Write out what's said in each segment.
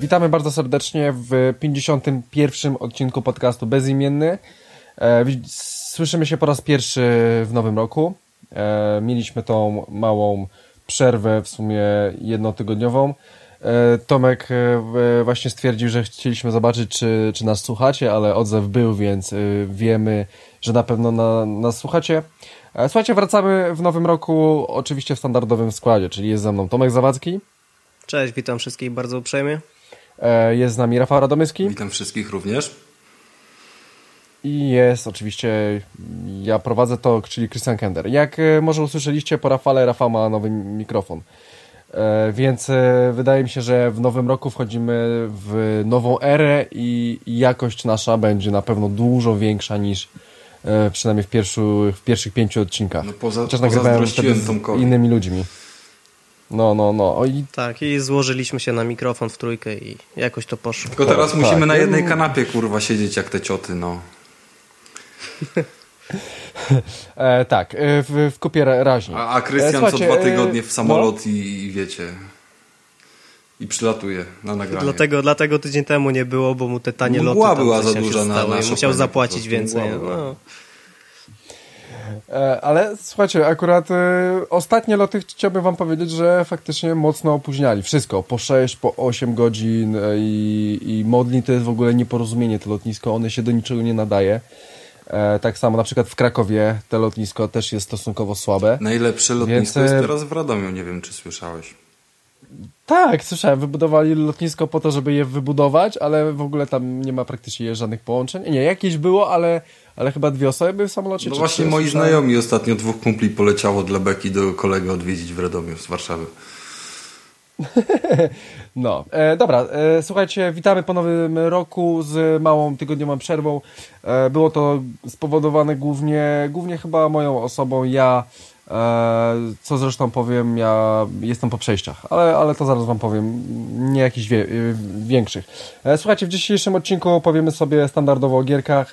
Witamy bardzo serdecznie w 51. odcinku podcastu Bezimienny. Słyszymy się po raz pierwszy w nowym roku. Mieliśmy tą małą przerwę, w sumie jednotygodniową. Tomek właśnie stwierdził, że chcieliśmy zobaczyć, czy nas słuchacie, ale odzew był, więc wiemy, że na pewno nas słuchacie. Słuchajcie, wracamy w nowym roku, oczywiście w standardowym składzie, czyli jest ze mną Tomek Zawadzki. Cześć, witam wszystkich bardzo uprzejmie. Jest z nami Rafał Radomyski. Witam wszystkich również. I jest oczywiście, ja prowadzę to, czyli Christian Kender. Jak może usłyszeliście po Rafale, Rafał ma nowy mikrofon. Więc wydaje mi się, że w nowym roku wchodzimy w nową erę i jakość nasza będzie na pewno dużo większa niż przynajmniej w pierwszych 5 odcinkach. No chociaż nagrywałem wtedy z innymi ludźmi. No. Tak, i złożyliśmy się na mikrofon w trójkę i jakoś to poszło. Tylko teraz musimy na jednej kanapie, kurwa, siedzieć jak te cioty, no. Tak, w kupie raźniej. A Krystian co 2 tygodnie w samolot i wiecie... I przylatuje na nagranie. Dlatego tydzień temu nie było, bo mu te tanie loty tam była za duża na musiał zapłacić więcej. No. Ale słuchajcie, akurat ostatnie loty chciałbym wam powiedzieć, że faktycznie mocno opóźniali. Wszystko, po 6, po 8 godzin i Modlin to jest w ogóle nieporozumienie to lotnisko, one się do niczego nie nadaje. Tak samo na przykład w Krakowie to lotnisko też jest stosunkowo słabe. Najlepsze lotnisko jest teraz w Radomiu, nie wiem czy słyszałeś. Tak, słyszałem, wybudowali lotnisko po to, żeby je wybudować, ale w ogóle tam nie ma praktycznie żadnych połączeń. Nie, jakieś było, ale chyba 2 osoby były w samolocie. No właśnie moi znajomi ostatnio 2 kumpli poleciało dla beki do kolegi odwiedzić w Radomiu z Warszawy. No, dobra, słuchajcie, witamy po nowym roku z małą tygodniową przerwą. Było to spowodowane głównie chyba moją osobą, co zresztą powiem, ja jestem po przejściach, ale to zaraz wam powiem, nie jakichś większych. Słuchajcie, w dzisiejszym odcinku powiemy sobie standardowo o gierkach.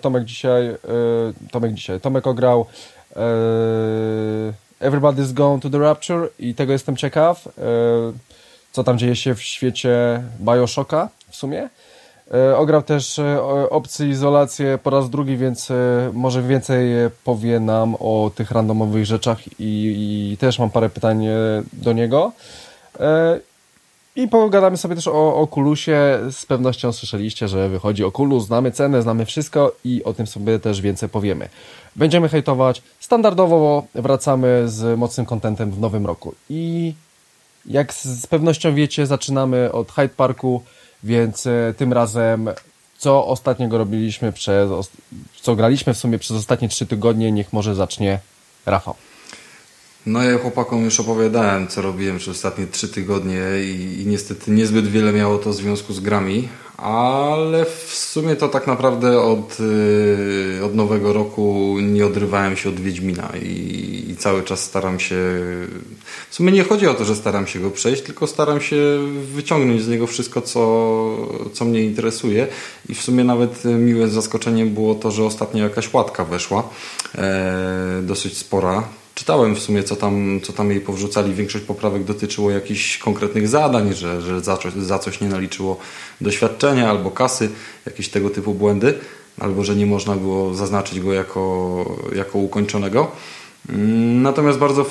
Tomek ograł Everybody's Gone to the Rapture i tego jestem ciekaw, co tam dzieje się w świecie Bioshocka w sumie. Ograł też opcję izolację po raz drugi, więc może więcej powie nam o tych randomowych rzeczach i też mam parę pytań do niego. I pogadamy sobie też o Oculusie. Z pewnością słyszeliście, że wychodzi Oculus, znamy cenę, znamy wszystko i o tym sobie też więcej powiemy. Będziemy hejtować. Standardowo wracamy z mocnym contentem w nowym roku. I jak z pewnością wiecie, zaczynamy od Hyde Parku, więc tym razem co ostatniego robiliśmy, co graliśmy w sumie przez ostatnie 3 tygodnie, niech może zacznie Rafał. No ja chłopakom już opowiadałem, co robiłem przez ostatnie 3 tygodnie i niestety niezbyt wiele miało to związku z grami, ale w sumie to tak naprawdę od nowego roku nie odrywałem się od Wiedźmina i cały czas staram się... W sumie nie chodzi o to, że staram się go przejść, tylko staram się wyciągnąć z niego wszystko, co mnie interesuje i w sumie nawet miłe zaskoczeniem było to, że ostatnio jakaś łatka weszła, dosyć spora. Czytałem w sumie, co tam jej powrzucali. Większość poprawek dotyczyło jakichś konkretnych zadań, że za coś nie naliczyło doświadczenia albo kasy, jakieś tego typu błędy, albo że nie można było zaznaczyć go jako ukończonego. Natomiast bardzo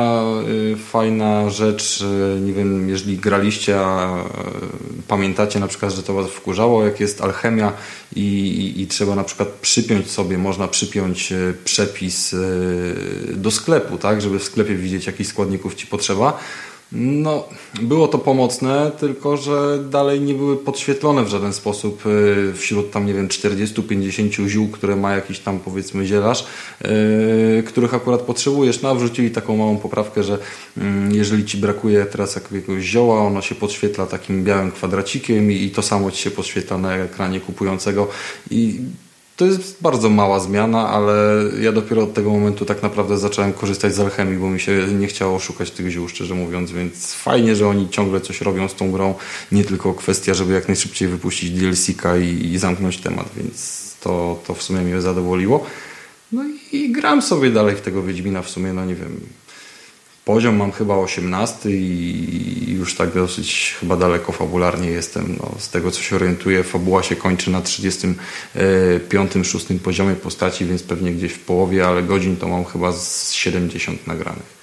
fajna rzecz, nie wiem, jeżeli graliście, a pamiętacie na przykład, że to was wkurzało, jak jest alchemia i trzeba na przykład można przypiąć przepis do sklepu, tak, żeby w sklepie widzieć, jakich składników ci potrzeba. No, było to pomocne, tylko że dalej nie były podświetlone w żaden sposób wśród tam, nie wiem, 40-50 ziół, które ma jakiś tam, powiedzmy, zielarz, których akurat potrzebujesz. No, a wrzucili taką małą poprawkę, że jeżeli ci brakuje teraz jakiegoś zioła, ono się podświetla takim białym kwadracikiem i to samo ci się podświetla na ekranie kupującego i to jest bardzo mała zmiana, ale ja dopiero od tego momentu tak naprawdę zacząłem korzystać z alchemii, bo mi się nie chciało szukać tych ziół, szczerze mówiąc, więc fajnie, że oni ciągle coś robią z tą grą, nie tylko kwestia, żeby jak najszybciej wypuścić DLC-ka i zamknąć temat, więc to w sumie mnie zadowoliło. No i gram sobie dalej w tego Wiedźmina w sumie, no nie wiem, Poziom mam chyba 18 i już tak dosyć chyba daleko fabularnie jestem. No, z tego co się orientuję, fabuła się kończy na 35-6 poziomie postaci, więc pewnie gdzieś w połowie, ale godzin to mam chyba z 70 nagranych.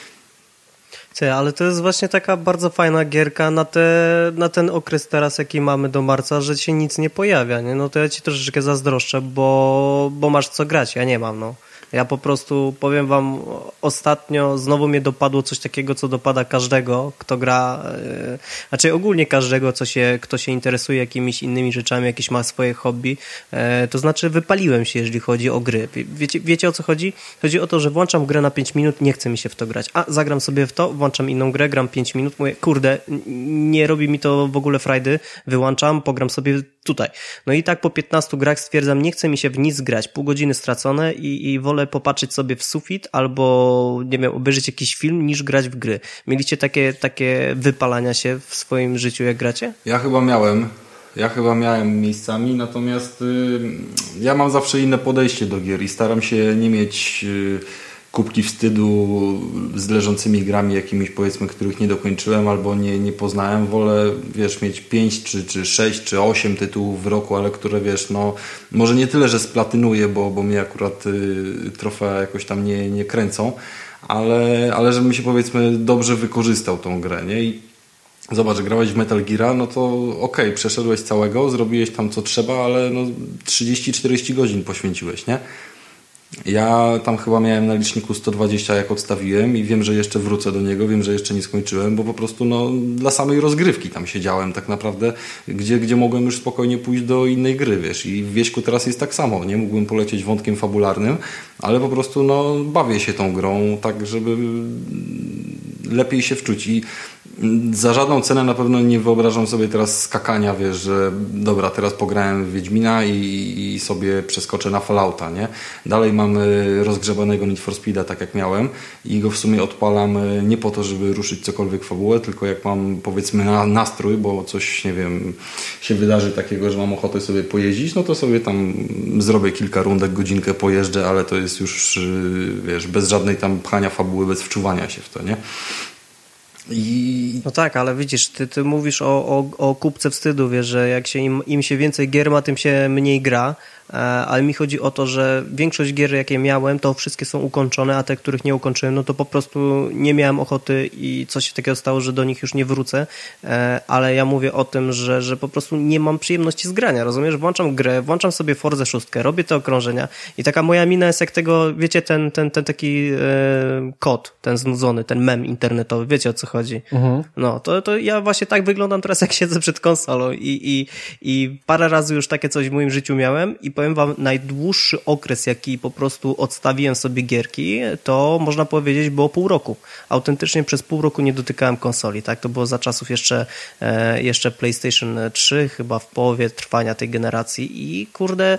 Ale to jest właśnie taka bardzo fajna gierka na ten okres teraz, jaki mamy do marca, że się nic nie pojawia, nie? No to ja ci troszeczkę zazdroszczę, bo masz co grać, ja nie mam, no. Ja po prostu, powiem wam, ostatnio znowu mnie dopadło coś takiego, co dopada każdego, kto gra, znaczy ogólnie każdego, kto się interesuje jakimiś innymi rzeczami, jakieś ma swoje hobby, to znaczy wypaliłem się, jeżeli chodzi o gry. Wiecie o co chodzi? Chodzi o to, że włączam grę na 5 minut, nie chce mi się w to grać. Zagram sobie w to, włączam inną grę, gram 5 minut, mówię, kurde, nie robi mi to w ogóle frajdy, wyłączam, pogram sobie tutaj. No i tak po 15 grach stwierdzam, nie chce mi się w nic grać, pół godziny stracone i wolę popatrzeć sobie w sufit albo, nie wiem, obejrzeć jakiś film, niż grać w gry. Mieliście takie wypalania się w swoim życiu, jak gracie? Ja chyba miałem miejscami, natomiast ja mam zawsze inne podejście do gier i staram się nie mieć kubki wstydu z leżącymi grami jakimiś, powiedzmy, których nie dokończyłem albo nie poznałem. Wolę, wiesz, mieć 5 czy 6 czy 8 tytułów w roku, ale które, wiesz, no może nie tyle, że splatynuję, bo mnie akurat trofea jakoś tam nie kręcą, ale żebym się, powiedzmy, dobrze wykorzystał tą grę, nie? I zobacz, grałeś w Metal Geara, no to okej, przeszedłeś całego, zrobiłeś tam co trzeba, ale no 30-40 godzin poświęciłeś, nie? Ja tam chyba miałem na liczniku 120, jak odstawiłem i wiem, że jeszcze wrócę do niego, wiem, że jeszcze nie skończyłem, bo po prostu no, dla samej rozgrywki tam siedziałem tak naprawdę, gdzie mogłem już spokojnie pójść do innej gry, wiesz, i w Wieśku teraz jest tak samo, nie? Mógłbym polecieć wątkiem fabularnym, ale po prostu no, bawię się tą grą tak, żeby lepiej się wczuć i za żadną cenę na pewno nie wyobrażam sobie teraz skakania, wiesz, że dobra, teraz pograłem w Wiedźmina i sobie przeskoczę na Fallouta, nie? Dalej mam rozgrzebanego Need for Speeda, tak jak miałem i go w sumie odpalam nie po to, żeby ruszyć cokolwiek fabułę, tylko jak mam, powiedzmy, nastrój, bo coś, nie wiem, się wydarzy takiego, że mam ochotę sobie pojeździć, no to sobie tam zrobię kilka rundek, godzinkę pojeżdżę, ale to jest już, wiesz, bez żadnej tam pchania fabuły, bez wczuwania się w to, nie? No tak, ale widzisz, ty mówisz o kubce wstydu, wiesz, że jak się im się więcej gier ma, tym się mniej gra, ale mi chodzi o to, że większość gier, jakie miałem, to wszystkie są ukończone, a te, których nie ukończyłem, no to po prostu nie miałem ochoty i coś się takiego stało, że do nich już nie wrócę, ale ja mówię o tym, że po prostu nie mam przyjemności z grania, rozumiesz? Włączam grę, włączam sobie Forzę 6, robię te okrążenia i taka moja mina jest jak tego, wiecie, ten taki kod, ten znudzony, ten mem internetowy, wiecie o co chodzi? No, to ja właśnie tak wyglądam teraz, jak siedzę przed konsolą i parę razy już takie coś w moim życiu miałem i powiem wam, najdłuższy okres, jaki po prostu odstawiłem sobie gierki, to można powiedzieć było pół roku. Autentycznie przez pół roku nie dotykałem konsoli, tak? To było za czasów jeszcze PlayStation 3, chyba w połowie trwania tej generacji i kurde,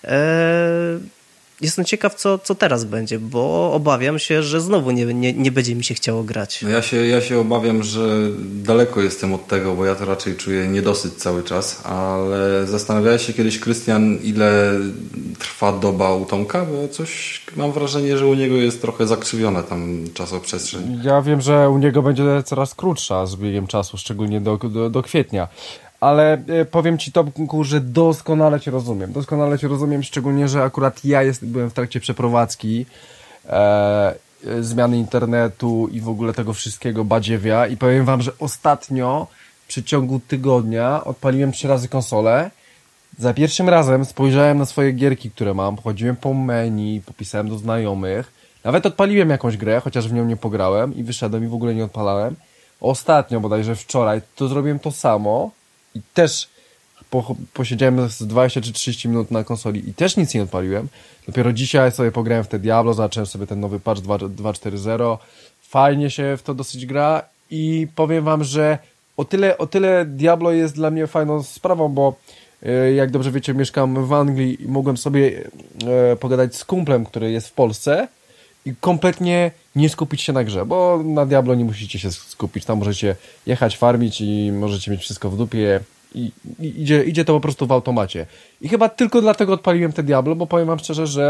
jestem ciekaw, co teraz będzie, bo obawiam się, że znowu nie będzie mi się chciało grać. No ja się obawiam, że daleko jestem od tego, bo ja to raczej czuję niedosyt cały czas, ale zastanawiałeś się kiedyś, Krystian, ile trwa doba u Tomka? Bo coś mam wrażenie, że u niego jest trochę zakrzywiona tam czasoprzestrzeń. Ja wiem, że u niego będzie coraz krótsza z biegiem czasu, szczególnie do kwietnia. Ale powiem ci, Tomku, że doskonale cię rozumiem. Doskonale cię rozumiem, szczególnie, że akurat ja byłem w trakcie przeprowadzki, zmiany internetu i w ogóle tego wszystkiego badziewia i powiem wam, że ostatnio w przeciągu tygodnia odpaliłem 3 razy konsolę. Za pierwszym razem spojrzałem na swoje gierki, które mam, pochodziłem po menu, popisałem do znajomych, nawet odpaliłem jakąś grę, chociaż w nią nie pograłem i wyszedłem i w ogóle nie odpalałem. Ostatnio, bodajże wczoraj, to zrobiłem to samo i też posiedziałem z 20 czy 30 minut na konsoli i też nic nie odpaliłem. Dopiero dzisiaj sobie pograłem w te Diablo, zacząłem sobie ten nowy patch 2.4.0. Fajnie się w to dosyć gra i powiem wam, że o tyle Diablo jest dla mnie fajną sprawą, bo jak dobrze wiecie, mieszkam w Anglii i mogłem sobie pogadać z kumplem, który jest w Polsce i kompletnie nie skupić się na grze, bo na Diablo nie musicie się skupić, tam możecie jechać, farmić i możecie mieć wszystko w dupie i idzie to po prostu w automacie. I chyba tylko dlatego odpaliłem te Diablo, bo powiem wam szczerze, że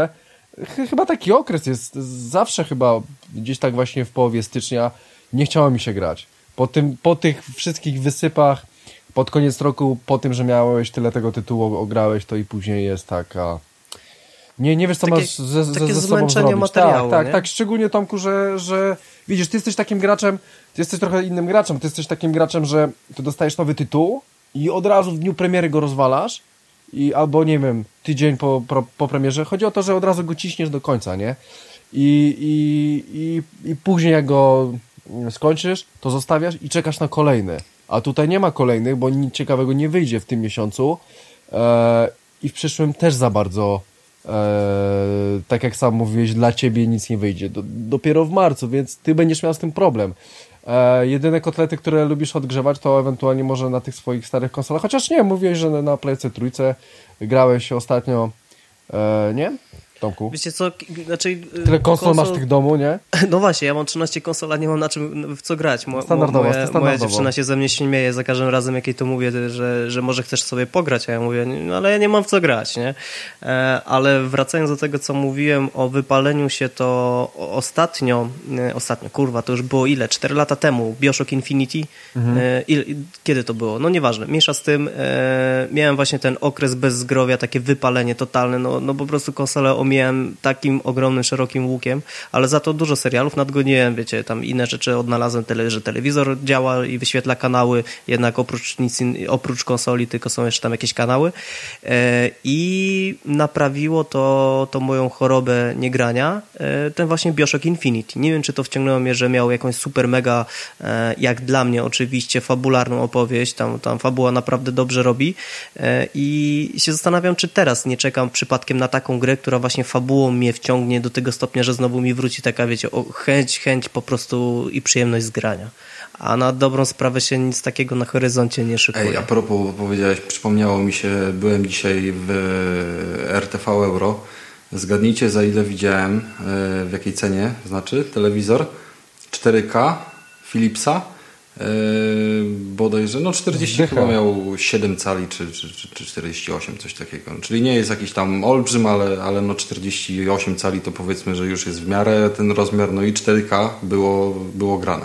chyba taki okres jest, zawsze chyba gdzieś tak właśnie w połowie stycznia nie chciało mi się grać. Po tych wszystkich wysypach, pod koniec roku, po tym, że miałeś tyle tego tytułu, ograłeś to i później jest taka... Nie wiesz, co takie, masz ze sobą zrobić. Materiału, tak, szczególnie Tomku, że widzisz, ty jesteś takim graczem, ty jesteś trochę innym graczem, ty jesteś takim graczem, że ty dostajesz nowy tytuł i od razu w dniu premiery go rozwalasz i albo, nie wiem, tydzień po premierze. Chodzi o to, że od razu go ciśniesz do końca, nie? I później jak go skończysz, to zostawiasz i czekasz na kolejny. A tutaj nie ma kolejnych, bo nic ciekawego nie wyjdzie w tym miesiącu i w przyszłym też za bardzo tak jak sam mówiłeś, dla ciebie nic nie wyjdzie. Dopiero w marcu, więc ty będziesz miał z tym problem. Jedyne kotlety, które lubisz odgrzewać, to ewentualnie może na tych swoich starych konsolach, chociaż nie, mówiłeś, że na Playce Trójce grałeś ostatnio, nie? Tomku? Wiecie co, znaczy... Tyle konsol masz w tych domu, nie? No właśnie, ja mam 13 konsol, a nie mam na czym, w co grać. Standardowo. Moja dziewczyna się ze mnie śmieje za każdym razem, jak jej to mówię, że może chcesz sobie pograć, a ja mówię, no ale ja nie mam w co grać, nie? Ale wracając do tego, co mówiłem o wypaleniu się, to ostatnio, kurwa, to już było ile? 4 lata temu, BioShock Infinity. Kiedy to było? No nieważne, mniejsza z tym. Miałem właśnie ten okres bez zdrowia, takie wypalenie totalne, no po prostu konsolę omijałem takim ogromnym, szerokim łukiem, ale za to dużo serialów nadgoniłem, wiecie, tam inne rzeczy odnalazłem, że telewizor działa i wyświetla kanały, jednak oprócz konsoli tylko są jeszcze tam jakieś kanały i naprawiło to moją chorobę niegrania, ten właśnie BioShock Infinity. Nie wiem, czy to wciągnęło mnie, że miał jakąś super mega, jak dla mnie oczywiście, fabularną opowieść, tam fabuła naprawdę dobrze robi i się zastanawiam, czy teraz nie czekam przypadkiem na taką grę, która właśnie fabułą mnie wciągnie do tego stopnia, że znowu mi wróci taka, wiecie, chęć po prostu i przyjemność z grania. A na dobrą sprawę się nic takiego na horyzoncie nie szykuje. Ej, a propos, powiedziałeś, przypomniało mi się, byłem dzisiaj w RTV Euro. Zgadnijcie, za ile widziałem, w jakiej cenie, znaczy telewizor 4K Philipsa. Bodajże, 40 chyba miał 7 cali czy 48, coś takiego. Czyli nie jest jakiś tam olbrzym, ale 48 cali to powiedzmy, że już jest w miarę ten rozmiar, no i 4K było grane.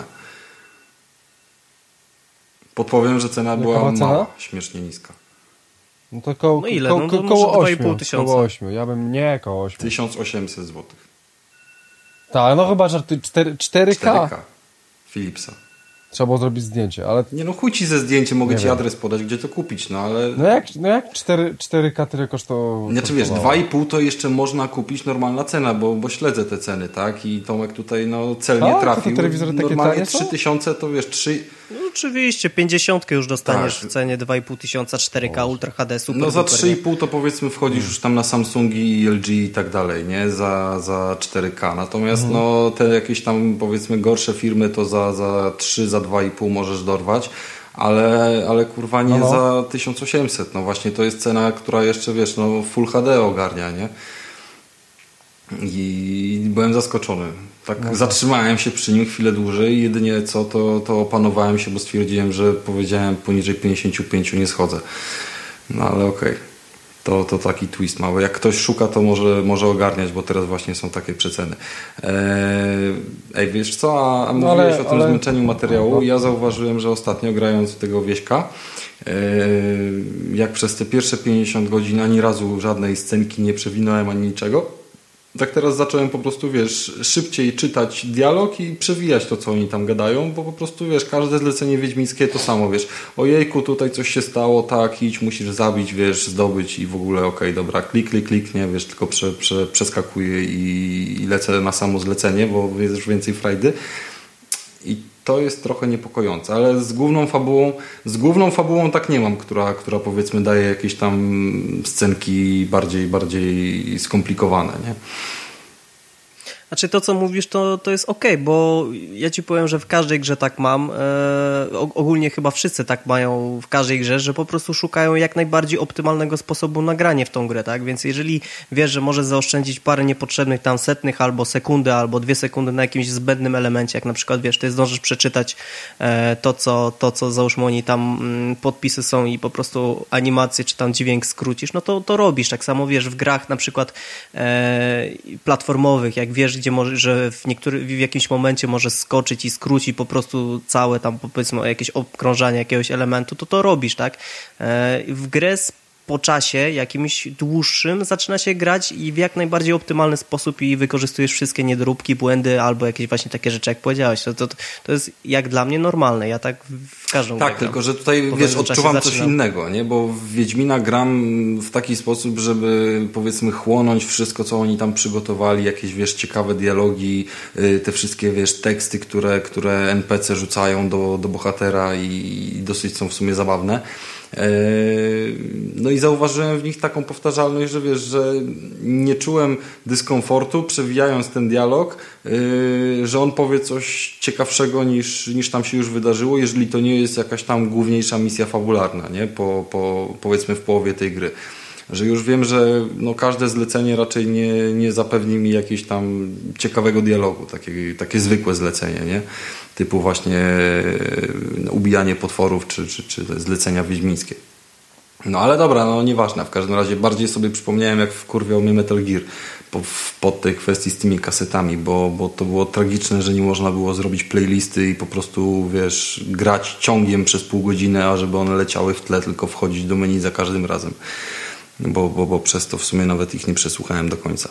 Podpowiem, że cena była mała, śmiesznie niska. No to koło ile? Koło 2,5 tysiąca. Koło 8, ja bym nie koło 8. 1800 zł. Tak, no chyba, że 4K Philipsa. Trzeba było zrobić zdjęcie, ale... Nie chuj ci ze zdjęciem, mogę ci adres podać, gdzie to kupić, ale... No jak 4K tyle kosztowało? Znaczy wiesz, 2,5 to jeszcze można kupić normalna cena, bo śledzę te ceny, tak? I Tomek tutaj celnie trafił. To telewizory takie normalnie tanie 3000 to wiesz, 3... No oczywiście, 50 już dostaniesz w cenie 2,5 tysiąca, 4K Ultra HD, super. No za 3,5 to powiedzmy wchodzisz już tam na Samsungi, LG i tak dalej, nie? Za 4K. Natomiast te jakieś tam powiedzmy gorsze firmy to za 3, za 2,5 możesz dorwać. Ale kurwa nie za 1800. No właśnie to jest cena, która jeszcze wiesz, Full HD ogarnia, nie? I byłem zaskoczony. Tak zatrzymałem się przy nim chwilę dłużej. Jedynie co, to opanowałem się, bo stwierdziłem, że powiedziałem poniżej 55 nie schodzę. No ale okej. To taki twist mały. Jak ktoś szuka, to może ogarniać, bo teraz właśnie są takie przeceny. Wiesz co? A mówiłeś o tym zmęczeniu materiału. Ja zauważyłem, że ostatnio grając w tego Wieśka, jak przez te pierwsze 50 godzin ani razu żadnej scenki nie przewinąłem ani niczego, tak teraz zacząłem po prostu, wiesz, szybciej czytać dialog i przewijać to, co oni tam gadają, bo po prostu, wiesz, każde zlecenie wiedźmińskie to samo, wiesz, ojejku, tutaj coś się stało, tak, idź, musisz zabić, wiesz, zdobyć i w ogóle okej, dobra, klik, nie, wiesz, tylko przeskakuję i lecę na samo zlecenie, bo jest już więcej frajdy i to jest trochę niepokojące, ale z główną fabułą tak nie mam, która powiedzmy daje jakieś tam scenki bardziej skomplikowane, nie? Znaczy to, co mówisz, to jest okej, bo ja ci powiem, że w każdej grze tak mam. Ogólnie chyba wszyscy tak mają w każdej grze, że po prostu szukają jak najbardziej optymalnego sposobu nagrania w tą grę, tak? Więc jeżeli wiesz, że możesz zaoszczędzić parę niepotrzebnych tam setnych albo sekundy, albo 2 sekundy na jakimś zbędnym elemencie, jak na przykład, wiesz, ty zdążysz przeczytać to, co załóżmy oni tam podpisy są i po prostu animację czy tam dźwięk skrócisz, no to robisz. Tak samo, wiesz, w grach na przykład platformowych, jak wiesz, gdzie może, że w jakimś momencie może skoczyć i skrócić po prostu całe tam, powiedzmy, jakieś obkrążanie jakiegoś elementu, to robisz, tak? W grę po czasie jakimś dłuższym zaczyna się grać i w jak najbardziej optymalny sposób i wykorzystujesz wszystkie niedoróbki, błędy albo jakieś właśnie takie rzeczy, jak powiedziałeś. To jest jak dla mnie normalne. Ja tak w każdą Tak, tylko że tutaj, wiesz, odczuwam coś innego, nie? Bo w Wiedźmina gram w taki sposób, żeby, powiedzmy, chłonąć wszystko, co oni tam przygotowali, jakieś, wiesz, ciekawe dialogi, te wszystkie, wiesz, teksty, które NPC rzucają do bohatera i dosyć są w sumie zabawne. No i zauważyłem w nich taką powtarzalność, że wiesz, że nie czułem dyskomfortu przewijając ten dialog, że on powie coś ciekawszego niż tam się już wydarzyło, jeżeli to nie jest jakaś tam główniejsza misja fabularna, nie? Powiedzmy w połowie tej gry. Że już wiem, że no każde zlecenie raczej nie zapewni mi jakiegoś tam ciekawego dialogu, takie zwykłe zlecenie, nie? Typu właśnie ubijanie potworów czy te zlecenia wiedźmińskie. No ale dobra, no nieważne. W każdym razie bardziej sobie przypomniałem, jak wkurwiał mnie Metal Gear pod tej kwestii z tymi kasetami, bo to było tragiczne, że nie można było zrobić playlisty i po prostu, wiesz, grać ciągiem przez pół godziny, a żeby one leciały w tle, tylko wchodzić do menu za każdym razem. Bo przez to w sumie nawet ich nie przesłuchałem do końca.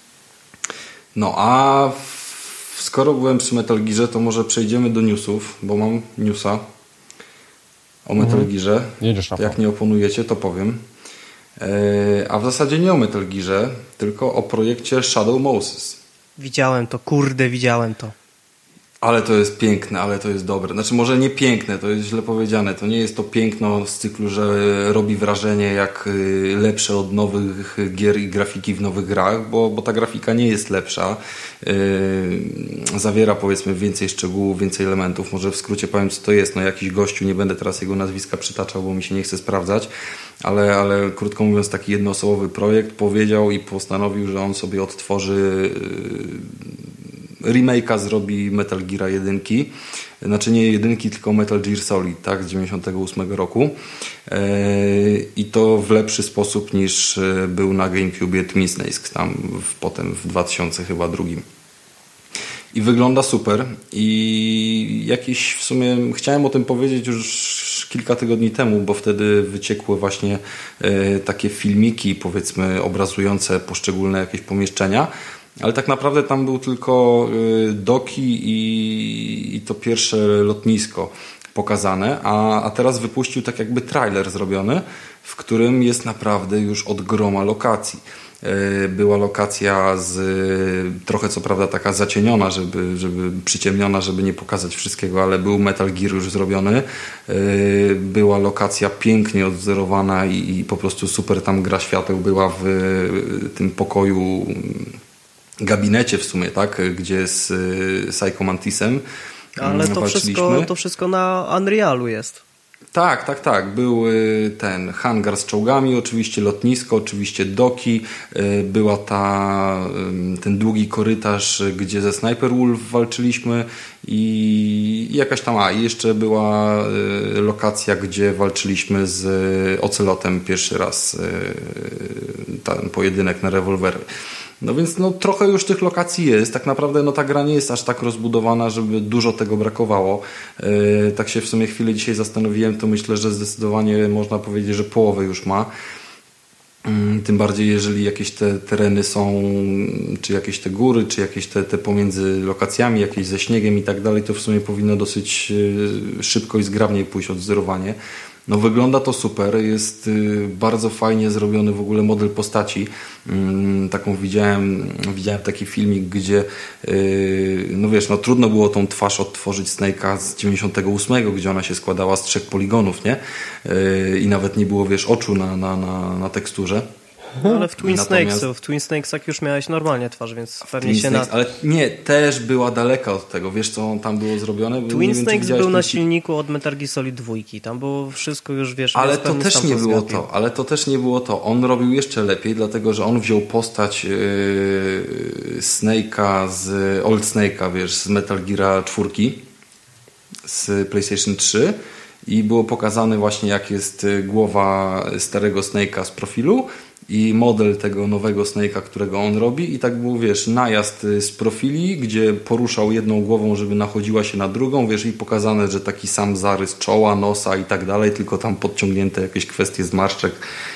No a skoro byłem przy Metal Gearze, to może przejdziemy do newsów, bo mam newsa o Metal Gearze. Jak nie oponujecie, to powiem. A w zasadzie nie o Metal Gearze, tylko o projekcie Shadow Moses. Widziałem to. Ale to jest piękne, ale to jest dobre. Znaczy może nie piękne, to jest źle powiedziane. To nie jest to piękno z cyklu, że robi wrażenie jak lepsze od nowych gier i grafiki w nowych grach, bo ta grafika nie jest lepsza. Zawiera, powiedzmy, więcej szczegółów, więcej elementów. Może w skrócie powiem, co to jest. No jakiś gościu, nie będę teraz jego nazwiska przytaczał, bo mi się nie chce sprawdzać, ale krótko mówiąc, taki jednoosobowy projekt powiedział i postanowił, że on sobie odtworzy remake'a, zrobi Metal Gear 1. Znaczy nie 1, tylko Metal Gear Solid, tak, z 98 roku. I to w lepszy sposób niż był na GameCube Twin Snakes, tam potem w 2002. I wygląda super. I jakiś w sumie chciałem o tym powiedzieć już kilka tygodni temu, bo wtedy wyciekły właśnie takie filmiki, powiedzmy, obrazujące poszczególne jakieś pomieszczenia. Ale tak naprawdę tam był tylko doki i to pierwsze lotnisko pokazane, a teraz wypuścił tak jakby trailer zrobiony, w którym jest naprawdę już od groma lokacji. Była lokacja trochę co prawda taka zacieniona, żeby przyciemniona, żeby nie pokazać wszystkiego, ale był Metal Gear już zrobiony. Była lokacja pięknie odwzorowana i po prostu super tam gra świateł była w tym pokoju, gabinecie w sumie, tak, gdzie z Psycho Mantisem ale to wszystko na Unrealu jest. Tak. Był ten hangar z czołgami, oczywiście lotnisko, oczywiście doki, była ten długi korytarz, gdzie ze Sniper Wolf walczyliśmy i jakaś tam, i jeszcze była lokacja, gdzie walczyliśmy z Ocelotem pierwszy raz, ten pojedynek na rewolwery. No więc trochę już tych lokacji jest. Tak naprawdę ta gra nie jest aż tak rozbudowana, żeby dużo tego brakowało. Tak się w sumie chwilę dzisiaj zastanowiłem, to myślę, że zdecydowanie można powiedzieć, że połowę już ma. Tym bardziej jeżeli jakieś te tereny są, czy jakieś te góry, czy jakieś te pomiędzy lokacjami, jakieś ze śniegiem i tak dalej, to w sumie powinno dosyć szybko i zgrabniej pójść odwzorowanie. No wygląda to super, jest bardzo fajnie zrobiony w ogóle model postaci. Taką widziałem taki filmik, gdzie trudno było tą twarz odtworzyć Snake'a z 98, gdzie ona się składała z 3 poligonów, nie? I nawet nie było, oczu na teksturze. No, ale w Twin Snakesach już miałeś normalnie twarz, więc pewnie się Ale nie, też była daleka od tego. Wiesz, co tam było zrobione? Twin Snakes był na silniku od Metal Gear Solid 2. Tam było wszystko już, wiesz... Ale to też nie było to. Ale to też nie było to. On robił jeszcze lepiej, dlatego, że on wziął postać Snake'a Old Snake'a, wiesz, z Metal Gear 4 z PlayStation 3 i było pokazane właśnie, jak jest głowa starego Snake'a z profilu i model tego nowego Snake'a, którego on robi i tak był, wiesz, najazd z profili, gdzie poruszał jedną głową, żeby nachodziła się na drugą, wiesz, i pokazane, że taki sam zarys czoła, nosa i tak dalej, tylko tam podciągnięte jakieś kwestie zmarszczek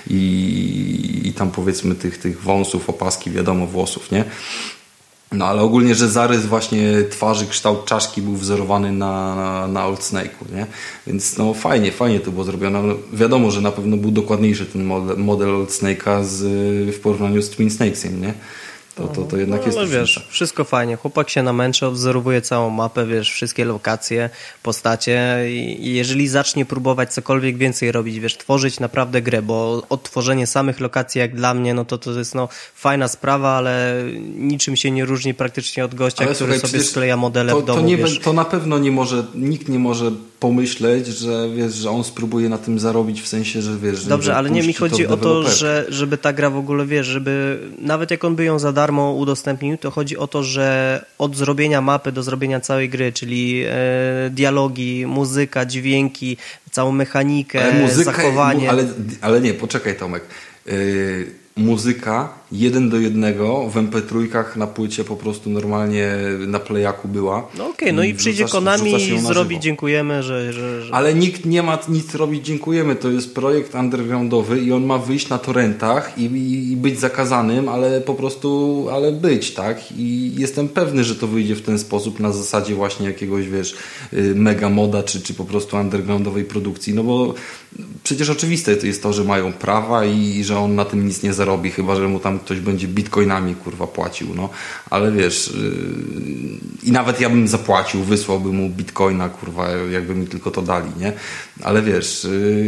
i tam powiedzmy tych wąsów, opaski, wiadomo, włosów, nie? No ale ogólnie, że zarys właśnie twarzy, kształt czaszki był wzorowany na Old Snake'u, nie? Więc no fajnie to było zrobione. No, wiadomo, że na pewno był dokładniejszy ten model Old Snake'a w porównaniu z Twin Snakes'iem, nie? To jednak no, jest ale wiesz, wszystko fajnie. Chłopak się namęczy, odwzorowuje całą mapę, wiesz, wszystkie lokacje, postacie i jeżeli zacznie próbować cokolwiek więcej robić, wiesz, tworzyć naprawdę grę, bo odtworzenie samych lokacji jak dla mnie, no to jest no fajna sprawa, ale niczym się nie różni praktycznie od gościa, ale który sobie skleja modele w domu. To na pewno nikt nie może pomyśleć, że wiesz, że on spróbuje na tym zarobić, w sensie, że wiesz... Dobrze, ale nie mi chodzi o to, żeby ta gra w ogóle, wiesz, żeby nawet jak on by ją za darmo udostępnił, to chodzi o to, że od zrobienia mapy do zrobienia całej gry, czyli dialogi, muzyka, dźwięki, całą mechanikę, zachowanie... Ale nie, poczekaj Tomek. Muzyka 1:1 w MP3 na płycie po prostu normalnie na playaku była. No okej, no i przyjdzie Konami i zrobi dziękujemy, że... Ale nikt nie ma nic robić dziękujemy. To jest projekt undergroundowy i on ma wyjść na torrentach i być zakazanym, ale po prostu, być, tak? I jestem pewny, że to wyjdzie w ten sposób na zasadzie właśnie jakiegoś, wiesz, mega moda, czy po prostu undergroundowej produkcji. No bo przecież oczywiste to jest to, że mają prawa i że on na tym nic nie zarobi, chyba że mu tam ktoś będzie bitcoinami kurwa płacił, no. Ale wiesz, i nawet ja bym zapłacił, wysłałbym mu bitcoina, kurwa, jakby mi tylko to dali, nie? Ale wiesz,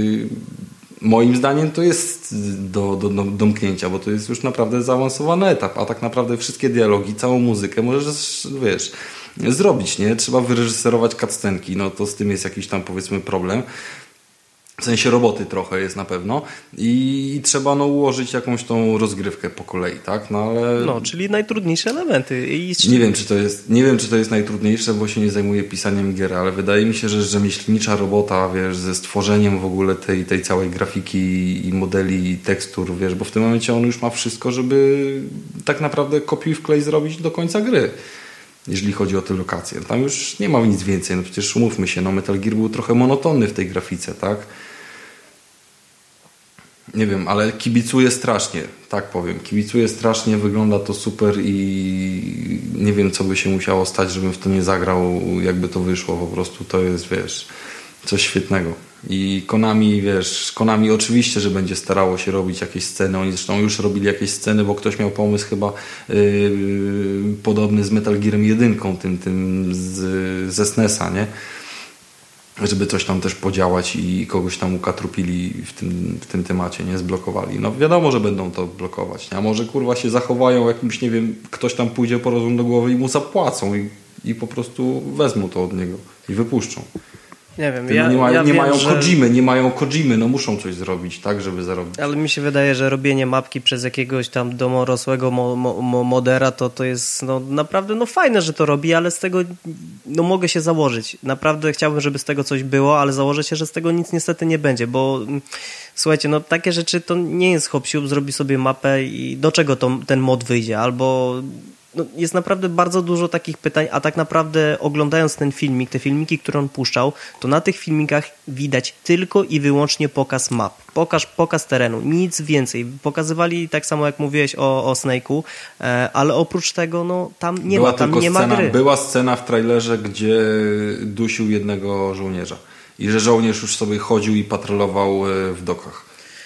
moim zdaniem to jest do domknięcia, bo to jest już naprawdę zaawansowany etap, a tak naprawdę wszystkie dialogi, całą muzykę możesz, wiesz, zrobić, nie? Trzeba wyreżyserować cutscenki, no to z tym jest jakiś tam powiedzmy problem. W sensie roboty trochę jest na pewno i trzeba ułożyć jakąś tą rozgrywkę po kolei, tak? No ale... No, czyli najtrudniejsze elementy. Nie wiem, czy to jest najtrudniejsze, bo się nie zajmuję pisaniem gier, ale wydaje mi się, że rzemieślnicza robota, wiesz, ze stworzeniem w ogóle tej całej grafiki i modeli i tekstur, wiesz, bo w tym momencie on już ma wszystko, żeby tak naprawdę kopiuj wklej zrobić do końca gry. Jeżeli chodzi o te lokacje. Tam już nie ma nic więcej. No przecież umówmy się, Metal Gear był trochę monotonny w tej grafice, tak? Nie wiem, ale kibicuję strasznie, tak powiem. Kibicuję strasznie, wygląda to super i nie wiem, co by się musiało stać, żebym w to nie zagrał, jakby to wyszło. Po prostu to jest, wiesz, coś świetnego. I Konami oczywiście, że będzie starało się robić jakieś sceny. Oni zresztą już robili jakieś sceny, bo ktoś miał pomysł chyba podobny z Metal Gearem 1, tym ze SNES-a, nie? Żeby coś tam też podziałać i kogoś tam ukatrupili w tym temacie, nie? Zblokowali. No wiadomo, że będą to blokować, nie? A może kurwa się zachowają jakimś, nie wiem, ktoś tam pójdzie po rozum do głowy i mu zapłacą i po prostu wezmą to od niego i wypuszczą. Nie wiem, nie mają Kojimy, no muszą coś zrobić, tak, żeby zarobić. Ale mi się wydaje, że robienie mapki przez jakiegoś tam domorosłego modera to jest no, naprawdę no, fajne, że to robi, ale z tego no, mogę się założyć. Naprawdę chciałbym, żeby z tego coś było, ale założę się, że z tego nic niestety nie będzie, bo słuchajcie, no takie rzeczy to nie jest hop-siup, zrobi sobie mapę i do czego ten mod wyjdzie, albo... No, jest naprawdę bardzo dużo takich pytań, a tak naprawdę oglądając ten filmik, te filmiki, które on puszczał, to na tych filmikach widać tylko i wyłącznie pokaz map. Pokaz terenu, nic więcej. Pokazywali tak samo jak mówiłeś o Snake'u, ale oprócz tego no, tam nie ma gry. Była scena w trailerze, gdzie dusił jednego żołnierza i że żołnierz już sobie chodził i patrolował w dokach.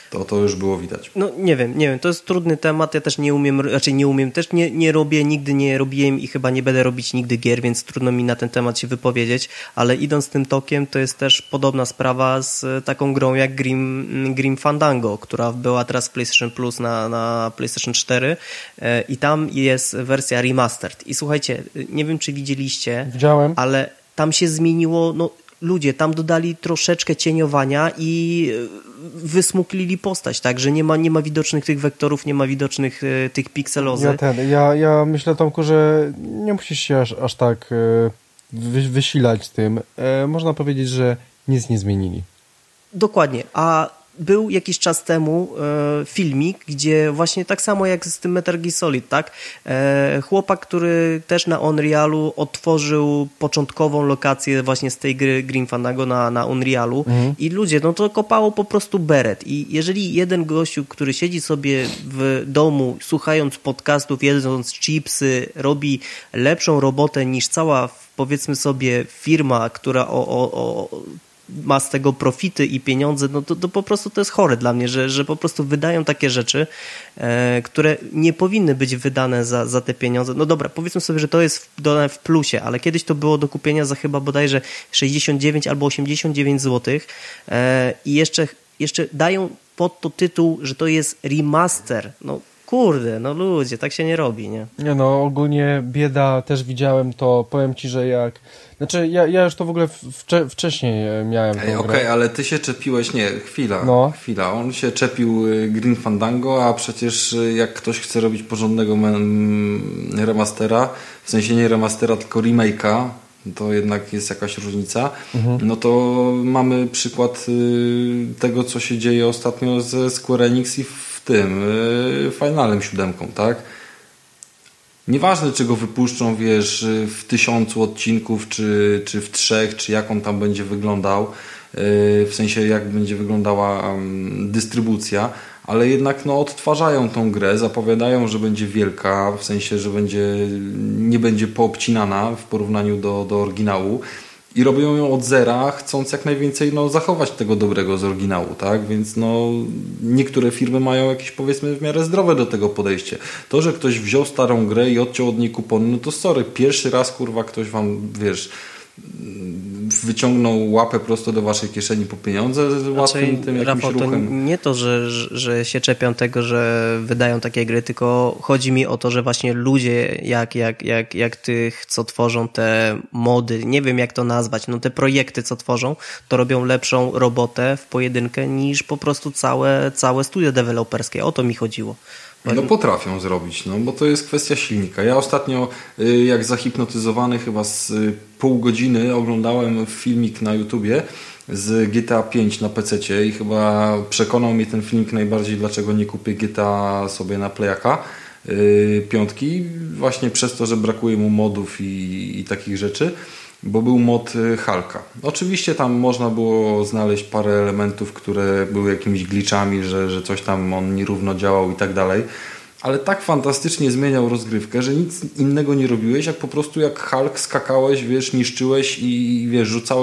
To już było widać. No nie wiem, to jest trudny temat, ja też nie umiem, nie robię, nigdy nie robiłem i chyba nie będę robić nigdy gier, więc trudno mi na ten temat się wypowiedzieć, ale idąc tym tokiem, to jest też podobna sprawa z taką grą jak Grim Fandango, która była teraz w PlayStation Plus na PlayStation 4 i tam jest wersja remastered. I słuchajcie, nie wiem czy widzieliście, Widziałem, ale tam się zmieniło, no ludzie, tam dodali troszeczkę cieniowania i wysmuklili postać, tak, że nie ma widocznych tych wektorów, nie ma widocznych tych pikselozy. Ja myślę, Tomku, że nie musisz się aż tak wysilać z tym. Można powiedzieć, że nic nie zmienili. Dokładnie, a był jakiś czas temu filmik, gdzie właśnie tak samo jak z tym Metal Gear Solid, tak? Chłopak, który też na Unrealu otworzył początkową lokację właśnie z tej gry Grim Fandango na Unrealu i ludzie, no to kopało po prostu beret. I jeżeli jeden gościu, który siedzi sobie w domu, słuchając podcastów, jedząc chipsy, robi lepszą robotę niż cała, powiedzmy sobie, firma, która ma z tego profity i pieniądze, no to po prostu to jest chore dla mnie, że po prostu wydają takie rzeczy, które nie powinny być wydane za te pieniądze. No dobra, powiedzmy sobie, że to jest dodane w plusie, ale kiedyś to było do kupienia za chyba bodajże 69 albo 89 zł i jeszcze dają pod to tytuł, że to jest remaster. No kurde, no ludzie, tak się nie robi, nie? Nie no, ogólnie bieda, też widziałem to, powiem ci, że jak... Znaczy, ja już to w ogóle wcześniej miałem. Okej, ale ty się czepiłeś, chwila. On się czepił Grim Fandango, a przecież jak ktoś chce robić porządnego remastera, w sensie nie remastera, tylko remake'a, to jednak jest jakaś różnica, no to mamy przykład tego, co się dzieje ostatnio ze Square Enix i w tym Finalem 7, tak? Nieważne, czy go wypuszczą, wiesz, w 1000 odcinków, czy w 3, czy jak on tam będzie wyglądał, w sensie jak będzie wyglądała dystrybucja, ale jednak no, odtwarzają tą grę, zapowiadają, że będzie wielka, w sensie, że nie będzie poobcinana w porównaniu do oryginału. I robią ją od zera, chcąc jak najwięcej zachować tego dobrego z oryginału, tak? Więc niektóre firmy mają jakieś, powiedzmy, w miarę zdrowe do tego podejście. To, że ktoś wziął starą grę i odciął od niej kupony, no to sorry, pierwszy raz, kurwa, ktoś wam, wiesz, wyciągnął łapę prosto do waszej kieszeni po pieniądze z łatwym tym jakimś Rafał, ruchem. To nie to, że się czepią tego, że wydają takie gry, tylko chodzi mi o to, że właśnie ludzie jak tych, co tworzą te mody, nie wiem jak to nazwać, no te projekty, co tworzą, to robią lepszą robotę w pojedynkę niż po prostu całe studio deweloperskie. O to mi chodziło. No potrafią zrobić, bo to jest kwestia silnika. Ja ostatnio, jak zahipnotyzowany chyba z pół godziny oglądałem filmik na YouTubie z GTA 5 na PC-cie i chyba przekonał mnie ten filmik najbardziej, dlaczego nie kupię GTA sobie na Playaka 5, właśnie przez to, że brakuje mu modów i takich rzeczy, bo był mod Hulka. Oczywiście tam można było znaleźć parę elementów, które były jakimiś glitchami, że coś tam on nierówno działał i tak dalej, ale tak fantastycznie zmieniał rozgrywkę, że nic innego nie robiłeś, jak po prostu jak Hulk skakałeś, wiesz, niszczyłeś i wiesz,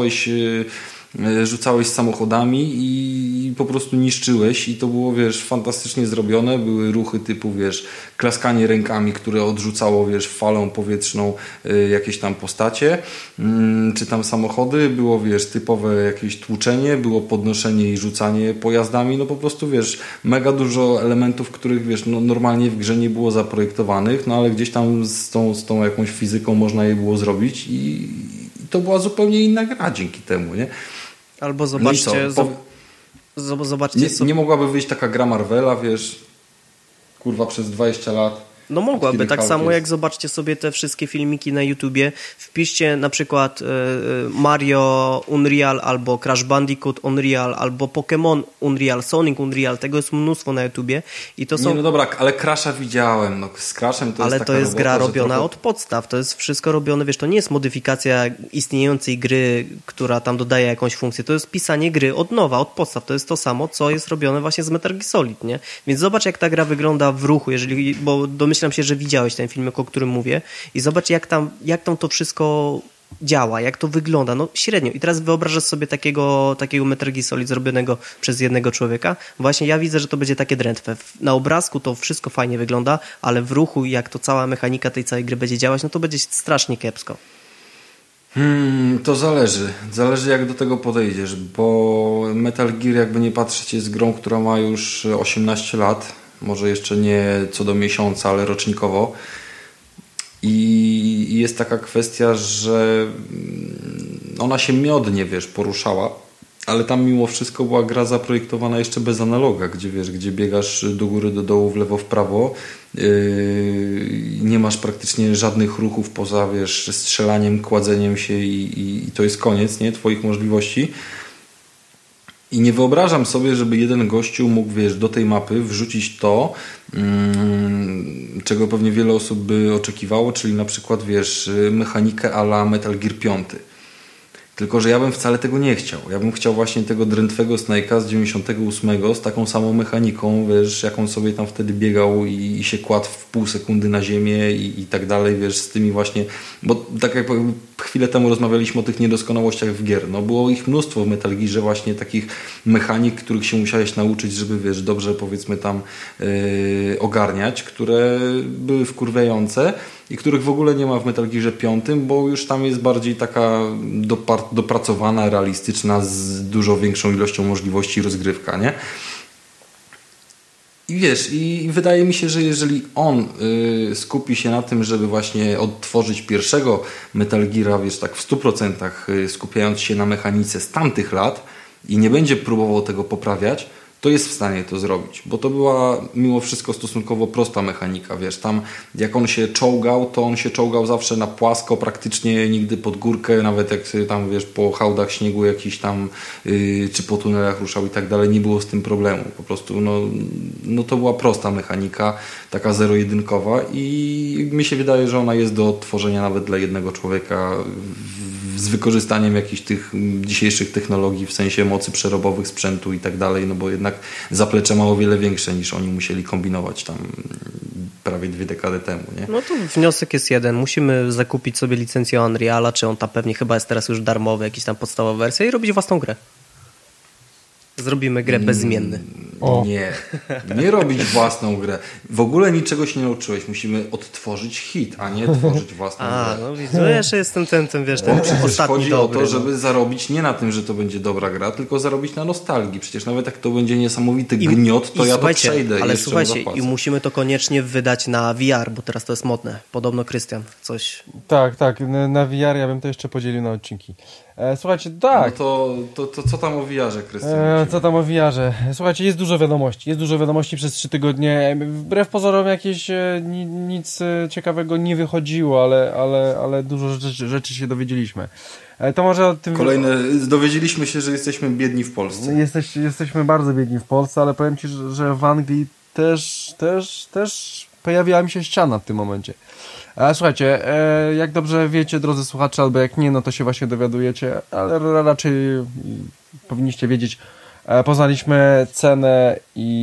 rzucałeś samochodami i po prostu niszczyłeś i to było, wiesz, fantastycznie zrobione. Były ruchy typu, wiesz, klaskanie rękami, które odrzucało, wiesz, falą powietrzną jakieś tam postacie, czy tam samochody. Było, wiesz, typowe jakieś tłuczenie, było podnoszenie i rzucanie pojazdami. No po prostu, wiesz, mega dużo elementów, których, wiesz, normalnie w grze nie było zaprojektowanych, ale gdzieś tam z tą jakąś fizyką można je było zrobić i to była zupełnie inna gra dzięki temu, nie? Albo zobaczcie, zobaczcie nie mogłaby wyjść taka gra Marvela, wiesz, kurwa przez 20 lat. No mogłaby, tak samo jak zobaczcie sobie te wszystkie filmiki na YouTubie, wpiszcie na przykład Mario Unreal albo Crash Bandicoot Unreal albo Pokémon Unreal, Sonic Unreal, tego jest mnóstwo na YouTubie i to są... Nie, no dobra, ale Crasha widziałem, z Crashem to ale jest taka to jest robota, gra robiona trochę... od podstaw, to jest wszystko robione, wiesz, to nie jest modyfikacja istniejącej gry, która tam dodaje jakąś funkcję, to jest pisanie gry od nowa, od podstaw, to jest to samo, co jest robione właśnie z Metal Gear Solid, nie? Więc zobacz jak ta gra wygląda w ruchu, bo domyślam się, że widziałeś ten filmik, o którym mówię i zobacz jak tam to wszystko działa, jak to wygląda, no średnio. I teraz wyobrażasz sobie takiego Metal Gear Solid zrobionego przez jednego człowieka. Właśnie ja widzę, że to będzie takie drętwe. Na obrazku to wszystko fajnie wygląda, ale w ruchu, jak to cała mechanika tej całej gry będzie działać, no to będzie strasznie kiepsko. To zależy. Zależy, jak do tego podejdziesz, bo Metal Gear, jakby nie patrzeć, jest grą, która ma już 18 lat. Może jeszcze nie co do miesiąca, ale rocznikowo. I jest taka kwestia, że ona się miodnie, poruszała, ale tam mimo wszystko była gra zaprojektowana jeszcze bez analoga, gdzie biegasz do góry, do dołu, w lewo, w prawo. Nie masz praktycznie żadnych ruchów poza, strzelaniem, kładzeniem się i to jest koniec, nie? Twoich możliwości. I nie wyobrażam sobie, żeby jeden gościu mógł, do tej mapy wrzucić to, czego pewnie wiele osób by oczekiwało, czyli na przykład, mechanikę a la Metal Gear 5. Tylko że ja bym wcale tego nie chciał. Ja bym chciał właśnie tego drętwego Snake'a z 98 z taką samą mechaniką, jaką sobie tam wtedy biegał i się kładł w pół sekundy na ziemię i tak dalej, z tymi właśnie, bo tak jak chwilę temu rozmawialiśmy o tych niedoskonałościach w gier, no było ich mnóstwo w Metal Gearze właśnie takich mechanik, których się musiałeś nauczyć, żeby dobrze powiedzmy tam ogarniać, które były wkurwiające i których w ogóle nie ma w Metal Gearze 5, bo już tam jest bardziej taka dopracowana, realistyczna, z dużo większą ilością możliwości rozgrywka, nie? I i wydaje mi się, że jeżeli on skupi się na tym, żeby właśnie odtworzyć pierwszego Metal Geara, tak w 100%, skupiając się na mechanice z tamtych lat i nie będzie próbował tego poprawiać, to jest w stanie to zrobić, bo to była mimo wszystko stosunkowo prosta mechanika, tam jak on się czołgał, to on się czołgał zawsze na płasko, praktycznie nigdy pod górkę, nawet jak tam po hałdach śniegu jakiś tam czy po tunelach ruszał i tak dalej, nie było z tym problemu, po prostu no to była prosta mechanika, taka zero-jedynkowa i mi się wydaje, że ona jest do odtworzenia nawet dla jednego człowieka z wykorzystaniem jakichś tych dzisiejszych technologii, w sensie mocy przerobowych, sprzętu i tak dalej, no bo jednak zaplecze ma o wiele większe niż oni musieli kombinować tam prawie 2 dekady temu, nie? No to wniosek jest jeden. Musimy zakupić sobie licencję Unreala, czy on tam pewnie chyba jest teraz już darmowy, jakiś tam podstawowa wersja i robić własną grę. Zrobimy grę bezimienny. Nie robić własną grę. W ogóle niczego się nie nauczyłeś. Musimy odtworzyć hit, a nie tworzyć własną grę. No widzisz, no jeszcze jestem ten ostatni chodzi dobry. o to, żeby zarobić nie na tym, że to będzie dobra gra, tylko zarobić na nostalgii. Przecież nawet jak to będzie niesamowity gniot, to ja to przejdę. Ale słuchajcie, i musimy to koniecznie wydać na VR, bo teraz to jest modne. Podobno Krystian coś... Tak, na VR ja bym to jeszcze podzielił na odcinki. Słuchajcie, tak. No to co tam o VR-ze, Krystian? Co tam o VR-ze? Słuchajcie, jest dużo wiadomości przez 3 tygodnie. Wbrew pozorom jakieś nic ciekawego nie wychodziło, ale dużo rzeczy się dowiedzieliśmy. To może o tym... Dowiedzieliśmy się, że jesteśmy biedni w Polsce. Jesteśmy bardzo biedni w Polsce, ale powiem Ci, że w Anglii też pojawiła mi się ściana w tym momencie. Słuchajcie, jak dobrze wiecie, drodzy słuchacze, albo jak nie, no to się właśnie dowiadujecie, ale raczej powinniście wiedzieć. Poznaliśmy cenę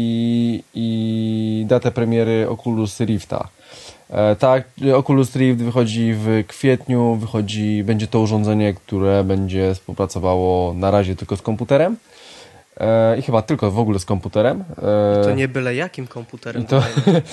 i datę premiery Oculus Rifta. Tak, Oculus Rift wychodzi w kwietniu, będzie to urządzenie, które będzie współpracowało na razie tylko z komputerem. I chyba tylko w ogóle z komputerem. I to nie byle jakim komputerem. To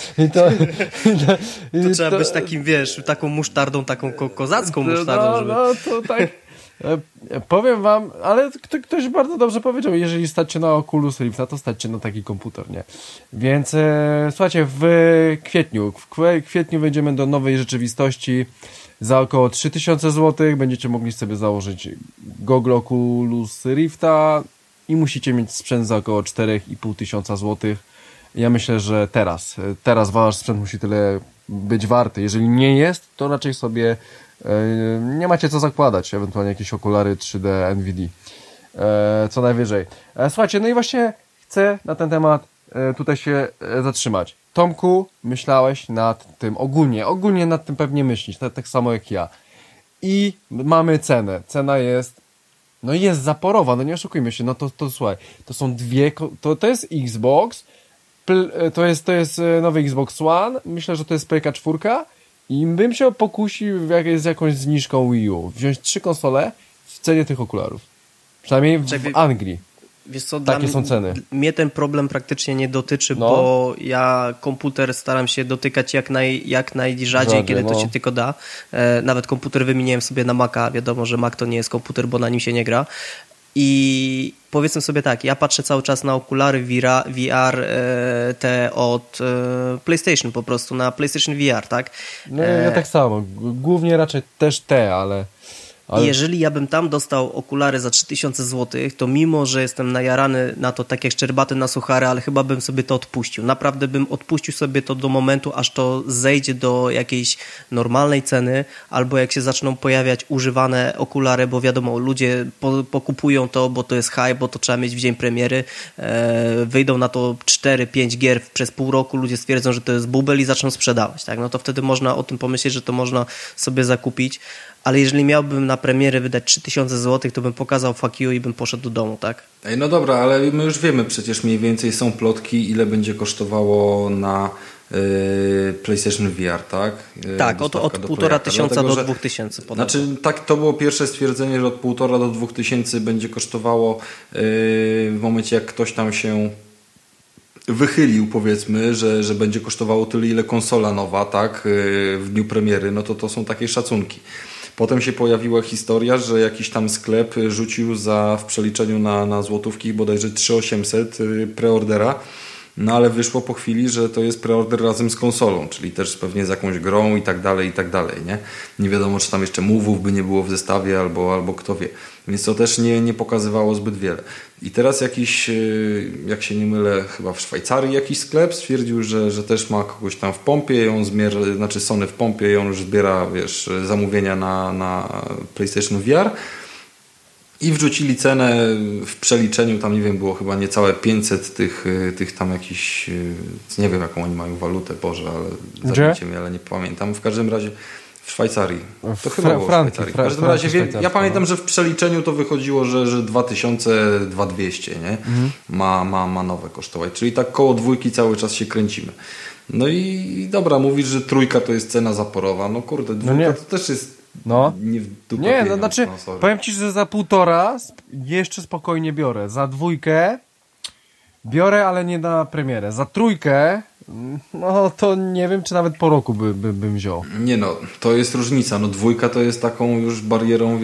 trzeba być takim, taką musztardą, taką kozacką musztardą. Żeby... to tak. Powiem wam, ale ktoś bardzo dobrze powiedział, jeżeli stacie na Oculus Rifta, to stacie na taki komputer, nie? Więc słuchajcie, w kwietniu wejdziemy do nowej rzeczywistości za około 3000 zł. Będziecie mogli sobie założyć goggle Oculus Rifta i musicie mieć sprzęt za około 4500 zł. Ja myślę, że teraz wasz sprzęt musi tyle być warty. Jeżeli nie jest, to raczej sobie nie macie co zakładać, ewentualnie jakieś okulary 3D NVIDIA. Co najwyżej. Słuchajcie, no i właśnie chcę na ten temat tutaj się zatrzymać. Tomku, myślałeś nad tym ogólnie nad tym pewnie myślisz, tak samo jak ja. I mamy cenę. Cena jest jest zaporowa, no nie oszukujmy się, no to słuchaj, to są to jest Xbox, to jest nowy Xbox One, myślę, że to jest PlayStation 4 I bym się pokusił z jakąś zniżką Wii U. Wziąć 3 konsole w cenie tych okularów. Przynajmniej w Anglii. Wiesz co, takie są ceny. Mnie ten problem praktycznie nie dotyczy, bo ja komputer staram się dotykać jak najrzadziej, kiedy to się tylko da. Nawet komputer wymieniłem sobie na Maca. Wiadomo, że Mac to nie jest komputer, bo na nim się nie gra. I powiedzmy sobie tak, ja patrzę cały czas na okulary VR te od PlayStation po prostu, na PlayStation VR, tak? No ja tak samo. Głównie raczej też ale... I jeżeli ja bym tam dostał okulary za 3000 zł, to mimo, że jestem najarany na to tak jak szczerbaty na suchary, ale chyba bym sobie to odpuścił. Naprawdę bym odpuścił sobie to do momentu, aż to zejdzie do jakiejś normalnej ceny, albo jak się zaczną pojawiać używane okulary, bo wiadomo, ludzie pokupują to, bo to jest hype, bo to trzeba mieć w dzień premiery, wyjdą na to 4-5 gier przez pół roku, ludzie stwierdzą, że to jest bubel i zaczną sprzedawać. Tak? No to wtedy można o tym pomyśleć, że to można sobie zakupić. Ale jeżeli miałbym na premierę wydać 3000 zł, to bym pokazał fuck you i bym poszedł do domu, tak? Ej, no dobra, ale my już wiemy przecież mniej więcej są plotki, ile będzie kosztowało na PlayStation VR, tak? Tak, od 1500 do 2000. Znaczy, tak, to było pierwsze stwierdzenie, że od 1500 do 2000 będzie kosztowało w momencie, jak ktoś tam się wychylił, powiedzmy, że będzie kosztowało tyle, ile konsola nowa, tak? W dniu premiery, no to są takie szacunki. Potem się pojawiła historia, że jakiś tam sklep rzucił w przeliczeniu na złotówki bodajże 3800 preordera, no ale wyszło po chwili, że to jest preorder razem z konsolą, czyli też pewnie z jakąś grą i tak dalej, nie? Nie wiadomo, czy tam jeszcze move'ów by nie było w zestawie, albo kto wie. Więc to też nie pokazywało zbyt wiele. I teraz jakiś, jak się nie mylę, chyba w Szwajcarii jakiś sklep stwierdził, że też ma kogoś tam w pompie, znaczy Sony w pompie i on już zbiera, zamówienia na PlayStation VR. I wrzucili cenę w przeliczeniu, tam nie wiem, było chyba niecałe 500 tych tam jakichś, nie wiem jaką oni mają walutę, Boże, ale zabijcie mnie, ale nie pamiętam. W każdym razie w Szwajcarii. To chyba było w Szwajcarii. W każdym razie ja pamiętam, że w przeliczeniu to wychodziło, że 2200, nie? Ma nowe kosztować. Czyli tak koło 2 cały czas się kręcimy. No i dobra, mówisz, że 3 to jest cena zaporowa. No kurde, 2 to też jest nie w dupę nie, pieniądz, no znaczy powiem Ci, że za 1,5 jeszcze spokojnie biorę. Za 2 biorę, ale nie na premierę. Za 3 no to nie wiem, czy nawet po roku bym wziął. Nie no, to jest różnica. No 2 to jest taką już barierą,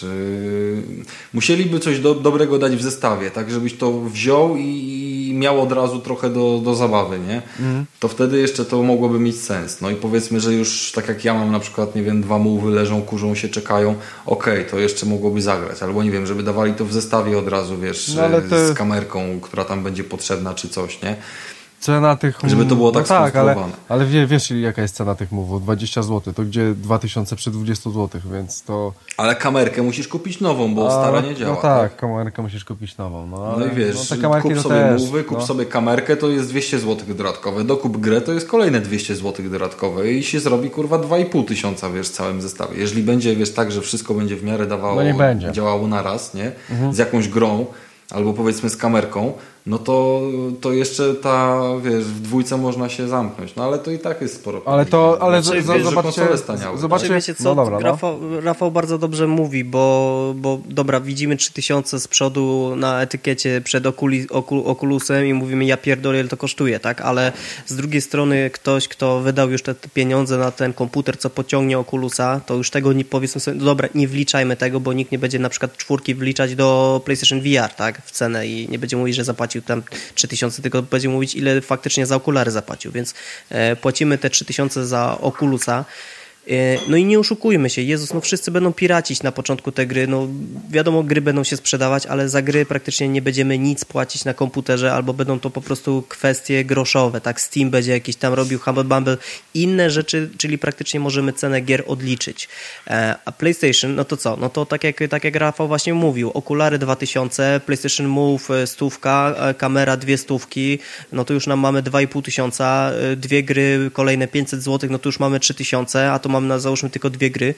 musieliby coś dobrego dać w zestawie, tak żebyś to wziął i miał od razu trochę do zabawy, nie? To wtedy jeszcze to mogłoby mieć sens. No i powiedzmy, że już tak jak ja mam na przykład, nie wiem, 2 move'y leżą, kurzą się, czekają, to jeszcze mogłoby zagrać. Albo nie wiem, żeby dawali to w zestawie od razu, z kamerką, która tam będzie potrzebna, czy coś, nie? Cena tych... Żeby to było tak skonstruowane. Ale wiesz, jaka jest cena tych move'ów? 20 zł. To gdzie 2000 przy 20 zł, więc to... Ale kamerkę musisz kupić nową, bo stara nie działa. No tak, kamerkę musisz kupić nową. No i wiesz, kup sobie move'y, kup sobie kamerkę, to jest 200 zł dodatkowe. Dokup grę, to jest kolejne 200 zł dodatkowe i się zrobi 2500, w całym zestawie. Jeżeli będzie, tak, że wszystko będzie w miarę dawało, działało naraz, nie? Z jakąś grą, albo powiedzmy z kamerką, no to jeszcze w 2 można się zamknąć. No ale to i tak jest sporo. Ale zobaczcie, wiecie co, Rafał bardzo dobrze mówi, bo dobra, widzimy 3000 z przodu na etykiecie przed Oculusem i mówimy, ja pierdolę, ile to kosztuje, tak? Ale z drugiej strony ktoś, kto wydał już te pieniądze na ten komputer, co pociągnie Oculusa, to już tego nie, powiedzmy sobie, dobra, nie wliczajmy tego, bo nikt nie będzie na przykład 4 wliczać do PlayStation VR, tak? W cenę i nie będzie mówić, że zapłacił tam 3000, tylko będzie mówić, ile faktycznie za okulary zapłacił, więc płacimy te 3000 za Oculusa. No i nie oszukujmy się, Jezus, no wszyscy będą piracić na początku te gry, no wiadomo, gry będą się sprzedawać, ale za gry praktycznie nie będziemy nic płacić na komputerze, albo będą to po prostu kwestie groszowe, tak, Steam będzie jakiś tam robił Humble Bumble, inne rzeczy, czyli praktycznie możemy cenę gier odliczyć. A PlayStation, no to co? No to tak jak Rafał właśnie mówił, okulary 2000, PlayStation Move 100, kamera 200, no to już nam mamy 2500, 2 gry, kolejne 500 zł, no to już mamy 3000, a to mam załóżmy tylko 2 gry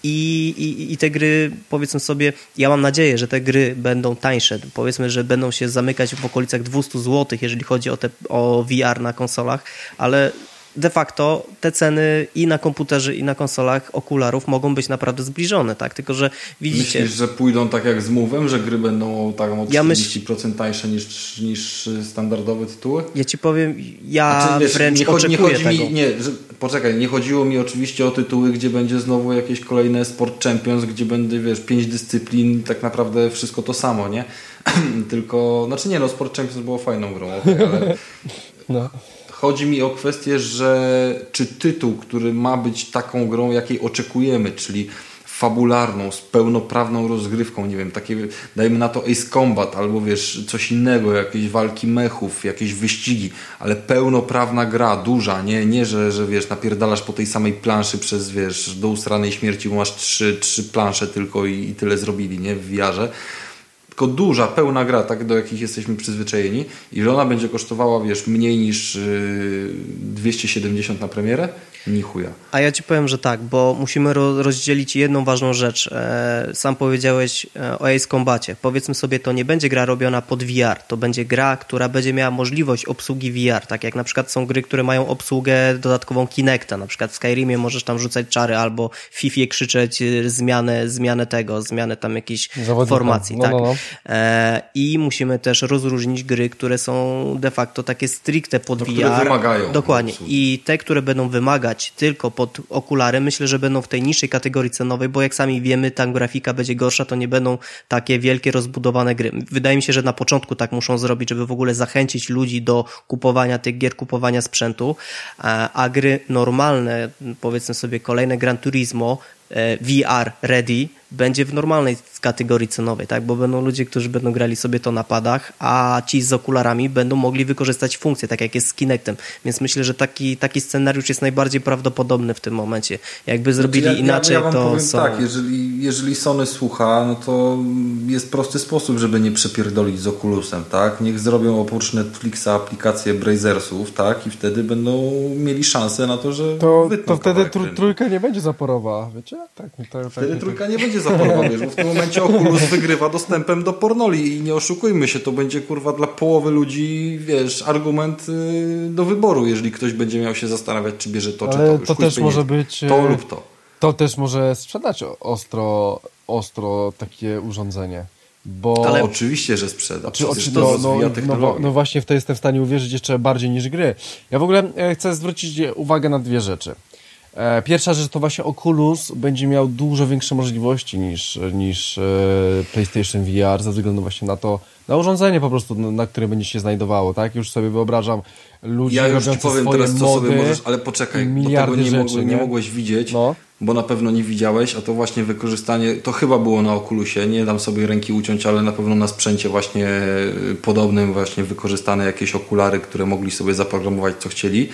i te gry, powiedzmy sobie, ja mam nadzieję, że te gry będą tańsze, powiedzmy, że będą się zamykać w okolicach 200 zł, jeżeli chodzi o VR na konsolach, ale de facto te ceny i na komputerze, i na konsolach okularów mogą być naprawdę zbliżone, tak? Tylko, że widzicie... Myślisz, że pójdą tak jak z Move'em, że gry będą tak o 40% tańsze niż standardowe tytuły? Ja ci powiem, wręcz oczekuję tego. Poczekaj, nie chodziło mi oczywiście o tytuły, gdzie będzie znowu jakieś kolejne Sport Champions, gdzie będzie, 5 dyscyplin, tak naprawdę wszystko to samo, nie? Tylko, Sport Champions było fajną grą, ale... No. Chodzi mi o kwestię, że czy tytuł, który ma być taką grą, jakiej oczekujemy, czyli fabularną, z pełnoprawną rozgrywką, nie wiem, takie, dajmy na to Ace Combat, albo coś innego, jakieś walki mechów, jakieś wyścigi, ale pełnoprawna gra, duża, nie że napierdalasz po tej samej planszy przez, do usranej śmierci, bo masz trzy plansze tylko i tyle zrobili, nie, w VR-ze. Tylko duża, pełna gra, tak do jakich jesteśmy przyzwyczajeni i że ona będzie kosztowała, mniej niż 270 na premierę? Ni chuja. A ja ci powiem, że tak, bo musimy rozdzielić jedną ważną rzecz. Sam powiedziałeś o Ace Combacie. Powiedzmy sobie, to nie będzie gra robiona pod VR. To będzie gra, która będzie miała możliwość obsługi VR. Tak jak na przykład są gry, które mają obsługę dodatkową Kinecta. Na przykład w Skyrimie możesz tam rzucać czary albo w Fifie krzyczeć zmianę tam jakiejś formacji. Tak? No. I musimy też rozróżnić gry, które są de facto takie stricte pod VR. Które wymagają. Dokładnie. I te, które będą wymagać tylko pod okulary, myślę, że będą w tej niższej kategorii cenowej, bo jak sami wiemy, ta grafika będzie gorsza, to nie będą takie wielkie, rozbudowane gry. Wydaje mi się, że na początku tak muszą zrobić, żeby w ogóle zachęcić ludzi do kupowania tych gier, kupowania sprzętu, a gry normalne, powiedzmy sobie kolejne Gran Turismo, VR ready, będzie w normalnej kategorii cenowej, tak? Bo będą ludzie, którzy będą grali sobie to na padach, a ci z okularami będą mogli wykorzystać funkcję, tak jak jest z Kinectem. Więc myślę, że taki scenariusz jest najbardziej prawdopodobny w tym momencie. Jakby zrobili inaczej, ja wam to powiem są... tak, jeżeli Sony słucha, no to jest prosty sposób, żeby nie przepierdolić z Oculusem, tak? Niech zrobią oprócz Netflixa aplikację Brazersów, tak? I wtedy będą mieli szansę na to, że to wtedy trójka nie będzie zaporowa, wiecie? Tak, wtedy trójka nie będzie zaporowa, bo w tym momencie Oculus wygrywa dostępem do pornoli i nie oszukujmy się, to będzie dla połowy ludzi, argument do wyboru, jeżeli ktoś będzie miał się zastanawiać, czy bierze to, czy to. To też może być... To lub to. To też może sprzedać ostro takie urządzenie. Ale oczywiście, że sprzeda. No właśnie w to jestem w stanie uwierzyć jeszcze bardziej niż gry. Ja w ogóle chcę zwrócić uwagę na dwie rzeczy. Pierwsza rzecz to właśnie Oculus będzie miał dużo większe możliwości niż PlayStation VR ze względu właśnie na urządzenie po prostu, na które będzie się znajdowało, tak? Już sobie wyobrażam ludzi robiących swoje teraz, co mody, sobie możesz, ale poczekaj, bo tego nie mogłeś widzieć, bo na pewno nie widziałeś, a to właśnie wykorzystanie, to chyba było na Oculusie, nie dam sobie ręki uciąć, ale na pewno na sprzęcie właśnie podobnym właśnie wykorzystane jakieś okulary, które mogli sobie zaprogramować co chcieli.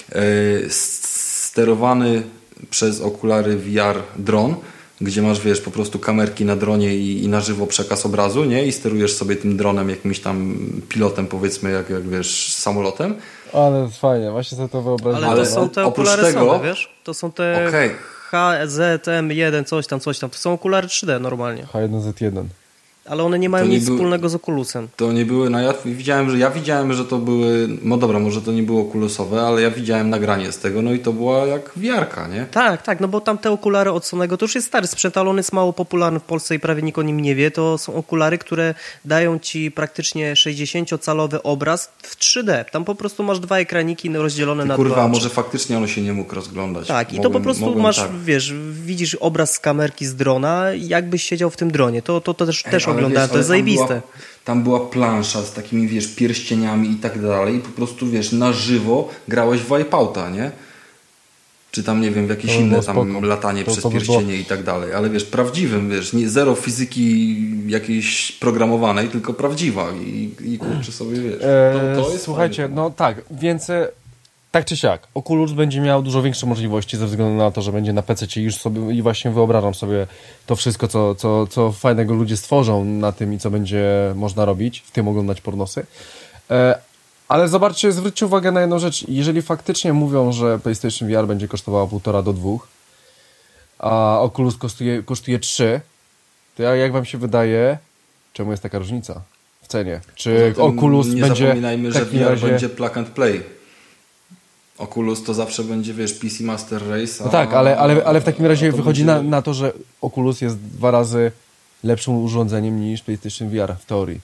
Sterowany przez okulary VR dron, gdzie masz, po prostu kamerki na dronie i na żywo przekaz obrazu, nie? I sterujesz sobie tym dronem jakimś tam pilotem, powiedzmy, jak samolotem. Ale fajnie, właśnie sobie to wyobraziłem. Ale to są te okulary Sony, To są te HZM1, coś tam. To są okulary 3D normalnie. H1Z1. Ale one nie mają nic wspólnego z Oculusem. To nie były, ja widziałem, że to były, no dobra, może to nie było okulusowe, ale ja widziałem nagranie z tego, no i to była jak VR-ka, nie? Tak, no bo tam te okulary od Sonego, to już jest stary sprzęt, ale on jest mało popularny w Polsce i prawie nikt o nim nie wie, to są okulary, które dają ci praktycznie 60-calowy obraz w 3D. Tam po prostu masz dwa ekraniki rozdzielone na dwa. Kurwa, może faktycznie on się nie mógł rozglądać. Tak, i to po prostu masz, widzisz obraz z kamerki z drona, jakbyś siedział w tym dronie. To też oglądałem, to jest zajebiste. Tam była plansza z takimi, pierścieniami i tak dalej i po prostu, na żywo grałeś w Wipeouta, nie? Czy tam, nie wiem, w jakieś inne tam latanie przez pierścienie i tak dalej. Ale prawdziwym, nie zero fizyki jakiejś programowanej, tylko prawdziwa i kurczę sobie, to jest słuchajcie, fajnie. No tak, więc tak czy siak, Oculus będzie miał dużo większe możliwości ze względu na to, że będzie na PC już sobie i właśnie wyobrażam sobie to wszystko, co fajnego ludzie stworzą na tym i co będzie można robić, w tym oglądać pornosy. Ale zobaczcie, zwróćcie uwagę na jedną rzecz. Jeżeli faktycznie mówią, że PlayStation VR będzie kosztowało 1,5 do 2, a Oculus kosztuje 3, to jak wam się wydaje, czemu jest taka różnica w cenie? Czy Oculus nie będzie... zapominajmy, że VR będzie plug and play. Oculus to zawsze będzie, wiesz, PC Master Race. No tak, ale w takim razie wychodzi na to, że Oculus jest 2 razy lepszym urządzeniem niż PlayStation VR w teorii.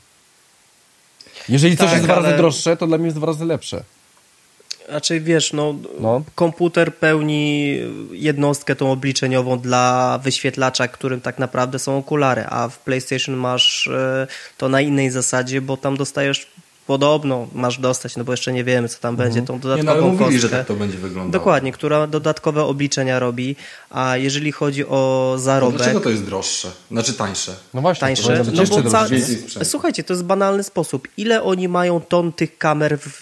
Jeżeli coś jest 2 razy droższe, to dla mnie jest 2 razy lepsze. Raczej wiesz, komputer pełni jednostkę tą obliczeniową dla wyświetlacza, którym tak naprawdę są okulary, a w PlayStation masz to na innej zasadzie, bo tam dostajesz podobno, masz dostać, no bo jeszcze nie wiemy, co tam będzie, tą dodatkową ale mówili, kostkę. że tak to będzie wyglądało. Dokładnie, która dodatkowe obliczenia robi, a jeżeli chodzi o zarobek... Dlaczego to jest droższe? Znaczy tańsze? No właśnie, tańsze, no bo słuchajcie, to jest banalny sposób. Ile oni mają ton tych kamer w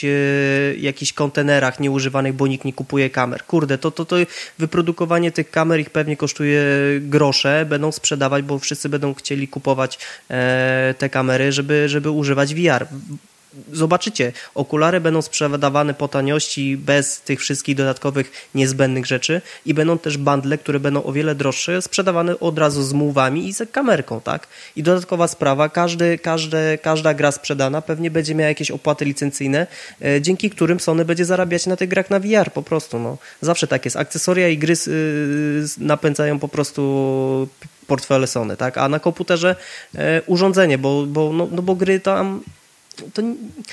jakichś kontenerach nieużywanych, bo nikt nie kupuje kamer? Kurde, to wyprodukowanie tych kamer ich pewnie kosztuje grosze, będą sprzedawać, bo wszyscy będą chcieli kupować te kamery, żeby używać VR. Zobaczycie, okulary będą sprzedawane po taniości bez tych wszystkich dodatkowych niezbędnych rzeczy i będą też bundle, które będą o wiele droższe, sprzedawane od razu z mułwami i z kamerką, tak? I dodatkowa sprawa, każda gra sprzedana pewnie będzie miała jakieś opłaty licencyjne, dzięki którym Sony będzie zarabiać na tych grach na VR po prostu, no. Zawsze tak jest. Akcesoria i gry napędzają po prostu portfele Sony, tak? A na komputerze urządzenie, bo gry tam to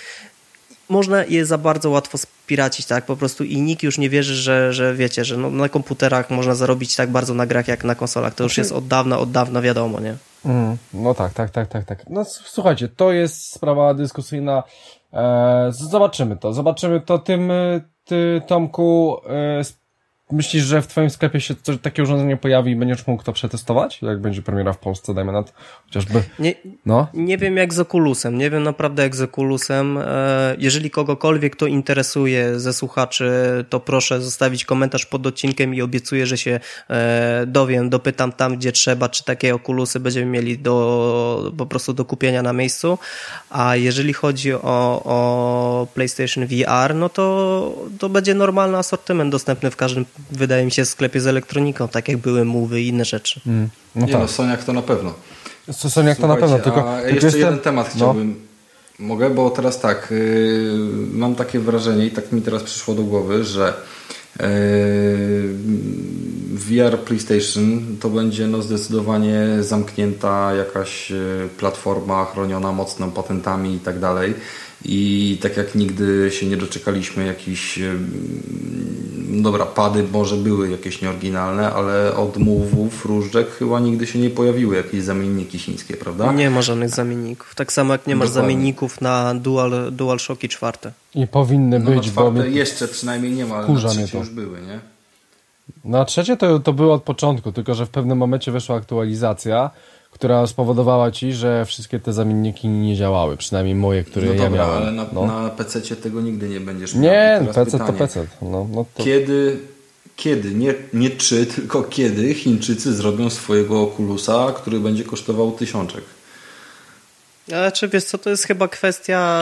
można je za bardzo łatwo spiracić, tak, po prostu i nikt już nie wierzy, że wiecie, że na komputerach można zarobić tak bardzo na grach jak na konsolach, to już jest od dawna wiadomo, nie? No tak. No słuchajcie, to jest sprawa dyskusyjna, zobaczymy to. Ty Tomku, myślisz, że w twoim sklepie się takie urządzenie pojawi i będziesz mógł to przetestować? Jak będzie premiera w Polsce, dajmy na to, chociażby... Nie wiem jak z Oculusem, nie wiem naprawdę jak z Oculusem. Jeżeli kogokolwiek to interesuje ze słuchaczy, to proszę zostawić komentarz pod odcinkiem i obiecuję, że się dopytam tam, gdzie trzeba, czy takie Oculusy będziemy mieli po prostu do kupienia na miejscu. A jeżeli chodzi o PlayStation VR, no to będzie normalny asortyment dostępny w każdym, wydaje mi się, sklepie z elektroniką, tak jak były Mowy i inne rzeczy. Soniak to na pewno. Soniak to na pewno, tylko jeszcze jeden temat chciałbym. Mogę, bo teraz tak, mam takie wrażenie i tak mi teraz przyszło do głowy, że VR PlayStation to będzie zdecydowanie zamknięta jakaś platforma chroniona mocno patentami i tak dalej. I tak jak nigdy się nie doczekaliśmy jakichś pady może były jakieś nieoryginalne, ale od Move'ów, różdżek chyba nigdy się nie pojawiły jakieś zamienniki chińskie, prawda? Nie ma żadnych zamienników. Tak samo jak nie masz zamienników na DualShocki 4. I powinny być, bo jeszcze przynajmniej nie ma, ale na trzecie już były, nie? Na trzecie to było od początku, tylko że w pewnym momencie wyszła aktualizacja, która spowodowała ci, że wszystkie te zamienniki nie działały, przynajmniej moje, które ja miałem. Ale na PC-cie tego nigdy nie będziesz miał. Nie, PC to PC. To... Kiedy, nie czy, tylko kiedy Chińczycy zrobią swojego Oculusa, który będzie kosztował 1000? Ale czy wiesz co, to jest chyba kwestia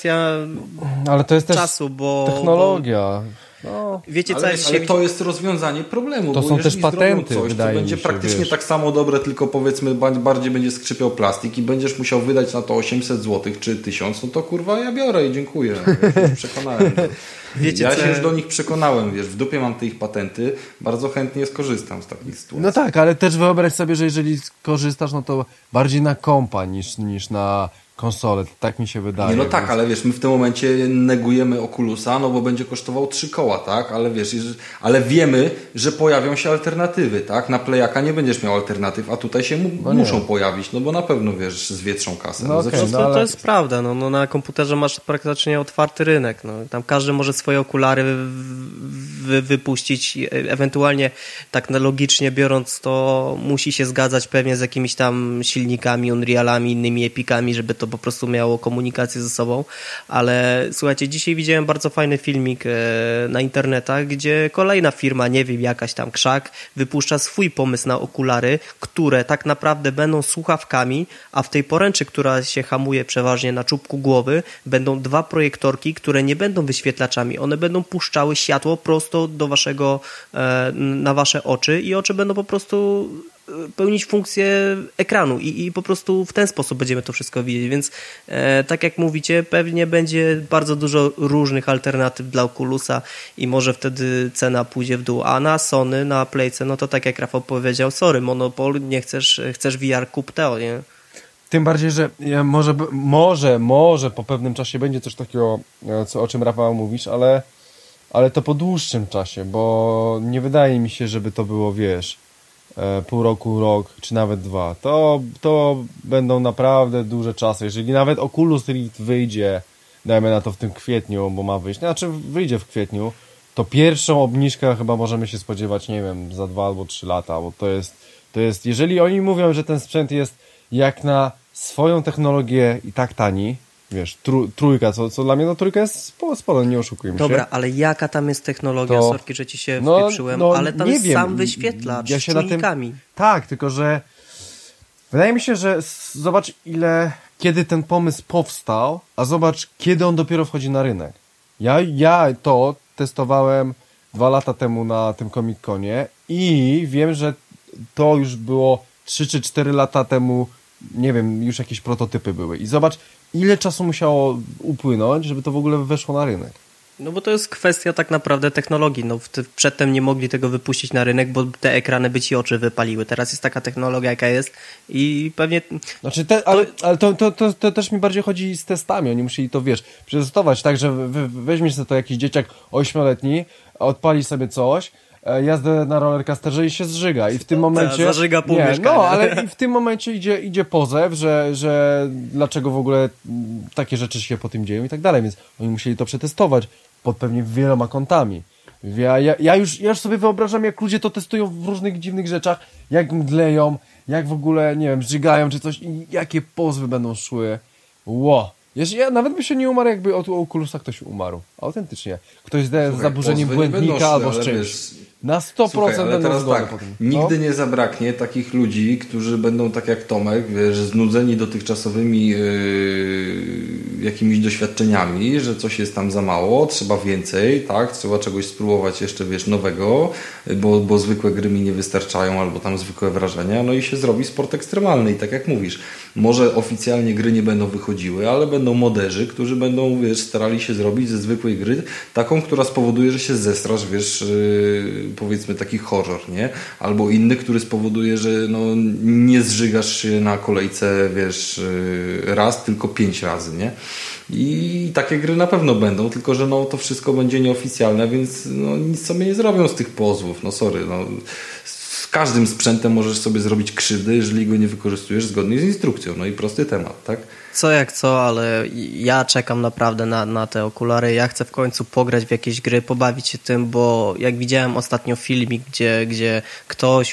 ale to jest czasu, bo technologia. Wiecie, ale to jest rozwiązanie problemu. To bo są też patenty, coś, wydaje to będzie mi się, praktycznie tak samo dobre, tylko powiedzmy bardziej będzie skrzypiał plastik i będziesz musiał wydać na to 800 zł czy 1000, no to kurwa ja biorę i dziękuję. Ja się już przekonałem. Ja się już do nich przekonałem, wiesz, w dupie mam te ich patenty, bardzo chętnie skorzystam z takich sytuacji. No tak, ale też wyobraź sobie, że jeżeli korzystasz, no to bardziej na kompa niż na konsolę, tak mi się wydaje. Nie, tak, ale wiesz, my w tym momencie negujemy Oculusa, bo będzie kosztował 3 koła, tak, ale wiesz, ale wiemy, że pojawią się alternatywy, tak, na Playaka nie będziesz miał alternatyw, a tutaj się muszą pojawić, bo na pewno, wiesz, zwietrzą kasę. To jest prawda, na komputerze masz praktycznie otwarty rynek, tam każdy może swoje okulary wypuścić, ewentualnie tak logicznie biorąc, to musi się zgadzać pewnie z jakimiś tam silnikami, Unrealami, innymi Epicami, żeby to po prostu miało komunikację ze sobą, ale słuchajcie, dzisiaj widziałem bardzo fajny filmik na internetach, gdzie kolejna firma, nie wiem, jakaś tam Krzak, wypuszcza swój pomysł na okulary, które tak naprawdę będą słuchawkami, a w tej poręczy, która się hamuje przeważnie na czubku głowy, będą 2 projektorki, które nie będą wyświetlaczami, one będą puszczały światło prosto do na wasze oczy i oczy będą po prostu pełnić funkcję ekranu i po prostu w ten sposób będziemy to wszystko widzieć, więc tak jak mówicie, pewnie będzie bardzo dużo różnych alternatyw dla Oculusa i może wtedy cena pójdzie w dół, a na Sony, na Playce, no to tak jak Rafał powiedział, sorry, monopol, nie chcesz VR, kup Teo, nie? Tym bardziej, że może po pewnym czasie będzie coś takiego, o czym Rafał mówisz, ale to po dłuższym czasie, bo nie wydaje mi się, żeby to było, wiesz, pół roku, rok, czy nawet 2. To będą naprawdę duże czasy. Jeżeli nawet Oculus Rift wyjdzie, dajmy na to w tym kwietniu, bo ma wyjść, znaczy wyjdzie w kwietniu, to pierwszą obniżkę chyba możemy się spodziewać, nie wiem, za 2 albo 3 lata, bo to jest, jeżeli oni mówią, że ten sprzęt jest jak na swoją technologię i tak tani, wiesz, trójka, co dla mnie no trójka jest sporo, nie oszukujmy się. Dobra, ale jaka tam jest technologia, sorki, że ci się wpieprzyłem, ale tam jest sam wyświetlacz z czujnikami. Tak, tylko że wydaje mi się, że zobacz kiedy ten pomysł powstał, a zobacz kiedy on dopiero wchodzi na rynek. Ja to testowałem 2 lata temu na tym Comic-Conie i wiem, że to już było 3 czy 4 lata temu, nie wiem, już jakieś prototypy były. I zobacz, ile czasu musiało upłynąć, żeby to w ogóle weszło na rynek. No bo to jest kwestia tak naprawdę technologii. No, przedtem nie mogli tego wypuścić na rynek, bo te ekrany by ci oczy wypaliły. Teraz jest taka technologia, jaka jest i pewnie... Znaczy, ale to też mi bardziej chodzi z testami. Oni musieli to, wiesz, przetestować tak, że weźmiesz sobie to jakiś dzieciak 8-letni, odpali sobie coś, jazdę na rollercoasterze i się zżyga. I w tym momencie... Zażyga pół mieszkania. No, ale i w tym momencie idzie pozew, że dlaczego w ogóle takie rzeczy się po tym dzieją i tak dalej. Więc oni musieli to przetestować pod pewnie wieloma kątami. Ja już sobie wyobrażam, jak ludzie to testują w różnych dziwnych rzeczach, jak mdleją, jak w ogóle, nie wiem, zżygają czy coś i jakie pozwy będą szły. Ja nawet by się nie umarł, jakby od Oculusa ktoś umarł. Autentycznie. Ktoś z zaburzeniem błędnika albo z czymś. Na 100% będą zgody po tym. Nigdy nie zabraknie takich ludzi, którzy będą tak jak Tomek, wiesz, znudzeni dotychczasowymi jakimiś doświadczeniami, że coś jest tam za mało, trzeba więcej, tak? Trzeba czegoś spróbować jeszcze, wiesz, nowego, bo zwykłe gry mi nie wystarczają, albo tam zwykłe wrażenia, no i się zrobi sport ekstremalny i tak jak mówisz, może oficjalnie gry nie będą wychodziły, ale będą moderzy, którzy będą, wiesz, starali się zrobić ze zwykłej gry taką, która spowoduje, że się zestrasz, wiesz, powiedzmy taki horror, nie? Albo inny, który spowoduje, że no, nie zżygasz się na kolejce, wiesz, raz, tylko 5 razy, nie? I takie gry na pewno będą, tylko że no, to wszystko będzie nieoficjalne, więc no, nic sobie nie zrobią z tych pozwów, no sorry, no. Z każdym sprzętem możesz sobie zrobić krzywdę, jeżeli go nie wykorzystujesz zgodnie z instrukcją, no i prosty temat, tak? Co jak co, ale ja czekam naprawdę na te okulary. Ja chcę w końcu pograć w jakieś gry, pobawić się tym, bo jak widziałem ostatnio filmik, gdzie ktoś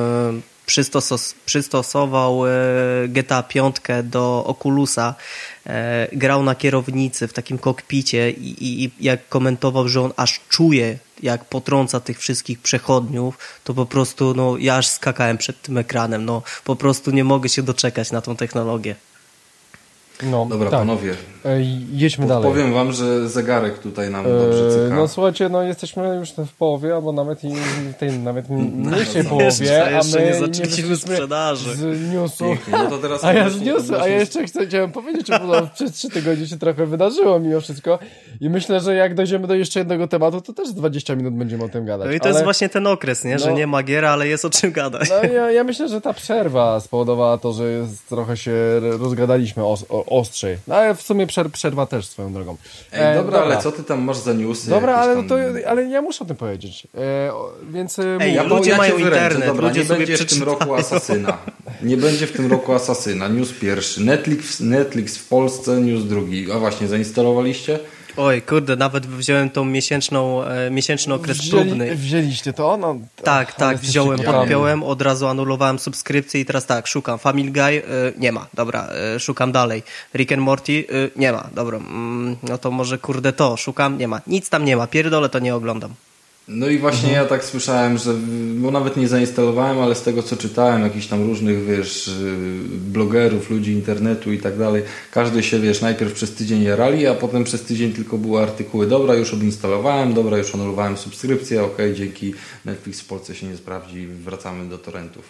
przystosował GTA 5 do Oculusa, grał na kierownicy w takim kokpicie i jak komentował, że on aż czuje, jak potrąca tych wszystkich przechodniów, to po prostu no, ja aż skakałem przed tym ekranem. No, po prostu nie mogę się doczekać na tą technologię. No, dobra, tak. Panowie. Jedźmy dalej. Powiem wam, że zegarek tutaj nam dobrze cyka. No słuchajcie, no jesteśmy już w połowie, albo nawet i w tej mniejszej połowie, a my nie zaczęliśmy sprzedaży z newsu. No to teraz a ja jeszcze chciałem powiedzieć, że przez 3 tygodnie się trochę wydarzyło mimo wszystko i myślę, że jak dojdziemy do jeszcze jednego tematu, to też 20 minut będziemy o tym gadać. No i to jest właśnie ten okres, nie? Że nie ma gier, ale jest o czym gadać. No ja myślę, że ta przerwa spowodowała to, że trochę się rozgadaliśmy ostrzej. No ale w sumie przerwa też swoją drogą. Dobra, ale co ty tam masz za newsy? Dobra, ale ja muszę o tym powiedzieć. Więc ludzie mają internet. Dobra, ludzie nie będzie w tym roku Asasyna. Nie będzie w tym roku Asasyna. News pierwszy. Netflix w Polsce, news drugi. A właśnie, zainstalowaliście? Oj, kurde, nawet wziąłem tą miesięczny okres próbny. Wzięliście to? No, tak, wziąłem, podpiąłem, od razu anulowałem subskrypcję i teraz tak, szukam Family Guy, nie ma, dobra, szukam dalej. Rick and Morty, nie ma, dobra, no to może kurde to, szukam, nie ma, nic tam nie ma, pierdolę, to nie oglądam. No i właśnie ja tak słyszałem, że, bo nawet nie zainstalowałem, ale z tego co czytałem, jakichś tam różnych, wiesz, blogerów, ludzi internetu i tak dalej, każdy się, wiesz, najpierw przez tydzień jarali, a potem przez tydzień tylko były artykuły, dobra, już odinstalowałem, dobra, już anulowałem subskrypcję, okej, dzięki, Netflix w Polsce się nie sprawdzi, wracamy do torrentów.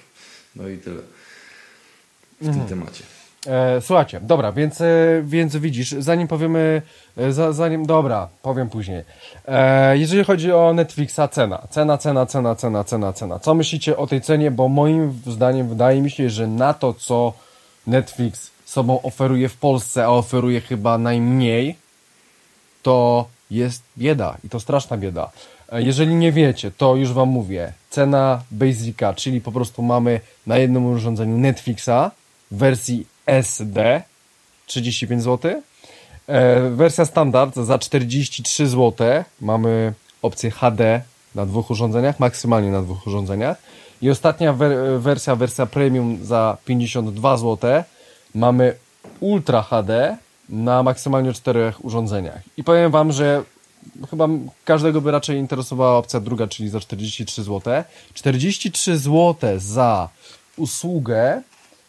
No i tyle w tym temacie. Słuchajcie, dobra, więc widzisz, zanim powiemy, dobra, powiem później. Jeżeli chodzi o Netflixa, cena. Co myślicie o tej cenie? Bo moim zdaniem wydaje mi się, że na to, co Netflix sobą oferuje w Polsce, a oferuje chyba najmniej, to jest bieda i to straszna bieda. Jeżeli nie wiecie, to już wam mówię, cena Basica, czyli po prostu mamy na jednym urządzeniu Netflixa w wersji SD 35 zł. Wersja standard za 43 zł. Mamy opcję HD na 2 urządzeniach, maksymalnie na 2 urządzeniach. I ostatnia wersja premium za 52 zł. Mamy Ultra HD na maksymalnie 4 urządzeniach. I powiem wam, że chyba każdego by raczej interesowała opcja druga, czyli za 43 zł. 43 zł za usługę,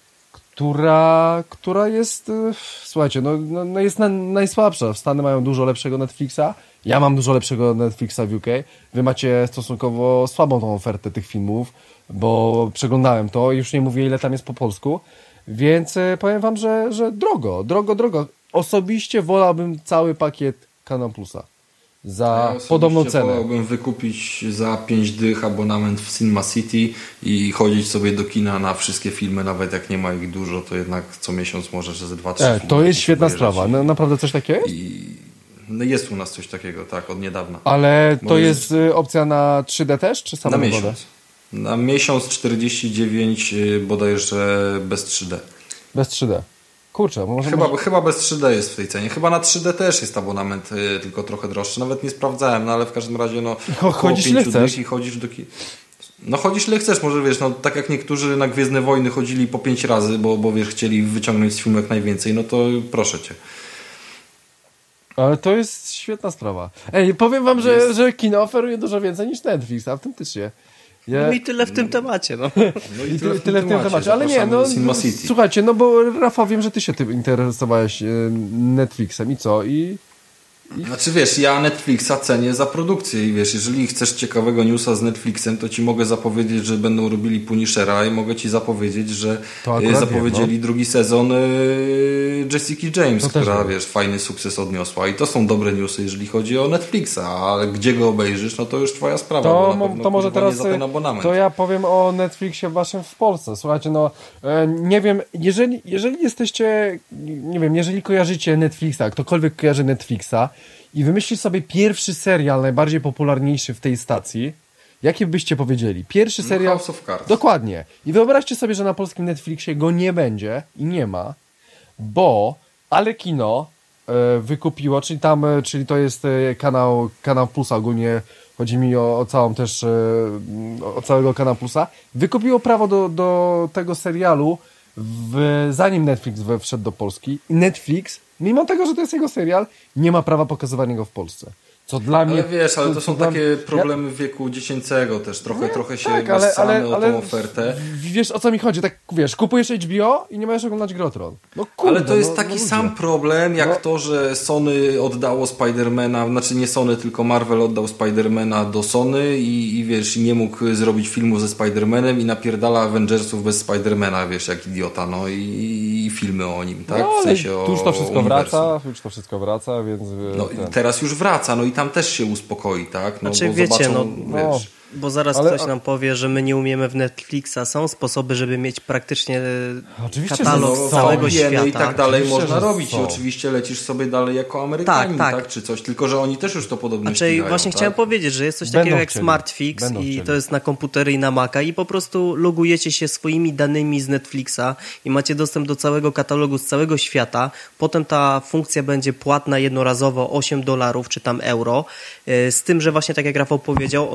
która jest, słuchajcie, no jest najsłabsza. Stany mają dużo lepszego Netflixa, ja mam dużo lepszego Netflixa w UK, wy macie stosunkowo słabą tą ofertę tych filmów, bo przeglądałem to, już nie mówię ile tam jest po polsku, więc powiem wam, że drogo. Osobiście wolałbym cały pakiet Kanal Plusa za podobną cenę. Wolałbym wykupić za 5 dych abonament w Cinema City i chodzić sobie do kina na wszystkie filmy, nawet jak nie ma ich dużo, to jednak co miesiąc może ze 2-3 filmy. To jest świetna sprawa. Naprawdę coś takiego jest? Jest u nas coś takiego, tak, od niedawna. Ale to jest opcja na 3D też, czy samą na miesiąc? Na miesiąc 49 bodajże bez 3D. Bez 3D. Kurczę, Chyba bez 3D jest w tej cenie. Chyba na 3D też jest abonament, tylko trochę droższy. Nawet nie sprawdzałem, no ale w każdym razie chodzisz ile chcesz. I chodzisz do chodzisz ile chcesz, może wiesz, tak jak niektórzy na Gwiezdne Wojny chodzili po 5 razy, bo wiesz, chcieli wyciągnąć z filmu jak najwięcej, no to proszę cię. Ale to jest świetna sprawa. Powiem wam, że kino oferuje dużo więcej niż Netflix, autentycznie. No i tyle w tym temacie, no. I tyle w tym temacie, ale nie, słuchajcie, bo Rafał, wiem, że ty się tym interesowałeś Netflixem i co? Znaczy wiesz, ja Netflixa cenię za produkcję i wiesz, jeżeli chcesz ciekawego newsa z Netflixem, to ci mogę zapowiedzieć, że będą robili Punishera i mogę ci zapowiedzieć, że zapowiedzieli drugi sezon Jessica James, która wiesz, fajny sukces odniosła i to są dobre newsy, jeżeli chodzi o Netflixa, ale gdzie go obejrzysz, no to już twoja sprawa, bo na pewno, to może teraz za ten abonament. To ja powiem o Netflixie waszym w Polsce. Słuchajcie, nie wiem, jeżeli jesteście, nie wiem, jeżeli kojarzycie Netflixa, ktokolwiek kojarzy Netflixa i wymyśli sobie pierwszy serial najbardziej popularniejszy w tej stacji, jaki byście powiedzieli? Pierwszy serial... House of Cards. Dokładnie. I wyobraźcie sobie, że na polskim Netflixie go nie będzie i nie ma, bo Ale Kino wykupiło, czyli to jest kanał Plusa, ogólnie chodzi mi o całą też, o całego Kanał Plusa, wykupiło prawo do tego serialu zanim Netflix wszedł do Polski i Netflix, mimo tego, że to jest jego serial, nie ma prawa pokazywania go w Polsce. Co dla mnie... Ale wiesz, ale to są takie problemy wieku dziecięcego też. Trochę się wessamy o tą ofertę. Wiesz, o co mi chodzi? Tak, wiesz, kupujesz HBO i nie możesz oglądać Gry o Tron. Ale to jest taki sam problem, jak to, że Sony oddało Spidermana, znaczy nie Sony, tylko Marvel oddał Spidermana do Sony i wiesz, nie mógł zrobić filmu ze Spidermanem i napierdala Avengersów bez Spidermana, wiesz, jak idiota, i filmy o nim, tak? W sensie już to wszystko wraca, więc... teraz już wraca, i tam też się uspokoi, tak? Znaczy, bo wiecie, zobaczą, wiesz... Bo zaraz ktoś nam powie, że my nie umiemy w Netflixa. Są sposoby, żeby mieć praktycznie katalog całego świata. I tak dalej można robić. I oczywiście lecisz sobie dalej jako Amerykanin, tak? Czy coś. Tylko, że oni też już to podobno ścigają. Właśnie chciałem powiedzieć, że jest coś takiego jak SmartFix i to jest na komputery i na Maca i po prostu logujecie się swoimi danymi z Netflixa i macie dostęp do całego katalogu z całego świata. Potem ta funkcja będzie płatna jednorazowo $8 czy tam euro. Z tym, że właśnie tak jak Rafał powiedział,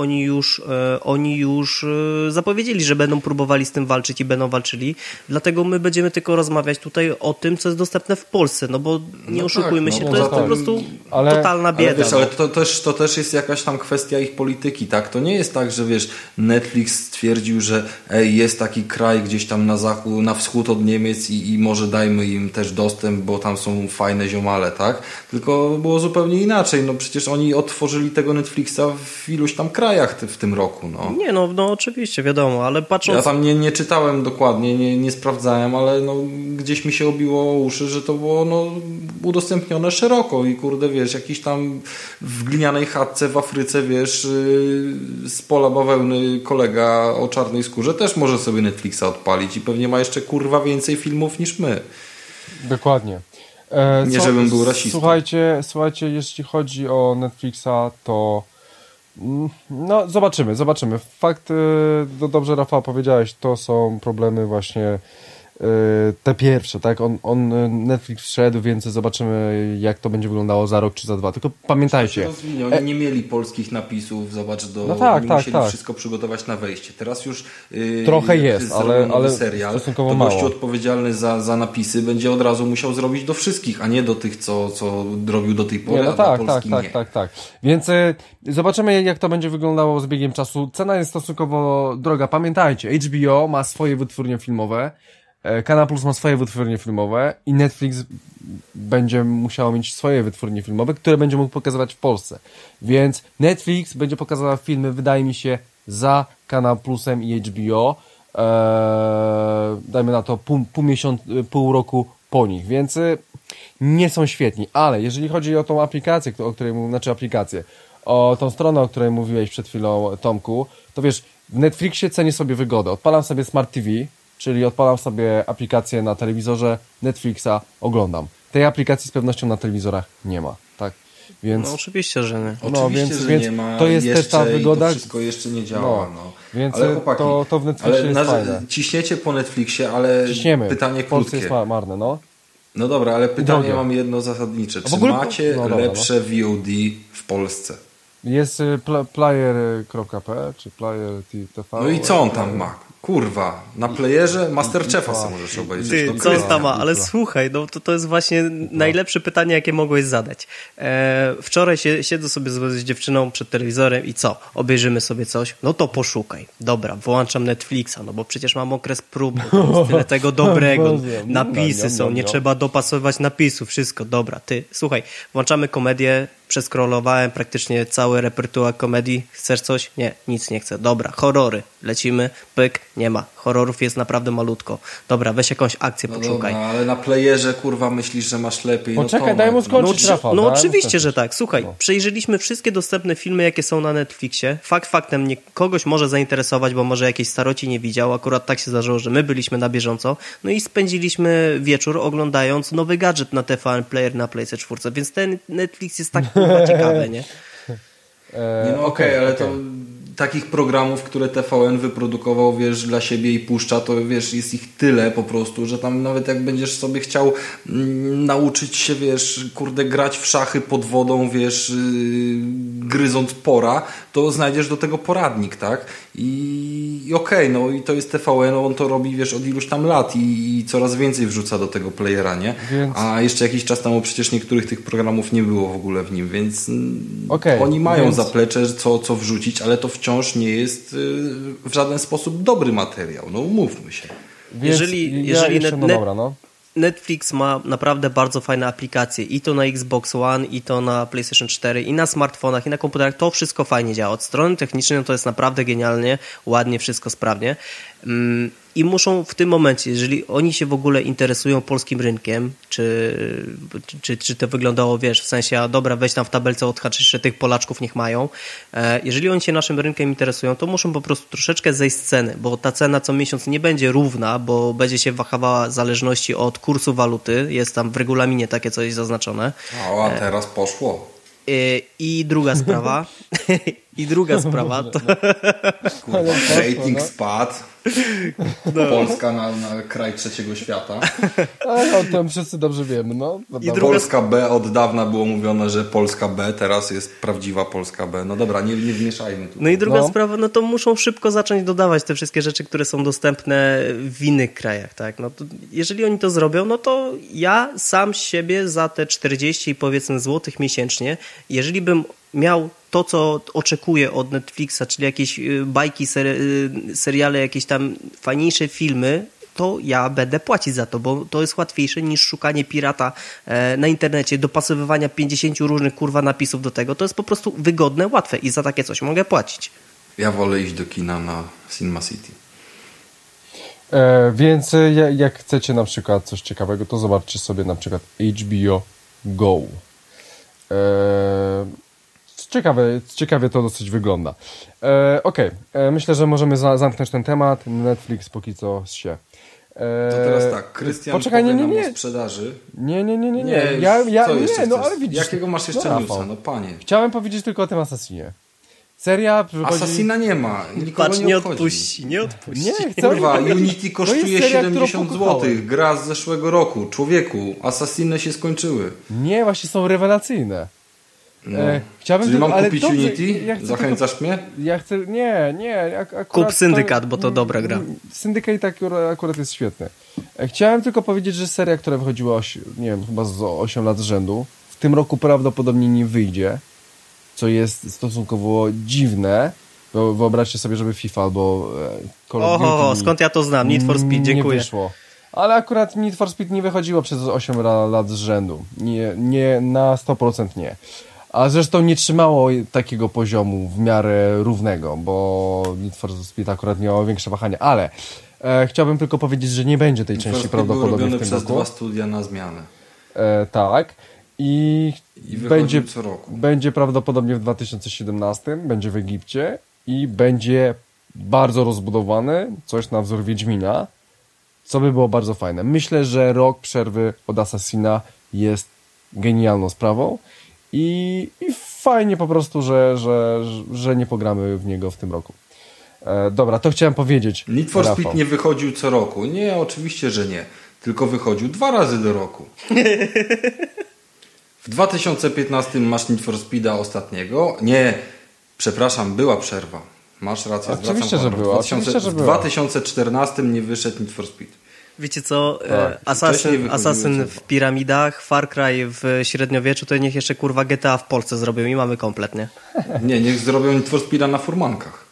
oni już zapowiedzieli, że będą próbowali z tym walczyć i będą walczyli. Dlatego my będziemy tylko rozmawiać tutaj o tym, co jest dostępne w Polsce, bo nie oszukujmy się, to jest po prostu totalna bieda. Ale, wiesz, ale to też jest jakaś tam kwestia ich polityki, tak? To nie jest tak, że wiesz, Netflix stwierdził, że jest taki kraj gdzieś tam na wschód od Niemiec i może dajmy im też dostęp, bo tam są fajne ziomale, tak? Tylko było zupełnie inaczej. Przecież oni otworzyli tego Netflixa w iluś tam krajach w tym roku. No. Nie, no oczywiście, wiadomo, ale patrząc... Ja tam nie czytałem dokładnie, nie sprawdzałem, ale no, gdzieś mi się obiło o uszy, że to było no, udostępnione szeroko i kurde, wiesz, jakiś tam w glinianej chatce w Afryce, wiesz, z pola bawełny kolega o czarnej skórze też może sobie Netflixa odpalić i pewnie ma jeszcze kurwa więcej filmów niż my. Dokładnie. Nie żebym był rasistą. Słuchajcie, jeśli chodzi o Netflixa, to no zobaczymy. Fakt, no dobrze Rafał powiedziałeś, to są problemy właśnie te pierwsze, tak? Netflix wszedł, więc zobaczymy jak to będzie wyglądało za rok czy za 2. Tylko pamiętajcie. Oni nie mieli polskich napisów, zobacz, oni musieli wszystko przygotować na wejście. Teraz już trochę jest, ale serial, stosunkowo to mało. gościu odpowiedzialny za napisy będzie od razu musiał zrobić do wszystkich, a nie do tych, co robił do tej pory, tak. Więc zobaczymy jak to będzie wyglądało z biegiem czasu. Cena jest stosunkowo droga. Pamiętajcie, HBO ma swoje wytwórnie filmowe, Kanal Plus ma swoje wytwórnie filmowe i Netflix będzie musiał mieć swoje wytwórnie filmowe, które będzie mógł pokazywać w Polsce. Więc Netflix będzie pokazywał filmy, wydaje mi się, za Kanal Plusem i HBO. Dajmy na to pół roku po nich, więc nie są świetni. Ale jeżeli chodzi o tą aplikację, o tą stronę, o której mówiłeś przed chwilą, Tomku, to wiesz, w Netflixie cenię sobie wygodę. Odpalam sobie Smart TV, czyli odpalam sobie aplikację na telewizorze, Netflixa oglądam. Tej aplikacji z pewnością na telewizorach nie ma, tak? Więc, no oczywiście, że nie. Oczywiście, że nie ma. To jest też ta wygoda. To wszystko jeszcze nie działa. Więc ale chłopaki, to w Netflixie jest fajne. Ciśniecie po Netflixie, ale ciśniemy. Pytanie w Polsce krótkie. jest marne, no. No dobra, ale pytanie mam jedno zasadnicze. Czy macie lepsze VOD w Polsce? Jest player.pl czy player TV. No i co on tam ma? Kurwa, na playerze Masterchefa sobie możesz obejrzeć. Co on tam ma? Ale słuchaj, no to jest właśnie najlepsze pytanie, jakie mogłeś zadać. Wczoraj siedzę sobie z dziewczyną przed telewizorem i co? Obejrzymy sobie coś? No to poszukaj. Dobra, włączam Netflixa, no bo przecież mam okres próbny, to jest tyle tego dobrego. Napisy są, nie trzeba dopasować napisów, wszystko. Dobra, słuchaj, włączamy komedię, przeskrolowałem praktycznie cały repertuar komedii. Chcesz coś? Nie, nic nie chcę. Dobra, horrory. Lecimy, pyk, nie ma. Horrorów jest naprawdę malutko. Dobra, weź jakąś akcję, poszukaj. Dobra, ale na playerze, kurwa, myślisz, że masz lepiej. Poczekaj, daj mu skończyć, Rafał. No oczywiście, że tak. Słuchaj, przejrzeliśmy wszystkie dostępne filmy, jakie są na Netflixie. Faktem, kogoś może zainteresować, bo może jakiejś staroci nie widział. Akurat tak się zdarzyło, że my byliśmy na bieżąco. No i spędziliśmy wieczór oglądając nowy gadżet na TVN Player na PlayStation 4. Więc ten Netflix jest tak ciekawy, nie? Okej, ale to takich programów, które TVN wyprodukował, wiesz, dla siebie i puszcza, to wiesz, jest ich tyle po prostu, że tam nawet jak będziesz sobie chciał nauczyć się, wiesz, kurde, grać w szachy pod wodą, wiesz, gryząc pora, to znajdziesz do tego poradnik, tak? I okej, no i to jest TVN, on to robi, wiesz, od iluś tam lat i coraz więcej wrzuca do tego playera, nie? Więc... A jeszcze jakiś czas temu przecież niektórych tych programów nie było w ogóle w nim, więc oni mają zaplecze, co wrzucić, ale to wciąż nie jest w żaden sposób dobry materiał, no umówmy się. Jeżeli Netflix ma naprawdę bardzo fajne aplikacje i to na Xbox One, i to na PlayStation 4, i na smartfonach, i na komputerach, to wszystko fajnie działa. Od strony technicznej to jest naprawdę genialnie, ładnie, wszystko sprawnie. I muszą w tym momencie, jeżeli oni się w ogóle interesują polskim rynkiem, czy to wyglądało, wiesz, w sensie, dobra, weź tam w tabelce odhaczyć, że tych Polaczków niech mają. Jeżeli oni się naszym rynkiem interesują, to muszą po prostu troszeczkę zejść z ceny, bo ta cena co miesiąc nie będzie równa, bo będzie się wahawała w zależności od kursu waluty. Jest tam w regulaminie takie coś zaznaczone. A teraz poszło. I druga sprawa. To... Rating spadł. Polska na kraj trzeciego świata. O tym wszyscy dobrze wiemy. No. Polska B od dawna było mówione, że Polska B, teraz jest prawdziwa Polska B. No dobra, nie wmieszajmy tu. No i druga sprawa, no to muszą szybko zacząć dodawać te wszystkie rzeczy, które są dostępne w innych krajach. Tak? No to jeżeli oni to zrobią, no to ja sam siebie za te 40 powiedzmy złotych miesięcznie, jeżeli bym miał to, co oczekuję od Netflixa, czyli jakieś bajki, seriale, jakieś tam fajniejsze filmy, to ja będę płacić za to, bo to jest łatwiejsze niż szukanie pirata na internecie, dopasowywania 50 różnych kurwa napisów do tego. To jest po prostu wygodne, łatwe i za takie coś mogę płacić. Ja wolę iść do kina na Cinema City. Więc jak chcecie na przykład coś ciekawego, to zobaczcie sobie na przykład HBO Go. Ciekawie to dosyć wygląda. Okej. Myślę, że możemy zamknąć ten temat. Netflix póki co się. To teraz tak, Krystian powie nam o sprzedaży. Nie. Co ale widzisz. Jakiego masz jeszcze newsa? No panie. Chciałem powiedzieć tylko o tym Assassinie. Seria wychodzi... Assassina nie ma. Nikogo nie odpuści. Nie, Kurwa, Unity kosztuje 70 zł. Gra z zeszłego roku. Człowieku, Assassiny się skończyły. Nie, właśnie są rewelacyjne. No. Czyli mam kupić Unity? Zachęcasz mnie? Ja chcę... Nie. Akurat kup Syndykat, bo to dobra gra. Syndykat akurat jest świetny. Chciałem tylko powiedzieć, że seria, która wychodziła, nie wiem, chyba z 8 lat z rzędu, w tym roku prawdopodobnie nie wyjdzie, co jest stosunkowo dziwne. Wyobraźcie sobie, żeby FIFA albo Call of Duty skąd ja to znam? Need for Speed, dziękuję. Nie wyszło. Ale akurat Need for Speed nie wychodziło przez 8 lat z rzędu. Nie, na 100% nie. A zresztą nie trzymało takiego poziomu w miarę równego, bo Need for Speed akurat miało większe wahania. Ale chciałbym tylko powiedzieć, że nie będzie tej części prawdopodobnie w tym przez roku. 2 studia na zmianę. Tak. I co roku. Będzie prawdopodobnie w 2017, będzie w Egipcie i będzie bardzo rozbudowany, coś na wzór Wiedźmina, co by było bardzo fajne. Myślę, że rok przerwy od Assassina jest genialną sprawą i fajnie po prostu, że nie pogramy w niego w tym roku. Dobra, to chciałem powiedzieć. Need for Speed nie wychodził co roku. Nie, oczywiście, że nie. Tylko wychodził 2 razy do roku. W 2015 masz Need for Speeda ostatniego. Nie, przepraszam, była przerwa. Masz rację. Oczywiście, że była. W 2014 nie wyszedł Need for Speed. Wiecie co? Tak. Assassin w piramidach, Far Cry w średniowieczu, to niech jeszcze kurwa GTA w Polsce zrobią i mamy kompletnie. Nie, niech zrobią Need for Speeda na furmankach.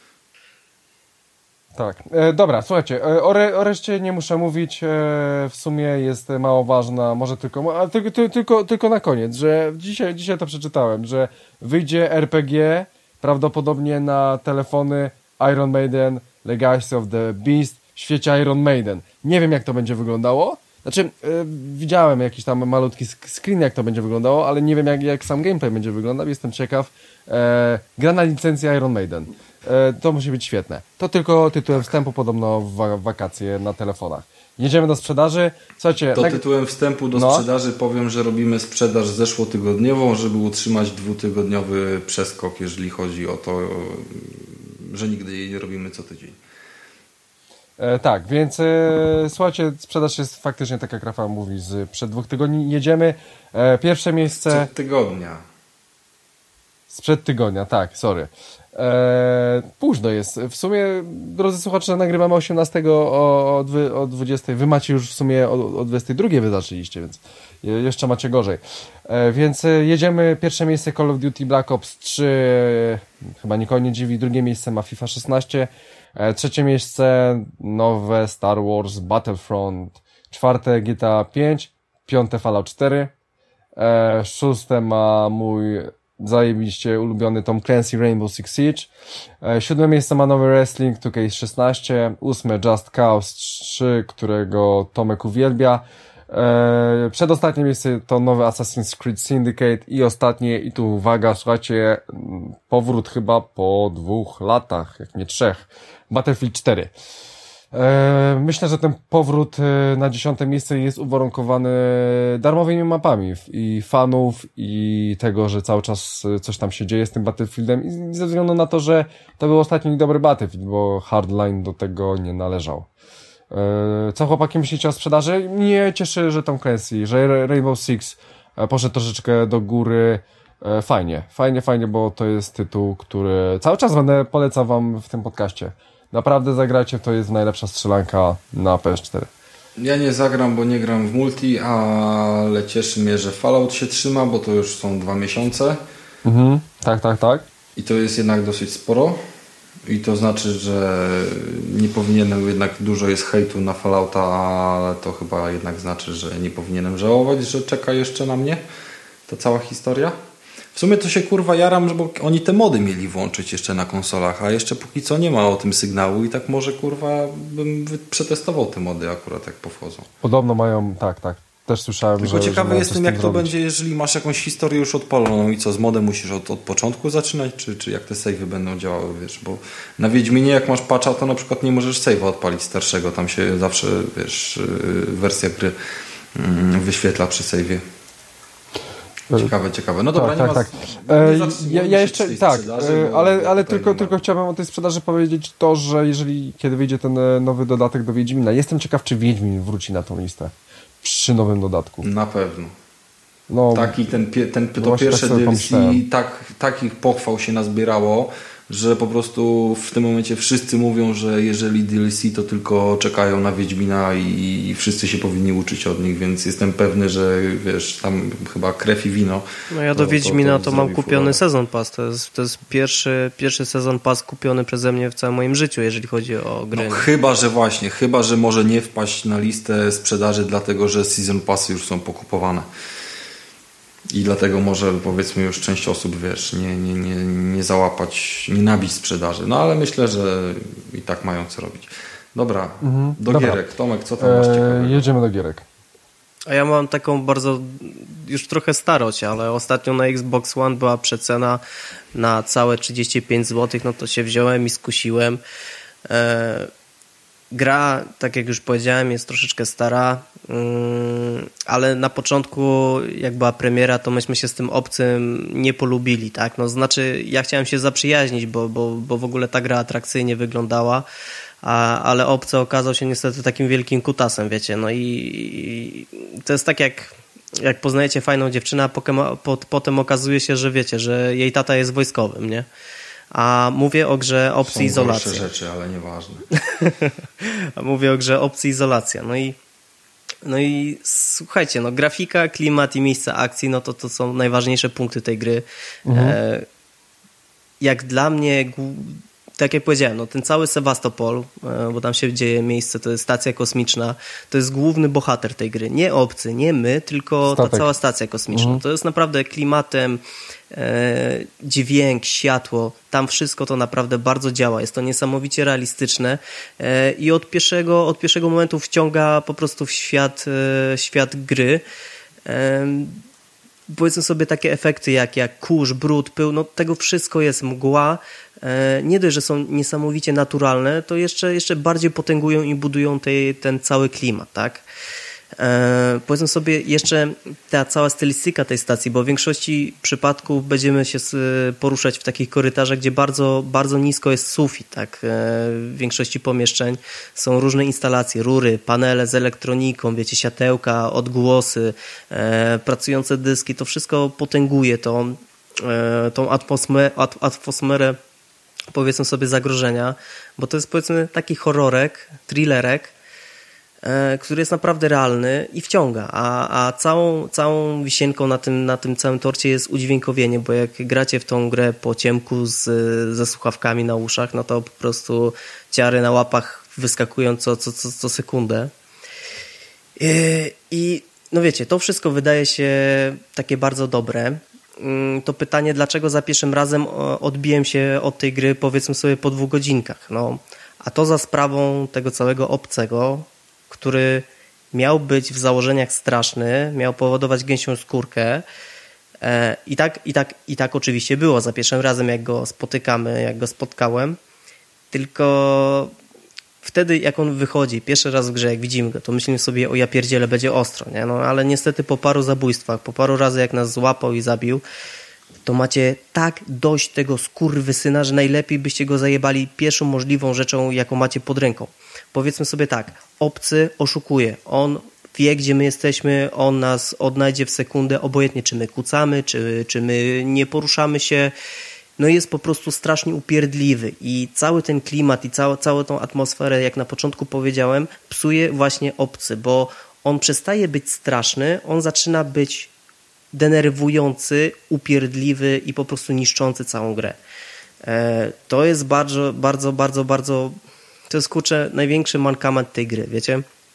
Tak. Dobra, słuchajcie, o reszcie nie muszę mówić, w sumie jest mało ważna, może tylko na koniec, że dzisiaj to przeczytałem, że wyjdzie RPG prawdopodobnie na telefony Iron Maiden, Legacy of the Beast w świecie Iron Maiden. Nie wiem, jak to będzie wyglądało. Znaczy, widziałem jakiś tam malutki screen, jak to będzie wyglądało, ale nie wiem, jak sam gameplay będzie wyglądał. Jestem ciekaw. Gra na licencji Iron Maiden. To musi być świetne. To tylko tytułem wstępu, podobno w wakacje na telefonach. Jedziemy do sprzedaży. Słuchajcie, tytułem wstępu do sprzedaży powiem, że robimy sprzedaż zeszłotygodniową, żeby utrzymać 2-tygodniowy przeskok, jeżeli chodzi o to, że nigdy jej nie robimy co tydzień. Tak, więc słuchajcie, sprzedaż jest faktycznie, tak jak Rafał mówi, sprzed 2 tygodni. Jedziemy. Pierwsze miejsce... Sprzed tygodnia, tak, sorry. Późno jest. W sumie, drodzy słuchacze, nagrywamy 18 o 20. Wy macie już w sumie o 22 wy zaczęliście, więc jeszcze macie gorzej. Więc jedziemy. Pierwsze miejsce Call of Duty Black Ops 3. Chyba nikogo nie dziwi. Drugie miejsce ma FIFA 16. Trzecie miejsce nowe Star Wars Battlefront. Czwarte GTA 5. Piąte Fallout 4. Szóste ma mój zajebiście ulubiony Tom Clancy Rainbow Six Siege. 7 miejsce ma nowy Wrestling 2K16. 8 Just Cause 3, którego Tomek uwielbia. Przedostatnie miejsce to nowy Assassin's Creed Syndicate i ostatnie, i tu uwaga, słuchajcie, powrót chyba po 2 latach, jak nie 3, Battlefield 4. Myślę, że ten powrót na 10. miejsce jest uwarunkowany darmowymi mapami i fanów i tego, że cały czas coś tam się dzieje z tym Battlefieldem i ze względu na to, że to był ostatni dobry Battlefield, bo Hardline do tego nie należał. Co chłopaki myślicie o sprzedaży? Mnie cieszy, że Tom Clancy, że Rainbow Six poszedł troszeczkę do góry. Fajnie, bo to jest tytuł, który cały czas będę polecał wam w tym podcaście. Naprawdę zagrajcie, to jest najlepsza strzelanka na PS4. Ja nie zagram, bo nie gram w multi, ale cieszy mnie, że Fallout się trzyma, bo to już są 2 miesiące. Tak. I to jest jednak dosyć sporo. I to znaczy, że nie powinienem, jednak dużo jest hejtu na Fallouta, ale to chyba jednak znaczy, że nie powinienem żałować, że czeka jeszcze na mnie ta cała historia. W sumie to się kurwa jaram, bo oni te mody mieli włączyć jeszcze na konsolach, a jeszcze póki co nie ma o tym sygnału i tak może kurwa bym przetestował te mody akurat jak powchodzą. Podobno mają, tak. Też słyszałem, tylko że... ciekawy jestem jak to zrobić. będzie, jeżeli masz jakąś historię już odpaloną i co, z modem musisz od początku zaczynać, czy jak te save'y będą działały, wiesz, bo na Wiedźminie jak masz patcha, to na przykład nie możesz save'a odpalić starszego, tam się zawsze, wiesz, wersja gry wyświetla przy save'ie. Ciekawe. No dobra, tak. Ja jeszcze, ale tylko chciałbym o tej sprzedaży powiedzieć to, że kiedy wyjdzie ten nowy dodatek do Wiedźmina, jestem ciekaw, czy Wiedźmin wróci na tą listę przy nowym dodatku. Na pewno. No, taki to pierwsze DLC takich pochwał się nazbierało, że po prostu w tym momencie wszyscy mówią, że jeżeli DLC, to tylko czekają na Wiedźmina i wszyscy się powinni uczyć od nich, więc jestem pewny, że wiesz, tam chyba krew i wino. No ja do Wiedźmina to mam kupiony sezon pass. To jest pierwszy sezon pass kupiony przeze mnie w całym moim życiu, jeżeli chodzi o gry. No, chyba, że może nie wpaść na listę sprzedaży, dlatego że season passy już są pokupowane. I dlatego może powiedzmy już część osób, wiesz, nie załapać, nie nabić sprzedaży. No ale myślę, że i tak mają co robić. Dobra, gierek. Tomek, co tam masz ciekawego? Jedziemy do gierek. A ja mam taką bardzo, już trochę starość, ale ostatnio na Xbox One była przecena na całe 35 zł, no to się wziąłem i skusiłem. Gra, tak jak już powiedziałem, jest troszeczkę stara, ale na początku, jak była premiera, to myśmy się z tym obcym nie polubili, tak? No, znaczy, ja chciałem się zaprzyjaźnić, bo w ogóle ta gra atrakcyjnie wyglądała, ale obcy okazał się niestety takim wielkim kutasem, wiecie, no i to jest tak jak poznajecie fajną dziewczynę, a potem okazuje się, że wiecie, że jej tata jest wojskowym, nie? A mówię o grze Opcji Izolacja. Są gorsze rzeczy, ale nieważne. A mówię o grze Opcji Izolacja. No i słuchajcie, no grafika, klimat i miejsce akcji, no to są najważniejsze punkty tej gry. Jak dla mnie, tak jak powiedziałem, no ten cały Sewastopol, bo tam się dzieje miejsce, to jest stacja kosmiczna, to jest główny bohater tej gry. Nie obcy, nie my, tylko ta cała stacja kosmiczna. To jest naprawdę klimatem, dźwięk, światło, tam wszystko to naprawdę bardzo działa. Jest to niesamowicie realistyczne i od pierwszego momentu wciąga po prostu w świat gry. Powiedzmy sobie takie efekty jak kurz, brud, pył, no tego wszystko jest, mgła. Nie dość, że są niesamowicie naturalne, to jeszcze bardziej potęgują i budują ten cały klimat, tak? Powiedzmy sobie jeszcze ta cała stylistyka tej stacji, bo w większości przypadków będziemy się poruszać w takich korytarzach, gdzie bardzo, bardzo nisko jest sufit, tak? W większości pomieszczeń są różne instalacje, rury, panele z elektroniką, wiecie, światełka, odgłosy, pracujące dyski, to wszystko potęguje tą atmosferę, powiedzmy sobie, zagrożenia, bo to jest, powiedzmy, taki horrorek, thrillerek, który jest naprawdę realny i wciąga, a całą wisienką na tym całym torcie jest udźwiękowienie, bo jak gracie w tą grę po ciemku ze słuchawkami na uszach, no to po prostu ciary na łapach wyskakują co sekundę. I no wiecie, to wszystko wydaje się takie bardzo dobre. To pytanie, dlaczego za pierwszym razem odbiłem się od tej gry, powiedzmy sobie, po 2 godzinkach. No, a to za sprawą tego całego obcego, który miał być w założeniach straszny, miał powodować gęsią skórkę. I tak oczywiście było za pierwszym razem, jak go spotkałem. Tylko wtedy, jak on wychodzi pierwszy raz w grze, jak widzimy go, to myślimy sobie, o ja pierdziele, będzie ostro, nie? No, ale niestety po paru zabójstwach, po paru razy jak nas złapał i zabił, to macie tak dość tego skurwysyna, że najlepiej byście go zajebali pierwszą możliwą rzeczą, jaką macie pod ręką. Powiedzmy sobie tak, obcy oszukuje, on wie, gdzie my jesteśmy, on nas odnajdzie w sekundę, obojętnie czy my kucamy, czy my nie poruszamy się, no jest po prostu strasznie upierdliwy i cały ten klimat i całą tą atmosferę, jak na początku powiedziałem, psuje właśnie obcy, bo on przestaje być straszny, on zaczyna być denerwujący, upierdliwy i po prostu niszczący całą grę. To jest bardzo, bardzo, bardzo, bardzo, to jest, kurczę, największy mankament tej gry, wiecie?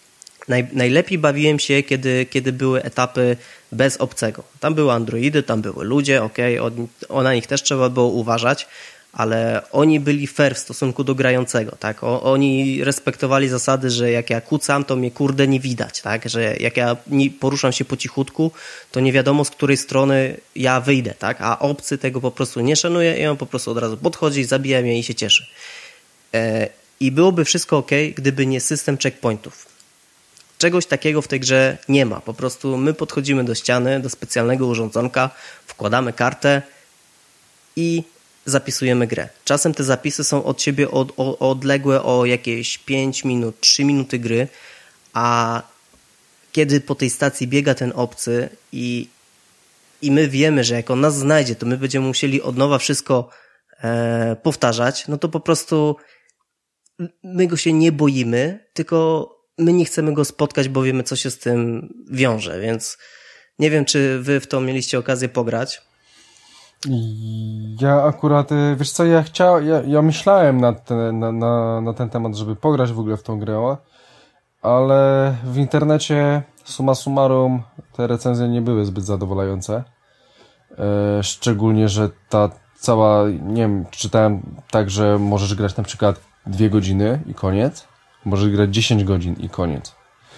Najlepiej bawiłem się, kiedy były etapy bez obcego. Tam były androidy, tam były ludzie, na nich też trzeba było uważać, ale oni byli fair w stosunku do grającego, tak? Oni respektowali zasady, że jak ja kucam, to mnie kurde nie widać, tak? Że jak ja poruszam się po cichutku, to nie wiadomo z której strony ja wyjdę, tak? A obcy tego po prostu nie szanuje i on po prostu od razu podchodzi, zabija mnie i się cieszy. I byłoby wszystko gdyby nie system checkpointów. Czegoś takiego w tej grze nie ma. Po prostu my podchodzimy do ściany, do specjalnego urządzonka, wkładamy kartę i zapisujemy grę. Czasem te zapisy są od siebie odległe o jakieś 5 minut, 3 minuty gry, a kiedy po tej stacji biega ten obcy i my wiemy, że jak on nas znajdzie, to my będziemy musieli od nowa wszystko powtarzać, no to po prostu my go się nie boimy, tylko my nie chcemy go spotkać, bo wiemy, co się z tym wiąże, więc nie wiem, czy wy w to mieliście okazję pograć. Ja akurat, wiesz co, ja myślałem na ten temat, żeby pograć w ogóle w tą grę, ale w internecie summa summarum te recenzje nie były zbyt zadowalające. Szczególnie, że ta cała, nie wiem, czytałem tak, że możesz grać na przykład 2 godziny i koniec, możesz grać 10 godzin i koniec.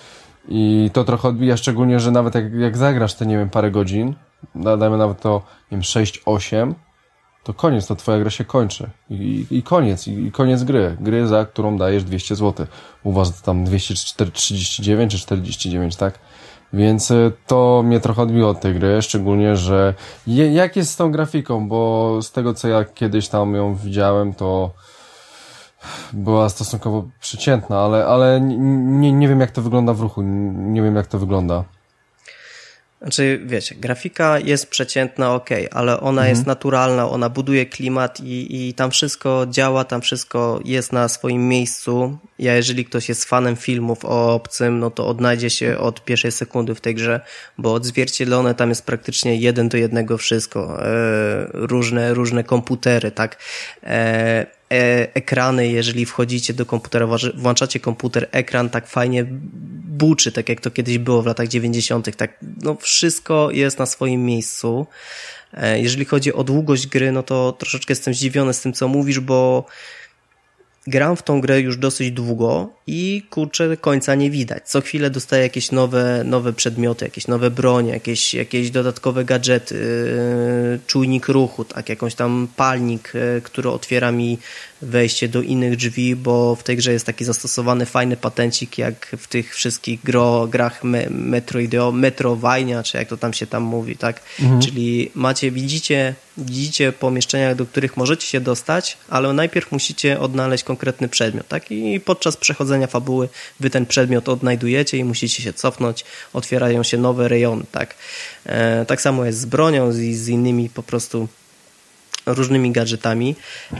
I to trochę odbija, szczególnie, że nawet jak zagrasz te, nie wiem, parę godzin, dajmy nawet to, nie wiem, 6-8, to koniec, to twoja gra się kończy. I koniec, i koniec gry. Gry, za którą dajesz 200 zł. U was to tam 239 czy 49, tak? Więc to mnie trochę odbiło od tej gry, szczególnie, że jak jest z tą grafiką, bo z tego, co ja kiedyś tam ją widziałem, to była stosunkowo przeciętna, ale nie wiem, jak to wygląda w ruchu, nie wiem, jak to wygląda. Znaczy, wiecie, grafika jest przeciętna, ale ona jest naturalna, ona buduje klimat i tam wszystko działa, tam wszystko jest na swoim miejscu. Jeżeli ktoś jest fanem filmów o obcym, no to odnajdzie się od pierwszej sekundy w tej grze, bo odzwierciedlone tam jest praktycznie 1:1 wszystko. Różne komputery, tak? Ekrany, jeżeli wchodzicie do komputera, włączacie komputer, ekran tak fajnie buczy, tak jak to kiedyś było w latach 90. Tak, no wszystko jest na swoim miejscu. Jeżeli chodzi o długość gry, no to troszeczkę jestem zdziwiony z tym, co mówisz, bo gram w tą grę już dosyć długo i kurczę, końca nie widać. Co chwilę dostaję jakieś nowe przedmioty, jakieś nowe bronie, jakieś dodatkowe gadżety, czujnik ruchu, tak, jakąś tam palnik, który otwiera mi wejście do innych drzwi, bo w tej grze jest taki zastosowany fajny patencik, jak w tych wszystkich grach Metroidvania, czy jak to tam się tam mówi, tak? Czyli widzicie pomieszczenia, do których możecie się dostać, ale najpierw musicie odnaleźć konkretny przedmiot, tak? I podczas przechodzenia fabuły wy ten przedmiot odnajdujecie i musicie się cofnąć, otwierają się nowe rejony, tak? Tak samo jest z bronią i z innymi po prostu różnymi gadżetami.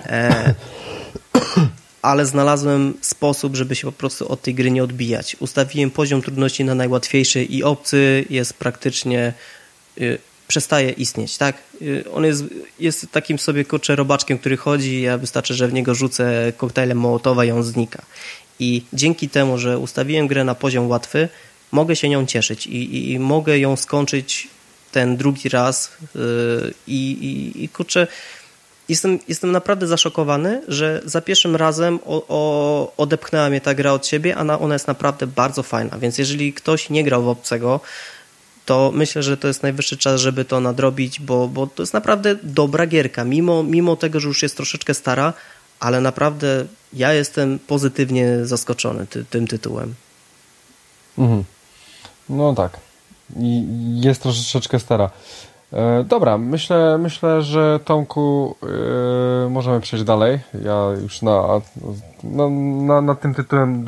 Ale znalazłem sposób, żeby się po prostu od tej gry nie odbijać. Ustawiłem poziom trudności na najłatwiejszy i obcy jest praktycznie przestaje istnieć, tak? On jest takim sobie robaczkiem, który chodzi, ja wystarczy, że w niego rzucę koktajlem Mołotowa i on znika. I dzięki temu, że ustawiłem grę na poziom łatwy, mogę się nią cieszyć i mogę ją skończyć ten drugi raz i kurczę, jestem naprawdę zaszokowany, że za pierwszym razem odepchnęła mnie ta gra od siebie, a ona jest naprawdę bardzo fajna, więc jeżeli ktoś nie grał w obcego, to myślę, że to jest najwyższy czas, żeby to nadrobić, bo to jest naprawdę dobra gierka, mimo tego, że już jest troszeczkę stara, ale naprawdę ja jestem pozytywnie zaskoczony tym tytułem. No tak, jest troszeczkę stara. Dobra, myślę, że Tomku możemy przejść dalej. Ja już na tym tytułem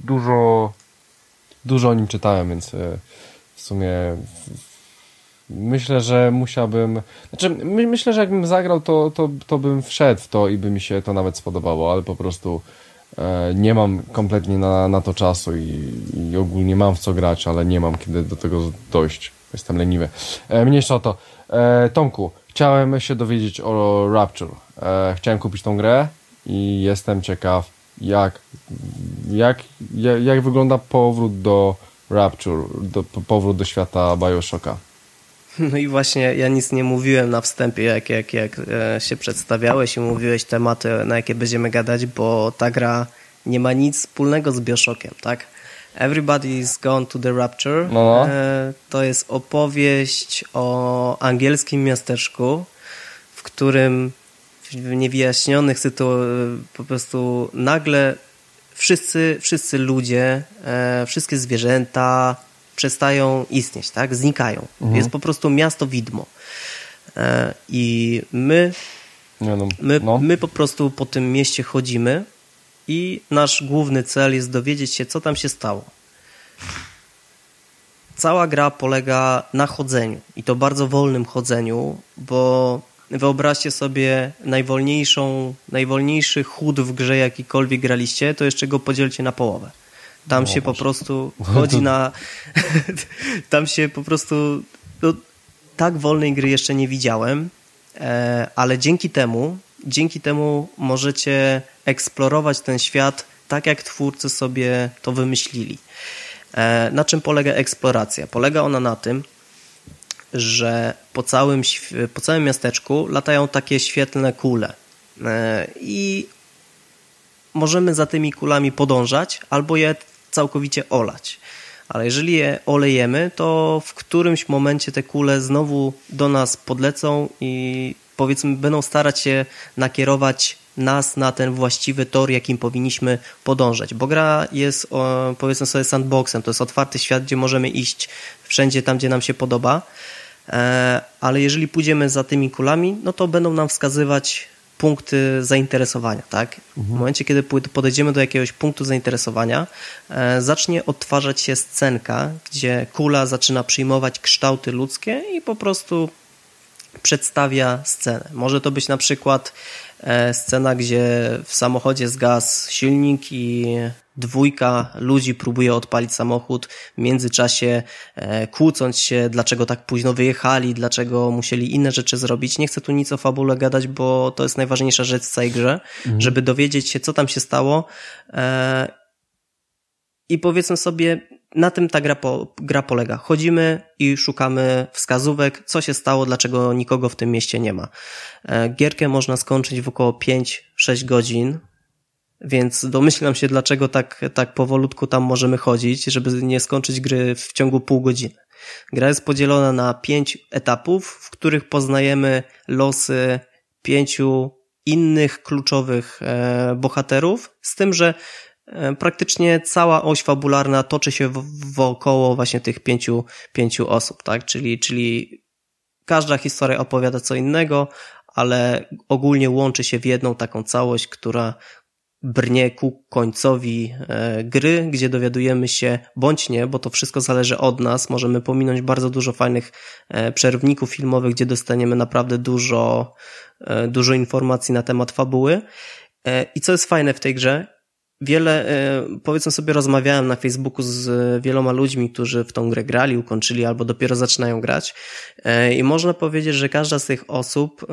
dużo o nim czytałem, więc w sumie myślę, że musiałbym... myślę, że jakbym zagrał, to bym wszedł w to i by mi się to nawet spodobało, ale po prostu nie mam kompletnie na to czasu i ogólnie mam w co grać, ale nie mam kiedy do tego dojść. Jestem leniwy. Mniejsza o to. Tomku, chciałem się dowiedzieć o Rapture. Chciałem kupić tą grę i jestem ciekaw, jak wygląda powrót do Rapture, powrót do świata BioShocka. No i właśnie ja nic nie mówiłem na wstępie, jak się przedstawiałeś i mówiłeś tematy, na jakie będziemy gadać, bo ta gra nie ma nic wspólnego z BioShockiem, tak? Everybody's Gone to the Rapture. No. To jest opowieść o angielskim miasteczku, w którym w niewyjaśnionych po prostu nagle wszyscy ludzie, wszystkie zwierzęta przestają istnieć, tak? Znikają. Jest po prostu miasto widmo. I my po prostu po tym mieście chodzimy i nasz główny cel jest dowiedzieć się, co tam się stało. Cała gra polega na chodzeniu i to bardzo wolnym chodzeniu, bo wyobraźcie sobie najwolniejszy chód w grze, jakikolwiek graliście, to jeszcze go podzielcie na połowę. Tam się po prostu chodzi na... Tam się po prostu... No, tak wolnej gry jeszcze nie widziałem, ale dzięki temu możecie eksplorować ten świat tak, jak twórcy sobie to wymyślili. Na czym polega eksploracja? Polega ona na tym, że po całym miasteczku latają takie świetlne kule i możemy za tymi kulami podążać albo je całkowicie olać. Ale jeżeli je olejemy, to w którymś momencie te kule znowu do nas podlecą i powiedzmy będą starać się nakierować nas na ten właściwy tor, jakim powinniśmy podążać. Bo gra jest, powiedzmy sobie, sandboxem. To jest otwarty świat, gdzie możemy iść wszędzie tam, gdzie nam się podoba. Ale jeżeli pójdziemy za tymi kulami, no to będą nam wskazywać punkty zainteresowania, tak? W momencie, kiedy podejdziemy do jakiegoś punktu zainteresowania, zacznie odtwarzać się scenka, gdzie kula zaczyna przyjmować kształty ludzkie i po prostu przedstawia scenę. Może to być na przykład scena, gdzie w samochodzie zgasł silnik i 2 ludzi próbuje odpalić samochód, w międzyczasie kłócąc się, dlaczego tak późno wyjechali, dlaczego musieli inne rzeczy zrobić. Nie chcę tu nic o fabule gadać, bo to jest najważniejsza rzecz w całej grze, żeby dowiedzieć się, co tam się stało. I powiedzmy sobie, na tym ta gra polega. Chodzimy i szukamy wskazówek, co się stało, dlaczego nikogo w tym mieście nie ma. Gierkę można skończyć w około 5-6 godzin, więc domyślam się, dlaczego tak powolutku tam możemy chodzić, żeby nie skończyć gry w ciągu pół godziny. Gra jest podzielona na 5 etapów, w których poznajemy losy 5 innych kluczowych bohaterów, z tym, że praktycznie cała oś fabularna toczy się wokoło właśnie tych 5 osób, tak? Czyli każda historia opowiada co innego, ale ogólnie łączy się w jedną taką całość, która brnie ku końcowi gry, gdzie dowiadujemy się, bądź nie, bo to wszystko zależy od nas, możemy pominąć bardzo dużo fajnych przerwników filmowych, gdzie dostaniemy naprawdę dużo informacji na temat fabuły. I co jest fajne w tej grze, powiedzmy sobie, rozmawiałem na Facebooku z wieloma ludźmi, którzy w tą grę grali, ukończyli albo dopiero zaczynają grać i można powiedzieć, że każda z tych osób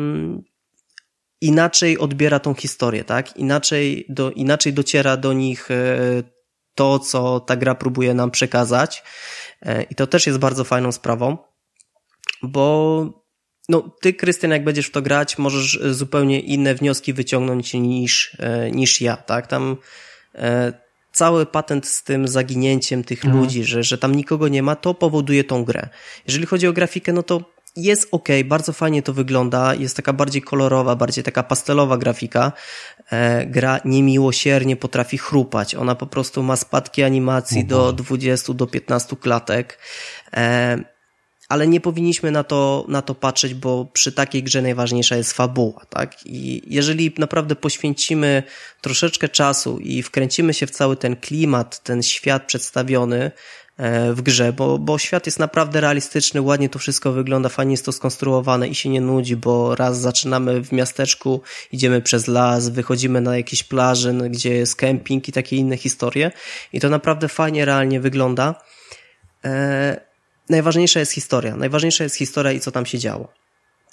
inaczej odbiera tą historię, tak? Inaczej dociera do nich to, co ta gra próbuje nam przekazać i to też jest bardzo fajną sprawą, bo ty, Krystian, jak będziesz w to grać, możesz zupełnie inne wnioski wyciągnąć niż ja, tak? Tam cały patent z tym zaginięciem tych ludzi, że tam nikogo nie ma, to powoduje tą grę. Jeżeli chodzi o grafikę, no to jest okej, bardzo fajnie to wygląda, jest taka bardziej kolorowa, bardziej taka pastelowa grafika. Gra niemiłosiernie potrafi chrupać, ona po prostu ma spadki animacji do 20, do 15 klatek. Ale nie powinniśmy na to patrzeć, bo przy takiej grze najważniejsza jest fabuła, tak? I jeżeli naprawdę poświęcimy troszeczkę czasu i wkręcimy się w cały ten klimat, ten świat przedstawiony w grze, bo świat jest naprawdę realistyczny, ładnie to wszystko wygląda, fajnie jest to skonstruowane i się nie nudzi, bo raz zaczynamy w miasteczku, idziemy przez las, wychodzimy na jakieś plaże, gdzie jest kemping i takie inne historie i to naprawdę fajnie, realnie wygląda. Najważniejsza jest historia i co tam się działo.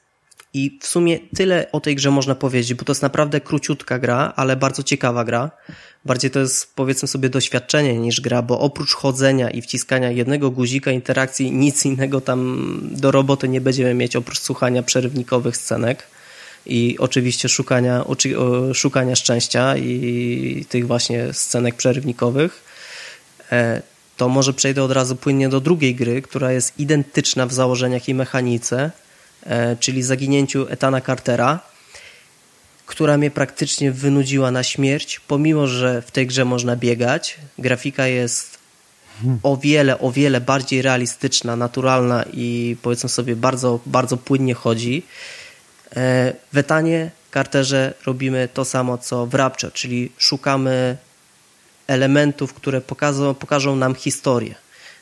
I w sumie tyle o tej grze można powiedzieć, bo to jest naprawdę króciutka gra, ale bardzo ciekawa gra. Bardziej to jest, powiedzmy sobie, doświadczenie niż gra, bo oprócz chodzenia i wciskania jednego guzika interakcji, nic innego tam do roboty nie będziemy mieć, oprócz słuchania przerywnikowych scenek i oczywiście szukania szczęścia i tych właśnie scenek przerywnikowych. To może przejdę od razu płynnie do drugiej gry, która jest identyczna w założeniach i mechanice, czyli Zaginięciu Ethana Cartera, która mnie praktycznie wynudziła na śmierć, pomimo że w tej grze można biegać. Grafika jest o wiele bardziej realistyczna, naturalna i powiedzmy sobie bardzo, bardzo płynnie chodzi. W Ethanie Carterze robimy to samo co w Rapture, czyli szukamy elementów, które pokażą nam historię,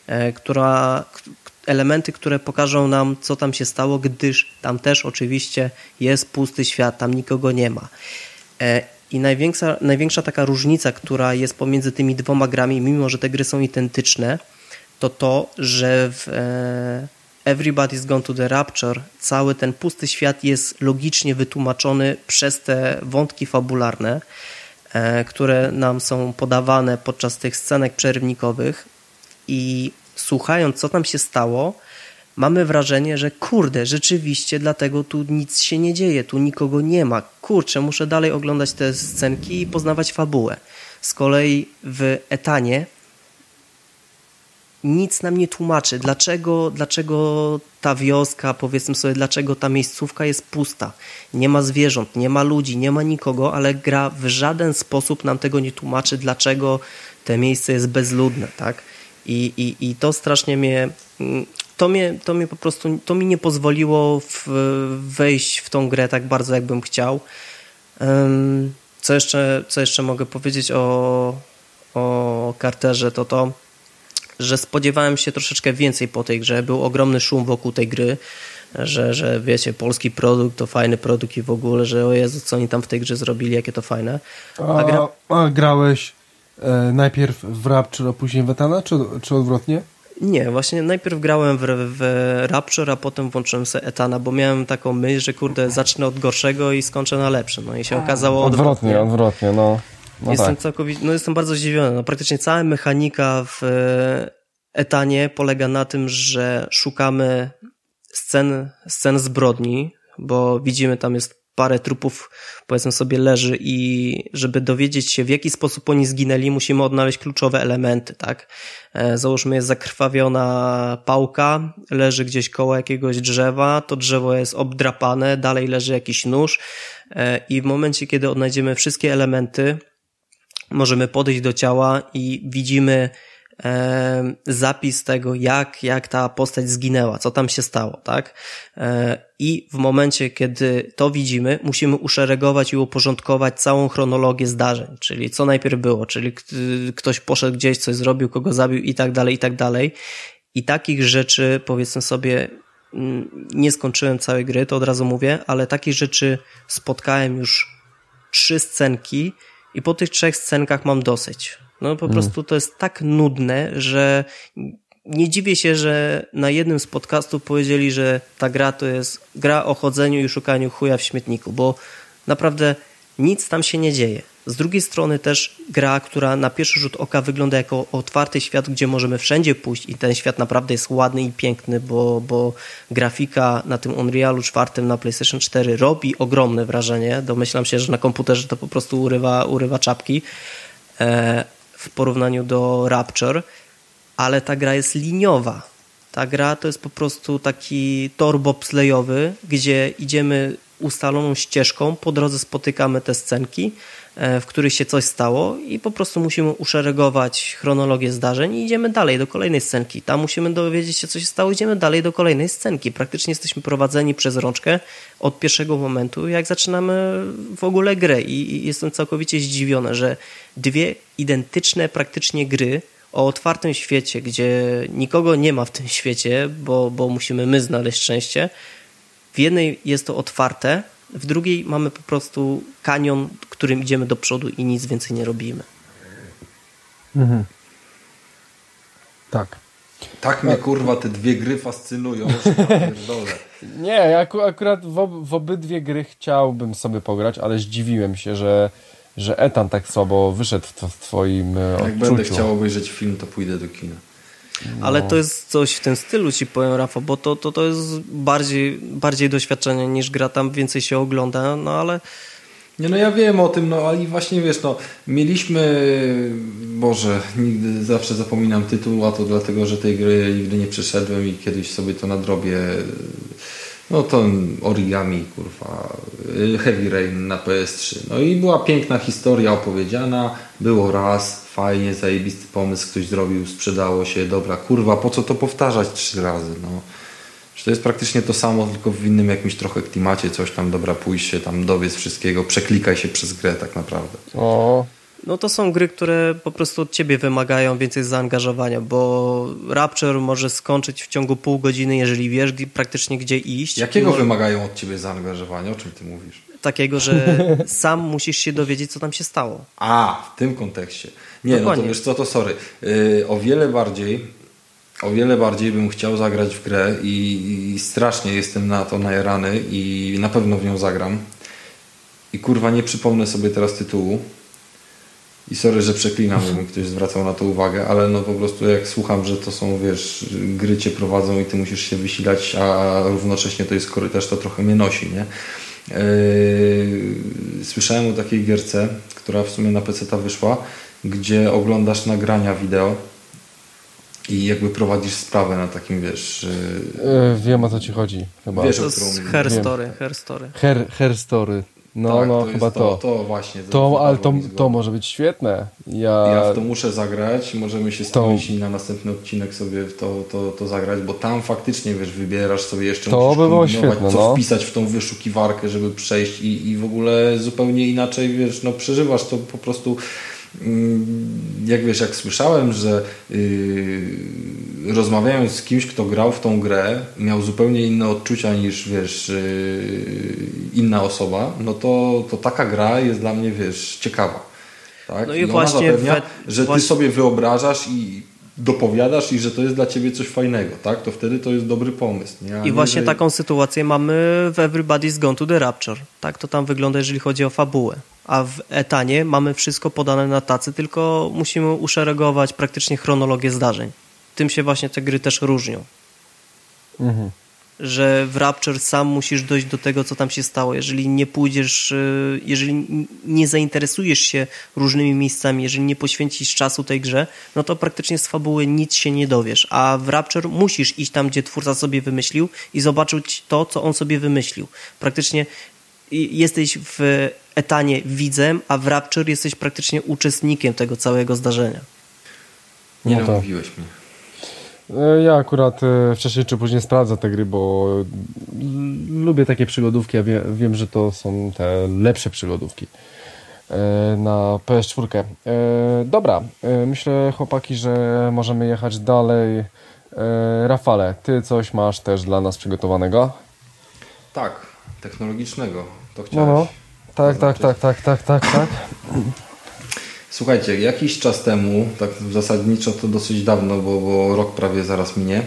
elementy, które pokażą nam, co tam się stało, gdyż tam też oczywiście jest pusty świat, tam nikogo nie ma. I największa taka różnica, która jest pomiędzy tymi dwoma grami, mimo że te gry są identyczne, to, że w Everybody's Gone to the Rapture cały ten pusty świat jest logicznie wytłumaczony przez te wątki fabularne, które nam są podawane podczas tych scenek przerywnikowych i słuchając, co tam się stało, mamy wrażenie, że kurde, rzeczywiście dlatego tu nic się nie dzieje, tu nikogo nie ma. Kurczę, muszę dalej oglądać te scenki i poznawać fabułę. Z kolei w Ethanie nic nam nie tłumaczy, dlaczego ta wioska, powiedzmy sobie, dlaczego ta miejscówka jest pusta. Nie ma zwierząt, nie ma ludzi, nie ma nikogo, ale gra w żaden sposób nam tego nie tłumaczy, dlaczego to miejsce jest bezludne, tak? I to strasznie mnie po prostu nie pozwoliło wejść w tą grę tak bardzo, jakbym chciał. Co jeszcze mogę powiedzieć o Carterze, to że spodziewałem się troszeczkę więcej po tej grze. Był ogromny szum wokół tej gry, że wiecie, polski produkt to fajny produkt i w ogóle, że o Jezu, co oni tam w tej grze zrobili, jakie to fajne. A grałeś najpierw w Rapture, a później w Ethana, czy odwrotnie? Nie, właśnie najpierw grałem w Rapture, a potem włączyłem sobie Ethana, bo miałem taką myśl, że kurde, zacznę od gorszego i skończę na lepszym. No i się okazało odwrotnie, no. Jestem bardzo zdziwiony. No, praktycznie cała mechanika w Ethanie polega na tym, że szukamy scen zbrodni, bo widzimy, tam jest parę trupów, powiedzmy sobie, leży i żeby dowiedzieć się, w jaki sposób oni zginęli, musimy odnaleźć kluczowe elementy, tak? Załóżmy, jest zakrwawiona pałka, leży gdzieś koło jakiegoś drzewa, to drzewo jest obdrapane, dalej leży jakiś nóż i w momencie, kiedy odnajdziemy wszystkie elementy, możemy podejść do ciała i widzimy zapis tego, jak ta postać zginęła, co tam się stało, tak? I w momencie, kiedy to widzimy, musimy uszeregować i uporządkować całą chronologię zdarzeń, czyli co najpierw było, czyli ktoś poszedł gdzieś, coś zrobił, kogo zabił i tak dalej, i tak dalej. I takich rzeczy, powiedzmy sobie, nie skończyłem całej gry, to od razu mówię, ale takich rzeczy spotkałem już 3 scenki i po tych 3 scenkach mam dosyć. No po prostu to jest tak nudne, że nie dziwię się, że na jednym z podcastów powiedzieli, że ta gra to jest gra o chodzeniu i szukaniu chuja w śmietniku, bo naprawdę nic tam się nie dzieje. Z drugiej strony też gra, która na pierwszy rzut oka wygląda jako otwarty świat, gdzie możemy wszędzie pójść i ten świat naprawdę jest ładny i piękny, bo grafika na tym Unrealu 4 na PlayStation 4 robi ogromne wrażenie. Domyślam się, że na komputerze to po prostu urywa czapki w porównaniu do Rapture, ale ta gra jest liniowa. Ta gra to jest po prostu taki tor bobslejowy, gdzie idziemy ustaloną ścieżką, po drodze spotykamy te scenki, w których się coś stało i po prostu musimy uszeregować chronologię zdarzeń i idziemy dalej do kolejnej scenki. Tam musimy dowiedzieć się, co się stało, idziemy dalej do kolejnej scenki. Praktycznie jesteśmy prowadzeni przez rączkę od pierwszego momentu, jak zaczynamy w ogóle grę i jestem całkowicie zdziwiony, że 2 identyczne praktycznie gry o otwartym świecie, gdzie nikogo nie ma w tym świecie, bo musimy my znaleźć szczęście. W jednej jest to otwarte, w drugiej mamy po prostu kanion, którym idziemy do przodu i nic więcej nie robimy. Tak. Tak mnie kurwa te dwie gry fascynują, że ja pierdolę. Nie, ja akurat w obydwie gry chciałbym sobie pograć, ale zdziwiłem się, że Ethan tak słabo wyszedł w twoim odczuciu. Jak będę chciał obejrzeć film, to pójdę do kina. Ale to jest coś w tym stylu, ci powiem, Rafał, bo to jest bardziej doświadczenie niż gra, tam więcej się ogląda, no ale... Nie, no ja wiem o tym, no ale właśnie wiesz, no mieliśmy, Boże, nigdy zawsze zapominam tytuł, a to dlatego, że tej gry nigdy nie przeszedłem i kiedyś sobie to nadrobię. No to Origami, kurwa, Heavy Rain na PS3. No i była piękna historia opowiedziana, było raz, fajnie, zajebisty pomysł, ktoś zrobił, sprzedało się, dobra, kurwa, po co to powtarzać 3 razy, no. Że to jest praktycznie to samo, tylko w innym jakimś trochę klimacie, coś tam, dobra, pójść się tam, dowiedz wszystkiego, przeklikaj się przez grę tak naprawdę. O. No to są gry, które po prostu od ciebie wymagają więcej zaangażowania, bo Rapture może skończyć w ciągu pół godziny, jeżeli wiesz praktycznie gdzie iść. Jakiego wymagają od ciebie zaangażowania? O czym ty mówisz? Takiego, że sam musisz się dowiedzieć, co tam się stało. A, w tym kontekście. Nie, Dokładnie. no to wiesz co, to sorry. O wiele bardziej bym chciał zagrać w grę i strasznie jestem na to najarany i na pewno w nią zagram. I kurwa nie przypomnę sobie teraz tytułu. I sorry, że przeklinam, żeby ktoś zwracał na to uwagę, ale no po prostu jak słucham, że to są, wiesz, gry cię prowadzą i ty musisz się wysilać, a równocześnie to jest korytarz, to trochę mnie nosi, nie? Słyszałem o takiej gierce, która w sumie na PC-ta wyszła, gdzie oglądasz nagrania wideo i jakby prowadzisz sprawę na takim, wiesz... Wiem, o co ci chodzi chyba. Wiesz, To o jest którą... Her Story. No, tak, no, to chyba to. To właśnie. Ale to może być świetne. Ja w to muszę zagrać. Możemy się stanowić i na następny odcinek sobie to zagrać, bo tam faktycznie, wiesz, wybierasz sobie jeszcze, to musisz by było kombinować, świetne, co no. wpisać w tą wyszukiwarkę, żeby przejść i w ogóle zupełnie inaczej, wiesz, no przeżywasz to po prostu. Jak wiesz, jak słyszałem, że rozmawiając z kimś, kto grał w tą grę, miał zupełnie inne odczucia niż, wiesz, inna osoba, no to taka gra jest dla mnie, wiesz, ciekawa. Tak? No I i właśnie ona zapewnia, że ty sobie wyobrażasz i dopowiadasz i że to jest dla ciebie coś fajnego, tak? To wtedy to jest dobry pomysł. Nie? I właśnie taką sytuację mamy w Everybody's Gone to the Rapture. Tak to tam wygląda, jeżeli chodzi o fabułę. A w Ethanie mamy wszystko podane na tacy, tylko musimy uszeregować praktycznie chronologię zdarzeń. Tym się właśnie te gry też różnią. Mhm. Że w Rapture sam musisz dojść do tego, co tam się stało. Jeżeli nie pójdziesz, jeżeli nie zainteresujesz się różnymi miejscami, jeżeli nie poświęcisz czasu tej grze, no to praktycznie z fabuły nic się nie dowiesz. A w Rapture musisz iść tam, gdzie twórca sobie wymyślił i zobaczyć to, co on sobie wymyślił. Praktycznie jesteś w Ethanie widzem, a w Rapture jesteś praktycznie uczestnikiem tego całego zdarzenia. Nie No to. namówiłeś mnie. Ja akurat wcześniej czy później sprawdzę te gry, bo lubię takie przygodówki, a wiem, że to są te lepsze przygodówki na PS4. Dobra, myślę, chłopaki, że możemy jechać dalej. Rafale, ty coś masz też dla nas przygotowanego? Tak, technologicznego. To chciałeś. No. Tak. Słuchajcie, jakiś czas temu, tak zasadniczo to dosyć dawno, bo rok prawie zaraz minie,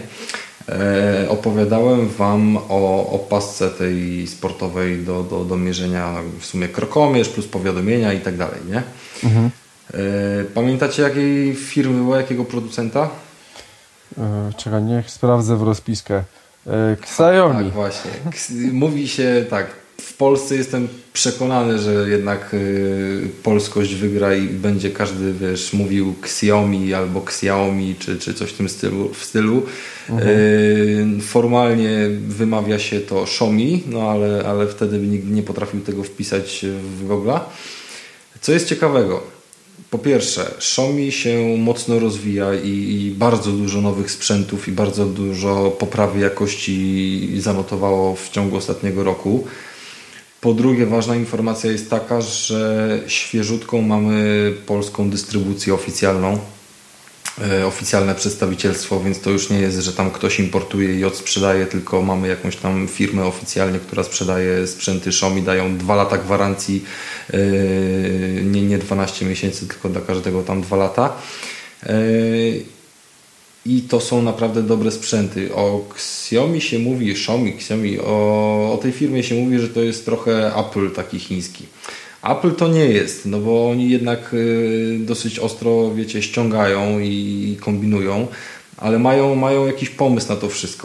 opowiadałem wam o pasce tej sportowej do mierzenia, w sumie krokomierz plus powiadomienia i tak dalej, nie? Mhm. Pamiętacie jakiej firmy była, jakiego producenta? Czekaj, niech sprawdzę w rozpiskę. Xiaomi. Tak, właśnie. Mówi się tak. W Polsce jestem przekonany, że jednak polskość wygra i będzie każdy, wiesz, mówił Xiaomi albo Xiaomi czy coś w tym stylu. Mhm. Formalnie wymawia się to Xiaomi, no ale wtedy nikt nie potrafił tego wpisać w Google'a. Co jest ciekawego? Po pierwsze, Xiaomi się mocno rozwija i bardzo dużo nowych sprzętów i bardzo dużo poprawy jakości zanotowało w ciągu ostatniego roku. Po drugie, ważna informacja jest taka, że świeżutką mamy polską dystrybucję oficjalną, oficjalne przedstawicielstwo, więc to już nie jest, że tam ktoś importuje i odsprzedaje, tylko mamy jakąś tam firmę oficjalnie, która sprzedaje sprzęty Xiaomi, dają 2 lata gwarancji, nie 12 miesięcy, tylko dla każdego tam 2 lata. i to są naprawdę dobre sprzęty. O Xiaomi się mówi, Xiaomi, o tej firmie się mówi, że to jest trochę Apple taki chiński. Apple to nie jest, no bo oni jednak dosyć ostro, wiecie, ściągają i kombinują, ale mają jakiś pomysł na to wszystko.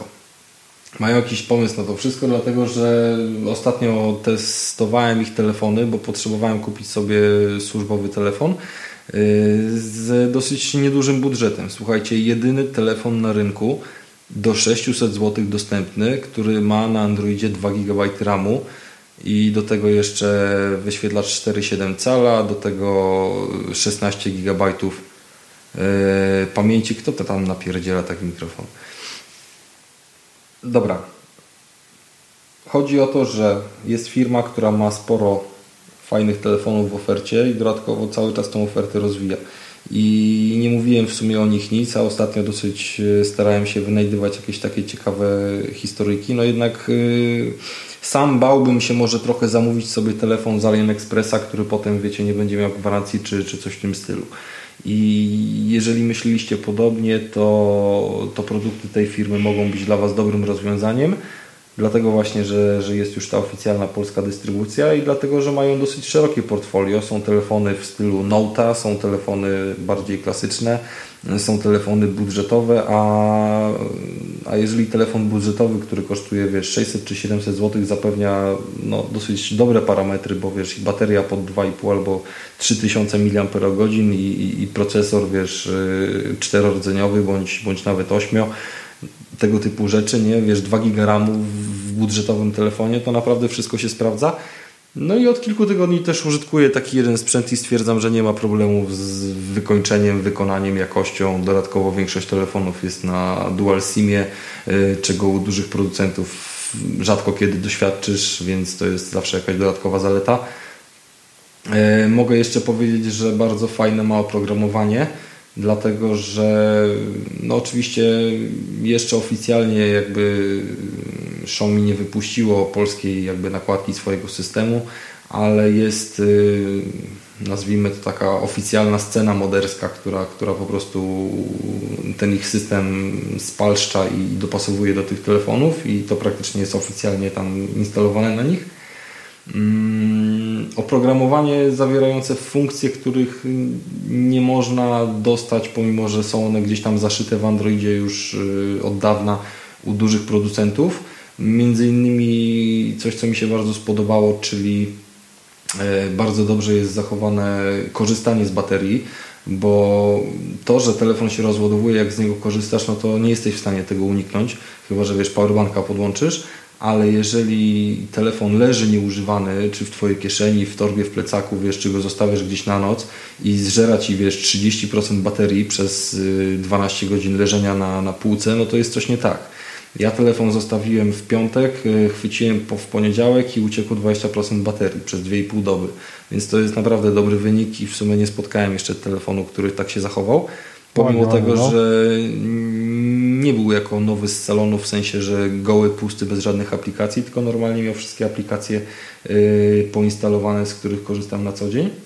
Dlatego że ostatnio testowałem ich telefony, bo potrzebowałem kupić sobie służbowy telefon z dosyć niedużym budżetem. Słuchajcie, jedyny telefon na rynku do 600 zł dostępny, który ma na Androidzie 2 GB RAMu i do tego jeszcze wyświetlacz 4,7 cala, do tego 16 GB pamięci. Kto to tam napierdziela taki mikrofon? Dobra. Chodzi o to, że jest firma, która ma sporo fajnych telefonów w ofercie i dodatkowo cały czas tą ofertę rozwija. I nie mówiłem w sumie o nich nic, a ostatnio dosyć starałem się wynajdywać jakieś takie ciekawe historyjki. No jednak sam bałbym się może trochę zamówić sobie telefon z AliExpressa, który potem, wiecie, nie będzie miał gwarancji czy coś w tym stylu. I jeżeli myśleliście podobnie, to produkty tej firmy mogą być dla Was dobrym rozwiązaniem. Dlatego właśnie, że jest już ta oficjalna polska dystrybucja i dlatego, że mają dosyć szerokie portfolio. Są telefony w stylu Note'a, są telefony bardziej klasyczne, są telefony budżetowe, a jeżeli telefon budżetowy, który kosztuje 600 czy 700 zł, zapewnia dosyć dobre parametry, bo i bateria pod 2,5 albo 3000 mAh i procesor 4-rdzeniowy bądź nawet 8, tego typu rzeczy, 2 GB RAMu w budżetowym telefonie, to naprawdę wszystko się sprawdza. No i od kilku tygodni też użytkuję taki jeden sprzęt i stwierdzam, że nie ma problemu z wykończeniem, wykonaniem, jakością. Dodatkowo większość telefonów jest na dual SIM-ie, czego u dużych producentów rzadko kiedy doświadczysz, więc to jest zawsze jakaś dodatkowa zaleta. Mogę jeszcze powiedzieć, że bardzo fajne ma oprogramowanie, dlatego że oczywiście jeszcze oficjalnie Xiaomi nie wypuściło polskiej nakładki swojego systemu, ale jest, nazwijmy to, taka oficjalna scena moderska, która po prostu ten ich system spalszcza i dopasowuje do tych telefonów i to praktycznie jest oficjalnie tam instalowane na nich. Oprogramowanie zawierające funkcje, których nie można dostać, pomimo że są one gdzieś tam zaszyte w Androidzie już od dawna u dużych producentów. Między innymi coś, co mi się bardzo spodobało, czyli bardzo dobrze jest zachowane korzystanie z baterii, bo to, że telefon się rozładowuje, jak z niego korzystasz, to nie jesteś w stanie tego uniknąć, chyba że powerbanka podłączysz. Ale jeżeli telefon leży nieużywany, czy w Twojej kieszeni, w torbie, w plecaku, czy go zostawiasz gdzieś na noc i zżera Ci, 30% baterii przez 12 godzin leżenia na półce, to jest coś nie tak. Ja telefon zostawiłem w piątek, chwyciłem w poniedziałek i uciekło 20% baterii przez 2,5 doby. Więc to jest naprawdę dobry wynik i w sumie nie spotkałem jeszcze telefonu, który tak się zachował. Pomimo tego, że nie był jako nowy z salonu, w sensie, że goły, pusty, bez żadnych aplikacji, tylko normalnie miał wszystkie aplikacje poinstalowane, z których korzystam na co dzień.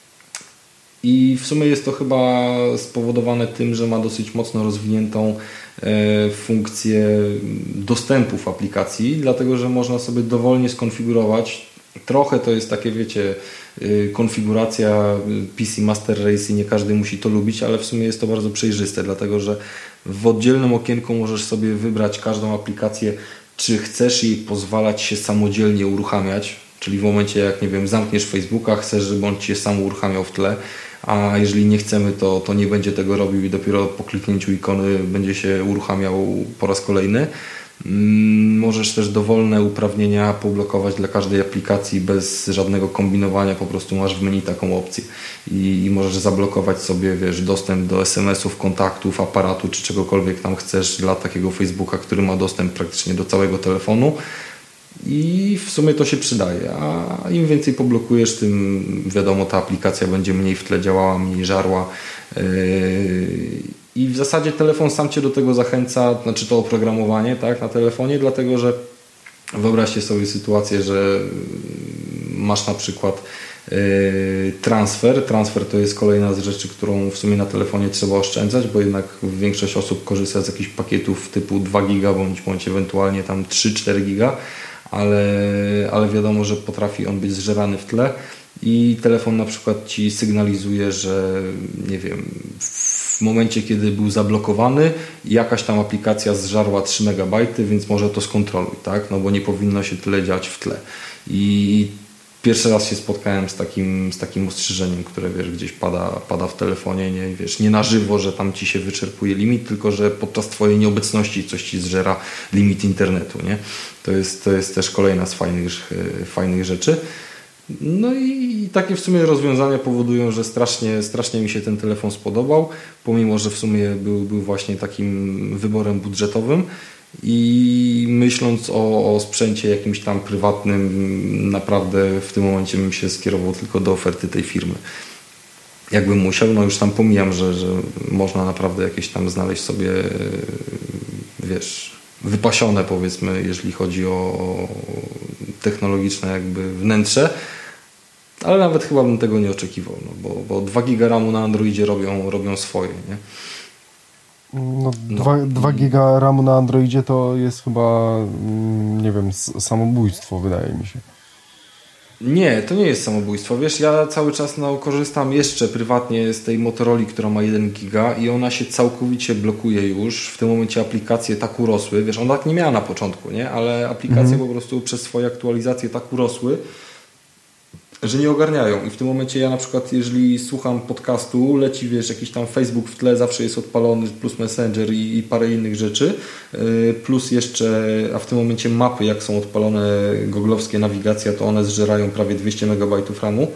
I w sumie jest to chyba spowodowane tym, że ma dosyć mocno rozwiniętą funkcję dostępu w aplikacji, dlatego że można sobie dowolnie skonfigurować. Trochę to jest takie, konfiguracja PC Master Race i nie każdy musi to lubić, ale w sumie jest to bardzo przejrzyste, dlatego że w oddzielnym okienku możesz sobie wybrać każdą aplikację, czy chcesz jej pozwalać się samodzielnie uruchamiać, czyli w momencie jak, zamkniesz Facebooka, chcesz, żeby on Ci się sam uruchamiał w tle, a jeżeli nie chcemy, to nie będzie tego robił i dopiero po kliknięciu ikony będzie się uruchamiał po raz kolejny. Możesz też dowolne uprawnienia poblokować dla każdej aplikacji bez żadnego kombinowania, po prostu masz w menu taką opcję i możesz zablokować sobie, dostęp do SMS-ów, kontaktów, aparatu czy czegokolwiek tam chcesz dla takiego Facebooka, który ma dostęp praktycznie do całego telefonu i w sumie to się przydaje, a im więcej poblokujesz, tym wiadomo, ta aplikacja będzie mniej w tle działała, mniej żarła. I w zasadzie telefon sam Cię do tego zachęca, znaczy to oprogramowanie, tak, na telefonie, dlatego że wyobraźcie sobie sytuację, że masz na przykład Transfer to jest kolejna z rzeczy, którą w sumie na telefonie trzeba oszczędzać, bo jednak większość osób korzysta z jakichś pakietów typu 2 giga bądź ewentualnie tam 3-4 giga, ale wiadomo, że potrafi on być zżerany w tle i telefon na przykład Ci sygnalizuje, że nie wiem, w momencie, kiedy był zablokowany, jakaś tam aplikacja zżarła 3 MB, więc może to skontroluj, tak? No bo nie powinno się tyle dziać w tle. I pierwszy raz się spotkałem z takim ostrzeżeniem, które wiesz, gdzieś pada w telefonie, nie, wiesz, nie na żywo, że tam Ci się wyczerpuje limit, tylko że podczas Twojej nieobecności coś Ci zżera limit internetu, nie? To jest też kolejna z fajnych rzeczy. No i takie w sumie rozwiązania powodują, że strasznie mi się ten telefon spodobał, pomimo że w sumie był właśnie takim wyborem budżetowym i myśląc o sprzęcie jakimś tam prywatnym, naprawdę w tym momencie bym się skierował tylko do oferty tej firmy. Jakbym musiał, no już tam pomijam, że można naprawdę jakieś tam znaleźć sobie, wiesz, wypasione powiedzmy, jeżeli chodzi o technologiczne jakby wnętrze, ale nawet chyba bym tego nie oczekiwał, no bo 2 giga RAMu na Androidzie robią swoje, nie? No, 2 giga RAMu na Androidzie to jest chyba, nie wiem, samobójstwo, wydaje mi się. Nie, to nie jest samobójstwo. Wiesz, ja cały czas korzystam jeszcze prywatnie z tej Motorola, która ma 1 giga i ona się całkowicie blokuje już. W tym momencie aplikacje tak urosły. Wiesz, ona tak nie miała na początku, nie? Ale aplikacje po prostu przez swoje aktualizacje tak urosły, że nie ogarniają. I w tym momencie ja na przykład, jeżeli słucham podcastu, leci, wiesz, jakiś tam Facebook w tle, zawsze jest odpalony, plus Messenger i parę innych rzeczy, plus jeszcze, a w tym momencie mapy, jak są odpalone goglowskie, nawigacja, to one zżerają prawie 200 MB RAMu,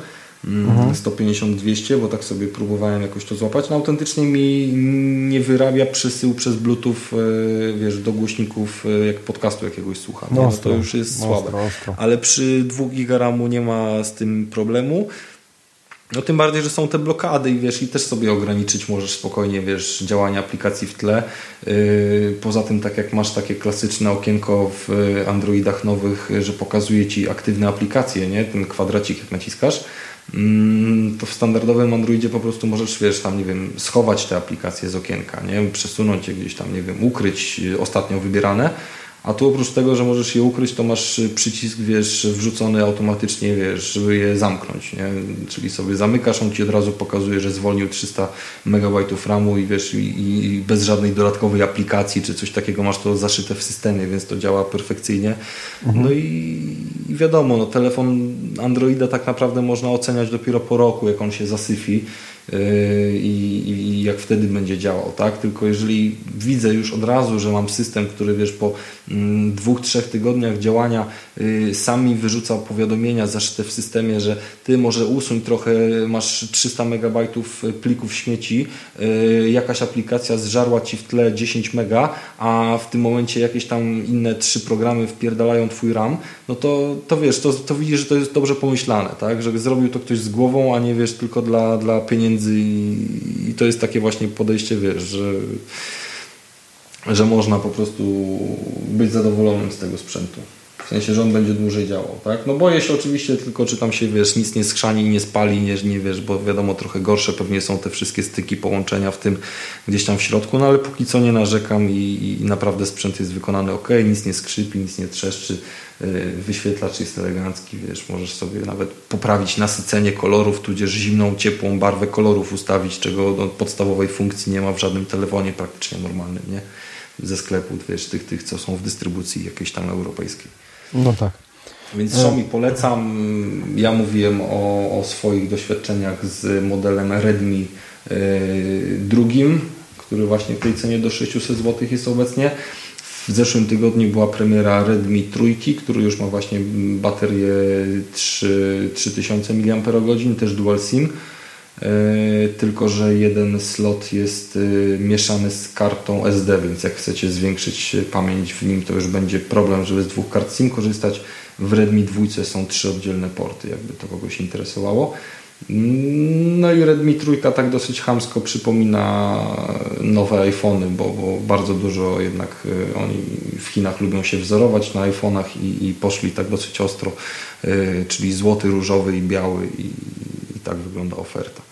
150-200, bo tak sobie próbowałem jakoś to złapać. No autentycznie mi nie wyrabia przesyłu przez Bluetooth, wiesz, do głośników, jak podcastu jakiegoś słucham. No to już jest słabe. Ale przy 2 giga RAMu nie ma z tym problemu. No tym bardziej, że są te blokady i wiesz, i też sobie ograniczyć możesz spokojnie, wiesz, działanie aplikacji w tle. Poza tym, tak jak masz takie klasyczne okienko w Androidach nowych, że pokazuje Ci aktywne aplikacje, nie? Ten kwadracik jak naciskasz, to w standardowym Androidzie po prostu możesz, wiesz, tam, nie wiem, schować te aplikacje z okienka, nie? Przesunąć je gdzieś tam, nie wiem, ukryć ostatnio wybierane, a tu oprócz tego, że możesz je ukryć, to masz przycisk, wiesz, wrzucony automatycznie, wiesz, żeby je zamknąć, nie? Czyli sobie zamykasz, on Ci od razu pokazuje, że zwolnił 300 MB RAMu i wiesz, i bez żadnej dodatkowej aplikacji czy coś takiego masz to zaszyte w systemie, więc to działa perfekcyjnie. No i wiadomo, no, telefon Androida tak naprawdę można oceniać dopiero po roku, jak on się zasyfi i jak wtedy będzie działał, tak? Tylko jeżeli widzę już od razu, że mam system, który, wiesz, po 2-3 tygodniach działania sam mi wyrzuca powiadomienia zaszyte w systemie, że ty może usuń trochę, masz 300 MB plików śmieci, jakaś aplikacja zżarła Ci w tle 10 mega, a w tym momencie jakieś tam inne 3 programy wpierdalają Twój RAM, no to wiesz, to widzisz, że to jest dobrze pomyślane, tak? Że zrobił to ktoś z głową, a nie, wiesz, tylko dla pieniędzy i to jest takie właśnie podejście, wiesz, że można po prostu być zadowolonym z tego sprzętu. W sensie, że on będzie dłużej działał, tak? No boję się oczywiście tylko, czy tam się, wiesz, nic nie skrzani, nie spali, nie wiesz, bo wiadomo, trochę gorsze pewnie są te wszystkie styki, połączenia w tym gdzieś tam w środku, no ale póki co nie narzekam i naprawdę sprzęt jest wykonany ok, nic nie skrzypi, nic nie trzeszczy, wyświetlacz jest elegancki, wiesz, możesz sobie nawet poprawić nasycenie kolorów, tudzież zimną, ciepłą barwę kolorów ustawić, czego no, podstawowej funkcji nie ma w żadnym telefonie praktycznie normalnym, nie? Ze sklepu, wiesz, tych, co są w dystrybucji jakiejś tam europejskiej. No tak. Więc Xiaomi polecam. Ja mówiłem o swoich doświadczeniach z modelem Redmi drugim, który właśnie w tej cenie do 600 zł jest obecnie. W zeszłym tygodniu była premiera Redmi trójki, który już ma właśnie baterię 3000 mAh, też Dual SIM. Tylko że jeden slot jest mieszany z kartą SD, więc jak chcecie zwiększyć pamięć w nim, to już będzie problem, żeby z 2 kart SIM korzystać. W Redmi 2 są 3 oddzielne porty, jakby to kogoś interesowało. No i Redmi Trójka tak dosyć chamsko przypomina nowe iPhony, bo bardzo dużo jednak oni w Chinach lubią się wzorować na iPhone'ach i poszli tak dosyć ostro, czyli złoty, różowy i biały i tak wygląda oferta.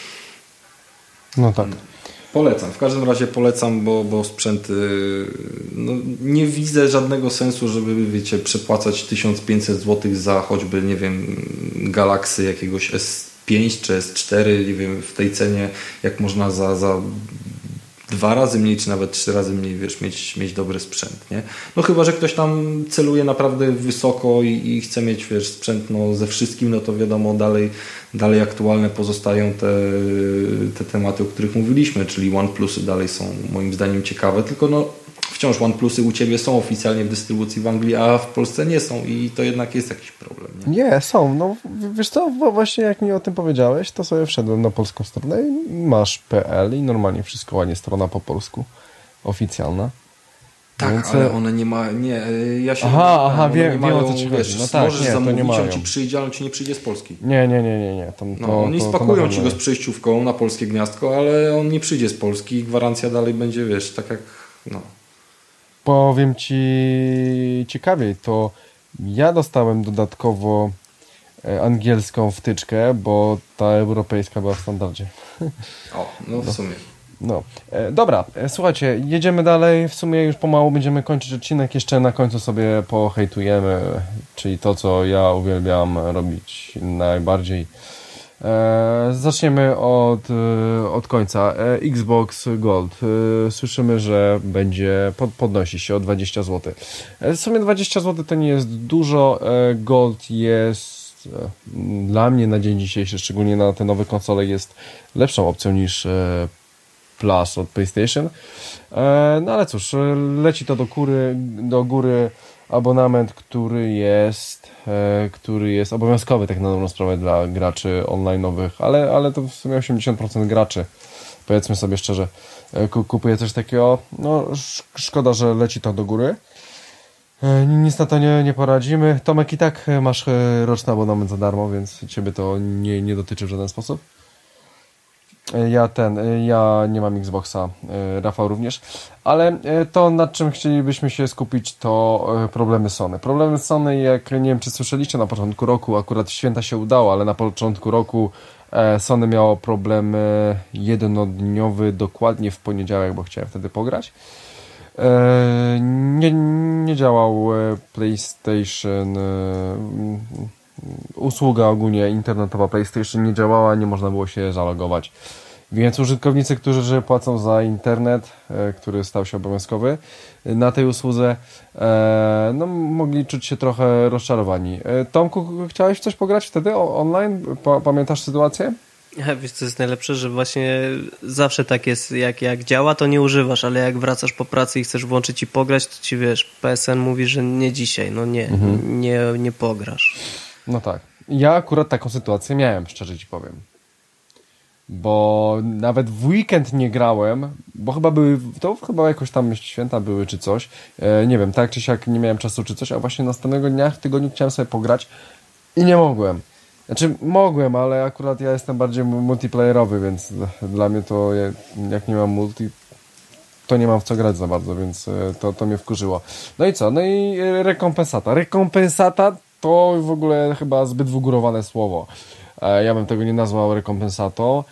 No tak. Polecam, w każdym razie polecam, bo sprzęt, no, nie widzę żadnego sensu, żeby, wiecie, przepłacać 1500 zł za choćby, nie wiem, Galaxy jakiegoś S5 czy S4, nie wiem, w tej cenie, jak można za 2 razy mniej, czy nawet 3 razy mniej, wiesz, mieć dobry sprzęt, nie? No chyba, że ktoś tam celuje naprawdę wysoko i chce mieć, wiesz, sprzęt no, ze wszystkim, no to wiadomo, dalej aktualne pozostają te tematy, o których mówiliśmy, czyli OnePlusy dalej są moim zdaniem ciekawe, tylko no wciąż OnePlusy u Ciebie są oficjalnie w dystrybucji w Anglii, a w Polsce nie są i to jednak jest jakiś problem. Nie, są. No, wiesz co, właśnie jak mi o tym powiedziałeś, to sobie wszedłem na polską stronę i masz PL i normalnie wszystko ładnie, strona po polsku, oficjalna. Tak, więc... ale one nie ma, nie, ja się wiem o co ci chodzi. No tak, możesz nie, zamówić, to nie mają. on Ci przyjdzie, ale on Ci nie przyjdzie z Polski. Nie. Oni spakują Ci go z przejściówką na polskie gniazdko, ale on nie przyjdzie z Polski i gwarancja dalej będzie, wiesz, tak jak, no. Powiem Ci ciekawiej, to ja dostałem dodatkowo angielską wtyczkę, bo ta europejska była w standardzie. O, no w sumie. No, dobra, słuchajcie, jedziemy dalej, w sumie już pomału będziemy kończyć odcinek, jeszcze na końcu sobie pohejtujemy, czyli to, co ja uwielbiam robić najbardziej. Zaczniemy od końca. Xbox Gold. Słyszymy, że będzie podnosi się o 20 zł. W sumie 20 zł to nie jest dużo. Gold jest dla mnie na dzień dzisiejszy, szczególnie na te nowe konsole, jest lepszą opcją niż Plus od PlayStation. No ale cóż, leci to do góry abonament, który jest obowiązkowy tak na dobrą sprawę dla graczy online'owych, ale to w sumie 80% graczy, powiedzmy sobie szczerze, kupuje coś takiego. No szkoda, że leci to do góry. Nic na to nie poradzimy. Tomek, i tak masz roczny abonament za darmo, więc Ciebie to nie dotyczy w żaden sposób. Ja nie mam Xboxa, Rafał również, ale to, nad czym chcielibyśmy się skupić, to problemy Sony. Problemy Sony, jak nie wiem, czy słyszeliście, na początku roku, akurat w święta się udało, ale na początku roku Sony miało problem jednodniowy, dokładnie w poniedziałek, bo chciałem wtedy pograć. Nie działał PlayStation, usługa ogólnie internetowa PlayStation nie działała, nie można było się zalogować. Więc użytkownicy, którzy płacą za internet, który stał się obowiązkowy na tej usłudze, no, mogli czuć się trochę rozczarowani. Tomku, chciałeś coś pograć wtedy online? Pamiętasz sytuację? Wiesz, co jest najlepsze, że właśnie zawsze tak jest, jak działa, to nie używasz, ale jak wracasz po pracy i chcesz włączyć i pograć, to ci, wiesz, PSN mówi, że nie dzisiaj, no nie pograsz. No tak. Ja akurat taką sytuację miałem, szczerze ci powiem. Bo nawet w weekend nie grałem, bo chyba jakoś tam święta były czy coś. Nie wiem, tak czy siak nie miałem czasu czy coś, a właśnie następnego dnia w tygodniu chciałem sobie pograć i nie mogłem. Znaczy mogłem, ale akurat ja jestem bardziej multiplayerowy, więc dla mnie to jak nie mam multi, to nie mam w co grać za bardzo, więc to mnie wkurzyło. No i co? No i rekompensata. Rekompensata to w ogóle chyba zbyt wygórowane słowo. Ja bym tego nie nazwał rekompensatą.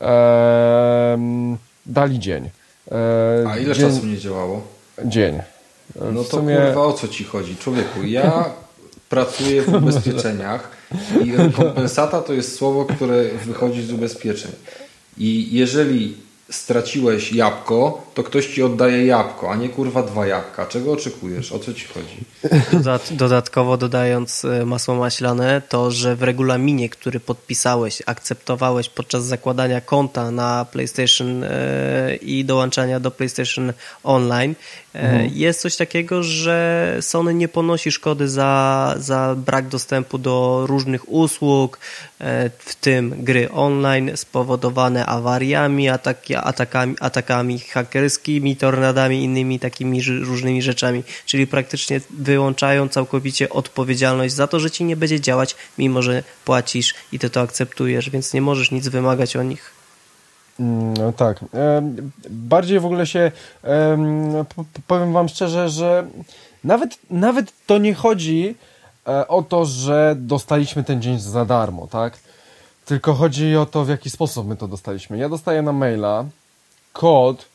Dali dzień. A ile czasu nie działało? Dzień. No to sumie... kurwa, o co ci chodzi? Człowieku, ja pracuję w ubezpieczeniach i rekompensata to jest słowo, które wychodzi z ubezpieczeń. I jeżeli straciłeś jabłko, to ktoś ci oddaje jabłko, a nie kurwa 2 jabłka. Czego oczekujesz? O co ci chodzi? Dodatkowo dodając masło maślane, to że w regulaminie, który podpisałeś, akceptowałeś podczas zakładania konta na PlayStation i dołączania do PlayStation Online, jest coś takiego, że Sony nie ponosi szkody za brak dostępu do różnych usług, w tym gry online spowodowane awariami, atakami hakerskimi tornadami, innymi takimi różnymi rzeczami, czyli praktycznie wyłączają całkowicie odpowiedzialność za to, że ci nie będzie działać, mimo że płacisz i ty to akceptujesz, więc nie możesz nic wymagać o nich. No tak. Bardziej w ogóle się powiem wam szczerze, że nawet to nie chodzi o to, że dostaliśmy ten dzień za darmo, tak? Tylko chodzi o to, w jaki sposób my to dostaliśmy. Ja dostaję na maila kod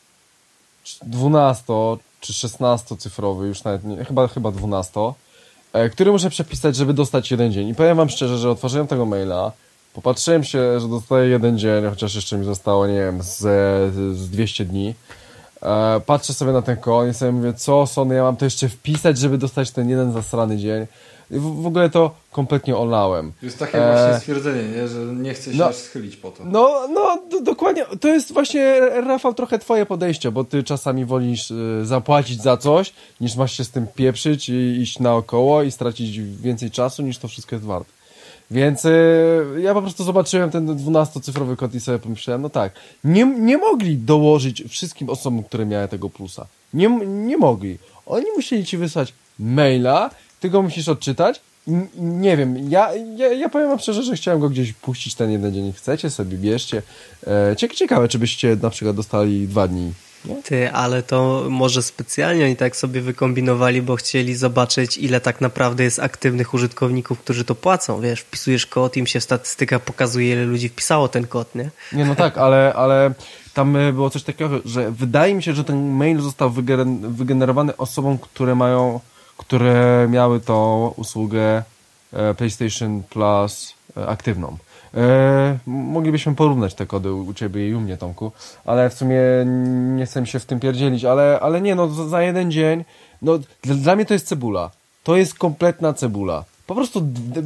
12 czy 16 cyfrowy, już nawet nie, chyba 12, który muszę przepisać, żeby dostać jeden dzień. I powiem wam szczerze, że otworzyłem tego maila, popatrzyłem się, że dostaję jeden dzień, chociaż jeszcze mi zostało, nie wiem, z 200 dni. Patrzę sobie na ten kod i sobie mówię, co Sony, ja mam to jeszcze wpisać, żeby dostać ten jeden zasrany dzień. I w ogóle to kompletnie olałem. To jest takie właśnie stwierdzenie, nie? Że nie chce się aż schylić po to. Dokładnie. To jest właśnie, Rafał, trochę twoje podejście, bo ty czasami wolisz zapłacić za coś, niż masz się z tym pieprzyć i iść naokoło i stracić więcej czasu, niż to wszystko jest warte. Więc ja po prostu zobaczyłem ten 12-cyfrowy kod i sobie pomyślałem, no tak, nie mogli dołożyć wszystkim osobom, które miały tego plusa. Nie mogli. Oni musieli ci wysłać maila, ty go musisz odczytać. Nie wiem, ja powiem wam szczerze, że chciałem go gdzieś puścić ten jeden dzień. Chcecie sobie, bierzcie. Ciekawe, czy byście na przykład dostali 2 dni. Nie? Ty, ale to może specjalnie oni tak sobie wykombinowali, bo chcieli zobaczyć, ile tak naprawdę jest aktywnych użytkowników, którzy to płacą. Wiesz, wpisujesz kod, im się statystyka pokazuje, ile ludzi wpisało ten kod, nie? Nie, no tak, ale tam było coś takiego, że wydaje mi się, że ten mail został wygenerowany osobom, które miały tą usługę PlayStation Plus aktywną. Moglibyśmy porównać te kody u ciebie i u mnie, Tomku, ale w sumie nie chcę się w tym pierdzielić, ale nie, no za jeden dzień, no dla mnie to jest cebula. To jest kompletna cebula. Po prostu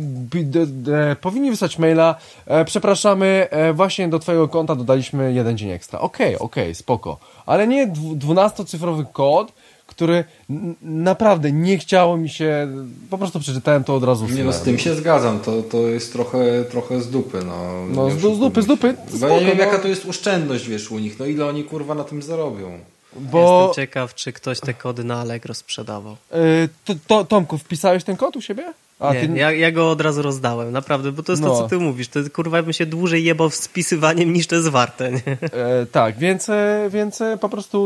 powinni wysłać maila, przepraszamy, właśnie do twojego konta dodaliśmy jeden dzień ekstra. Okej, spoko. Ale nie 12-cyfrowy kod, który naprawdę nie chciało mi się, po prostu przeczytałem to od razu. Nie, no z tym się zgadzam, to jest trochę z dupy. No z dupy. Bo ja nie wiem, jaka to jest oszczędność, wiesz, u nich, no ile oni kurwa na tym zarobią. Jestem ciekaw, czy ktoś te kody na Allegro sprzedawał. Tomku, wpisałeś ten kod u siebie? Ja go od razu rozdałem, naprawdę, bo to jest to, co ty mówisz. To kurwa bym się dłużej jebał z spisywaniem, niż to jest warte. Nie? Tak, więc po prostu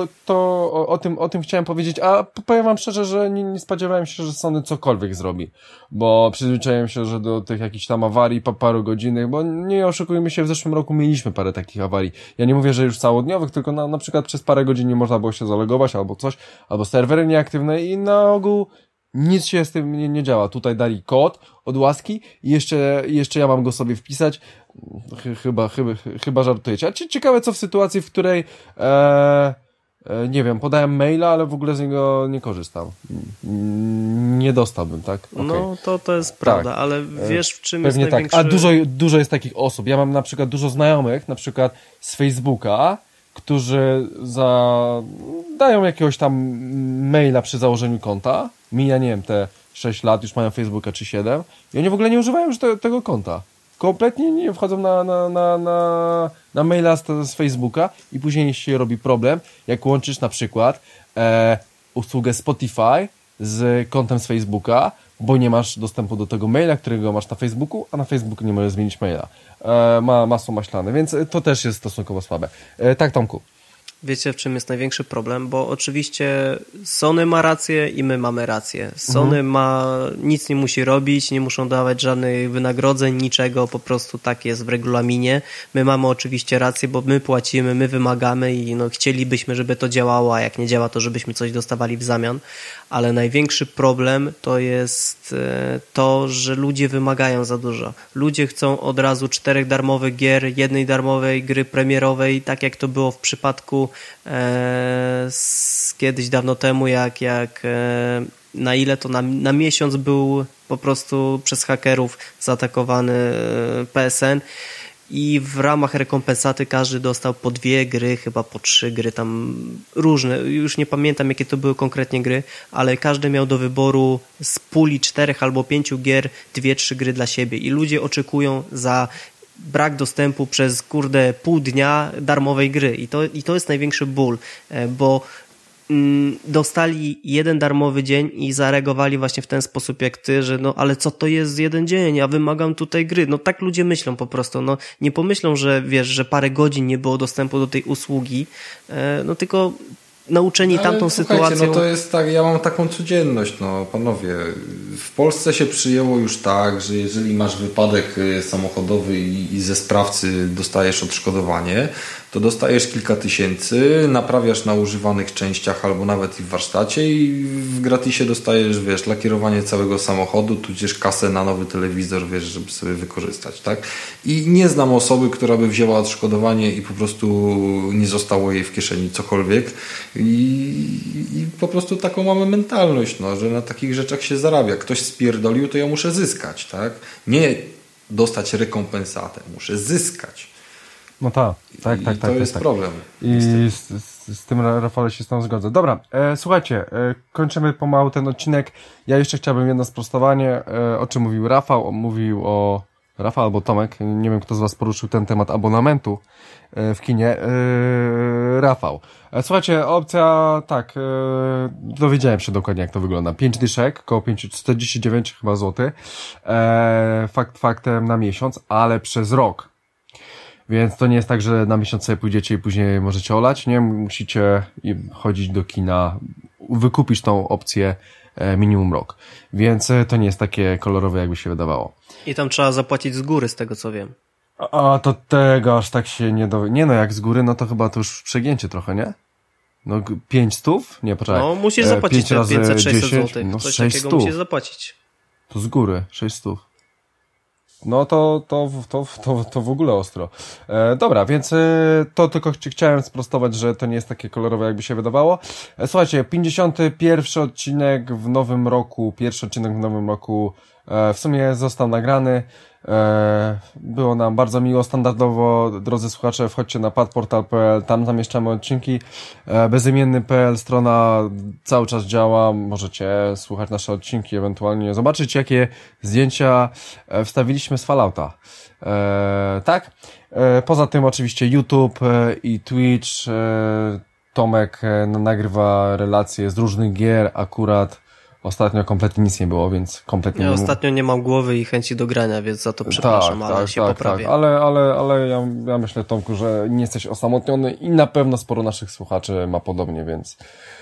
o tym chciałem powiedzieć, a powiem wam szczerze, że nie spodziewałem się, że Sony cokolwiek zrobi, bo przyzwyczaiłem się, że do tych jakichś tam awarii po paru godzinach, bo nie oszukujmy się, w zeszłym roku mieliśmy parę takich awarii. Ja nie mówię, że już całodniowych, tylko na przykład przez parę godzin nie można było się zalogować albo coś, albo serwery nieaktywne i na ogół nic się z tym nie działa. Tutaj dali kod od łaski i jeszcze ja mam go sobie wpisać. Chyba żartujecie. A ciekawe, co w sytuacji, w której nie wiem, podałem maila, ale w ogóle z niego nie korzystam. Nie dostałbym, tak? Okay. No, to jest prawda, tak. Ale wiesz, w czym pewnie jest największy... Tak. A dużo jest takich osób. Ja mam na przykład dużo znajomych, na przykład z Facebooka, którzy dają jakiegoś tam maila przy założeniu konta. Mija, nie wiem, te 6 lat, już mają Facebooka czy 7 i oni w ogóle nie używają już tego konta. Kompletnie nie wchodzą na maila z Facebooka i później się robi problem, jak łączysz na przykład usługę Spotify z kontem z Facebooka, bo nie masz dostępu do tego maila, którego masz na Facebooku, a na Facebooku nie możesz zmienić maila. Masło maślane, więc to też jest stosunkowo słabe. Tak, Tomku. Wiecie, w czym jest największy problem? Bo oczywiście Sony ma rację i my mamy rację. Sony nic nie musi robić, nie muszą dawać żadnych wynagrodzeń, niczego, po prostu tak jest w regulaminie. My mamy oczywiście rację, bo my płacimy, my wymagamy i chcielibyśmy, żeby to działało, a jak nie działa, to żebyśmy coś dostawali w zamian. Ale największy problem to jest to, że ludzie wymagają za dużo. Ludzie chcą od razu 4 darmowych gier, 1 darmowej gry premierowej, tak jak to było w przypadku kiedyś dawno temu, jak na ile to na miesiąc był po prostu przez hakerów zaatakowany PSN i w ramach rekompensaty każdy dostał po 2 gry, chyba po 3 gry, tam różne, już nie pamiętam jakie to były konkretnie gry, ale każdy miał do wyboru z puli 4 albo 5 gier 2-3 gry dla siebie i ludzie oczekują za brak dostępu przez pół dnia darmowej gry i to jest największy ból, bo dostali jeden darmowy dzień i zareagowali właśnie w ten sposób jak ty, że no ale co to jest jeden dzień, ja wymagam tutaj gry. No tak ludzie myślą po prostu, no nie pomyślą, że wiesz, że parę godzin nie było dostępu do tej usługi, no tylko nauczeni tamtą sytuacją. No to jest tak, ja mam taką codzienność, no panowie. W Polsce się przyjęło już tak, że jeżeli masz wypadek samochodowy i ze sprawcy dostajesz odszkodowanie, to dostajesz kilka tysięcy, naprawiasz na używanych częściach albo nawet i w warsztacie i w gratisie dostajesz, wiesz, lakierowanie całego samochodu, tudzież kasę na nowy telewizor, wiesz, żeby sobie wykorzystać, tak? I nie znam osoby, która by wzięła odszkodowanie i po prostu nie zostało jej w kieszeni cokolwiek i po prostu taką mamy mentalność, no, że na takich rzeczach się zarabia. Ktoś spierdolił, to ja muszę zyskać, tak? Nie dostać rekompensatę, muszę zyskać. No tak. To jest problem. I z tym, Rafale, się z tym zgodzę. Dobra, słuchajcie, kończymy pomału ten odcinek. Ja jeszcze chciałbym jedno sprostowanie, o czym mówił Rafał. Mówił o Rafał albo Tomek, nie wiem kto z was poruszył ten temat abonamentu w kinie. Rafał. Słuchajcie, opcja, tak, dowiedziałem się dokładnie jak to wygląda. 5 dyszek, około 549 chyba złotych. Faktem na miesiąc, ale przez rok. Więc to nie jest tak, że na miesiąc sobie pójdziecie i później możecie olać, nie? Musicie chodzić do kina, wykupić tą opcję minimum rok. Więc to nie jest takie kolorowe, jakby się wydawało. I tam trzeba zapłacić z góry, z tego co wiem. A to tego aż tak się nie dowie. Nie no, jak z góry, no to chyba to już przegięcie trochę, nie? No 500? Nie, poczekaj. No musisz zapłacić te 500-600 zł. No coś 600. takiego musisz zapłacić. To z góry, 600. No to w ogóle ostro. Dobra, więc to tylko chciałem sprostować, że to nie jest takie kolorowe, jakby się wydawało. Słuchajcie, 51 odcinek w nowym roku, pierwszy odcinek w nowym roku w sumie został nagrany. Było nam bardzo miło, standardowo, drodzy słuchacze, wchodźcie na padportal.pl, tam zamieszczamy odcinki. Bezimienny.pl, strona cały czas działa, możecie słuchać nasze odcinki, ewentualnie zobaczyć, jakie zdjęcia wstawiliśmy z Fallouta. Tak? Poza tym oczywiście YouTube i Twitch. Tomek nagrywa relacje z różnych gier, akurat ostatnio kompletnie nic nie było, więc kompletnie ja ostatnio nie mam głowy i chęci do grania, więc za to przepraszam, ale się poprawię. Tak. Ale ja myślę, Tomku, że nie jesteś osamotniony i na pewno sporo naszych słuchaczy ma podobnie, więc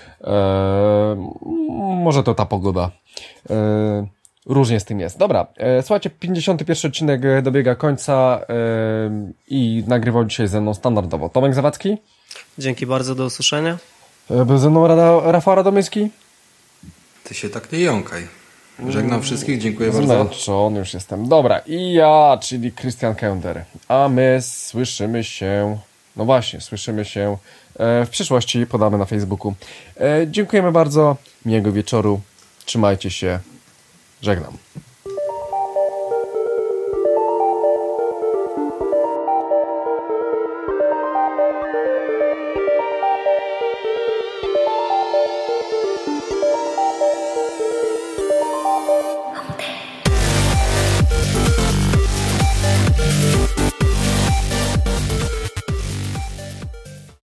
może to ta pogoda. Różnie z tym jest. Dobra, słuchajcie, 51 odcinek dobiega końca i nagrywał dzisiaj ze mną standardowo Tomek Zawadzki. Dzięki bardzo, do usłyszenia. Był ze mną Rafał Radomyski. Ty się tak nie jąkaj. Żegnam wszystkich, dziękuję bardzo. Zmęczony już jestem. Dobra, i ja, czyli Christian Kender. A my słyszymy się, no właśnie, słyszymy się w przyszłości, podamy na Facebooku. Dziękujemy bardzo, miłego wieczoru, trzymajcie się, żegnam.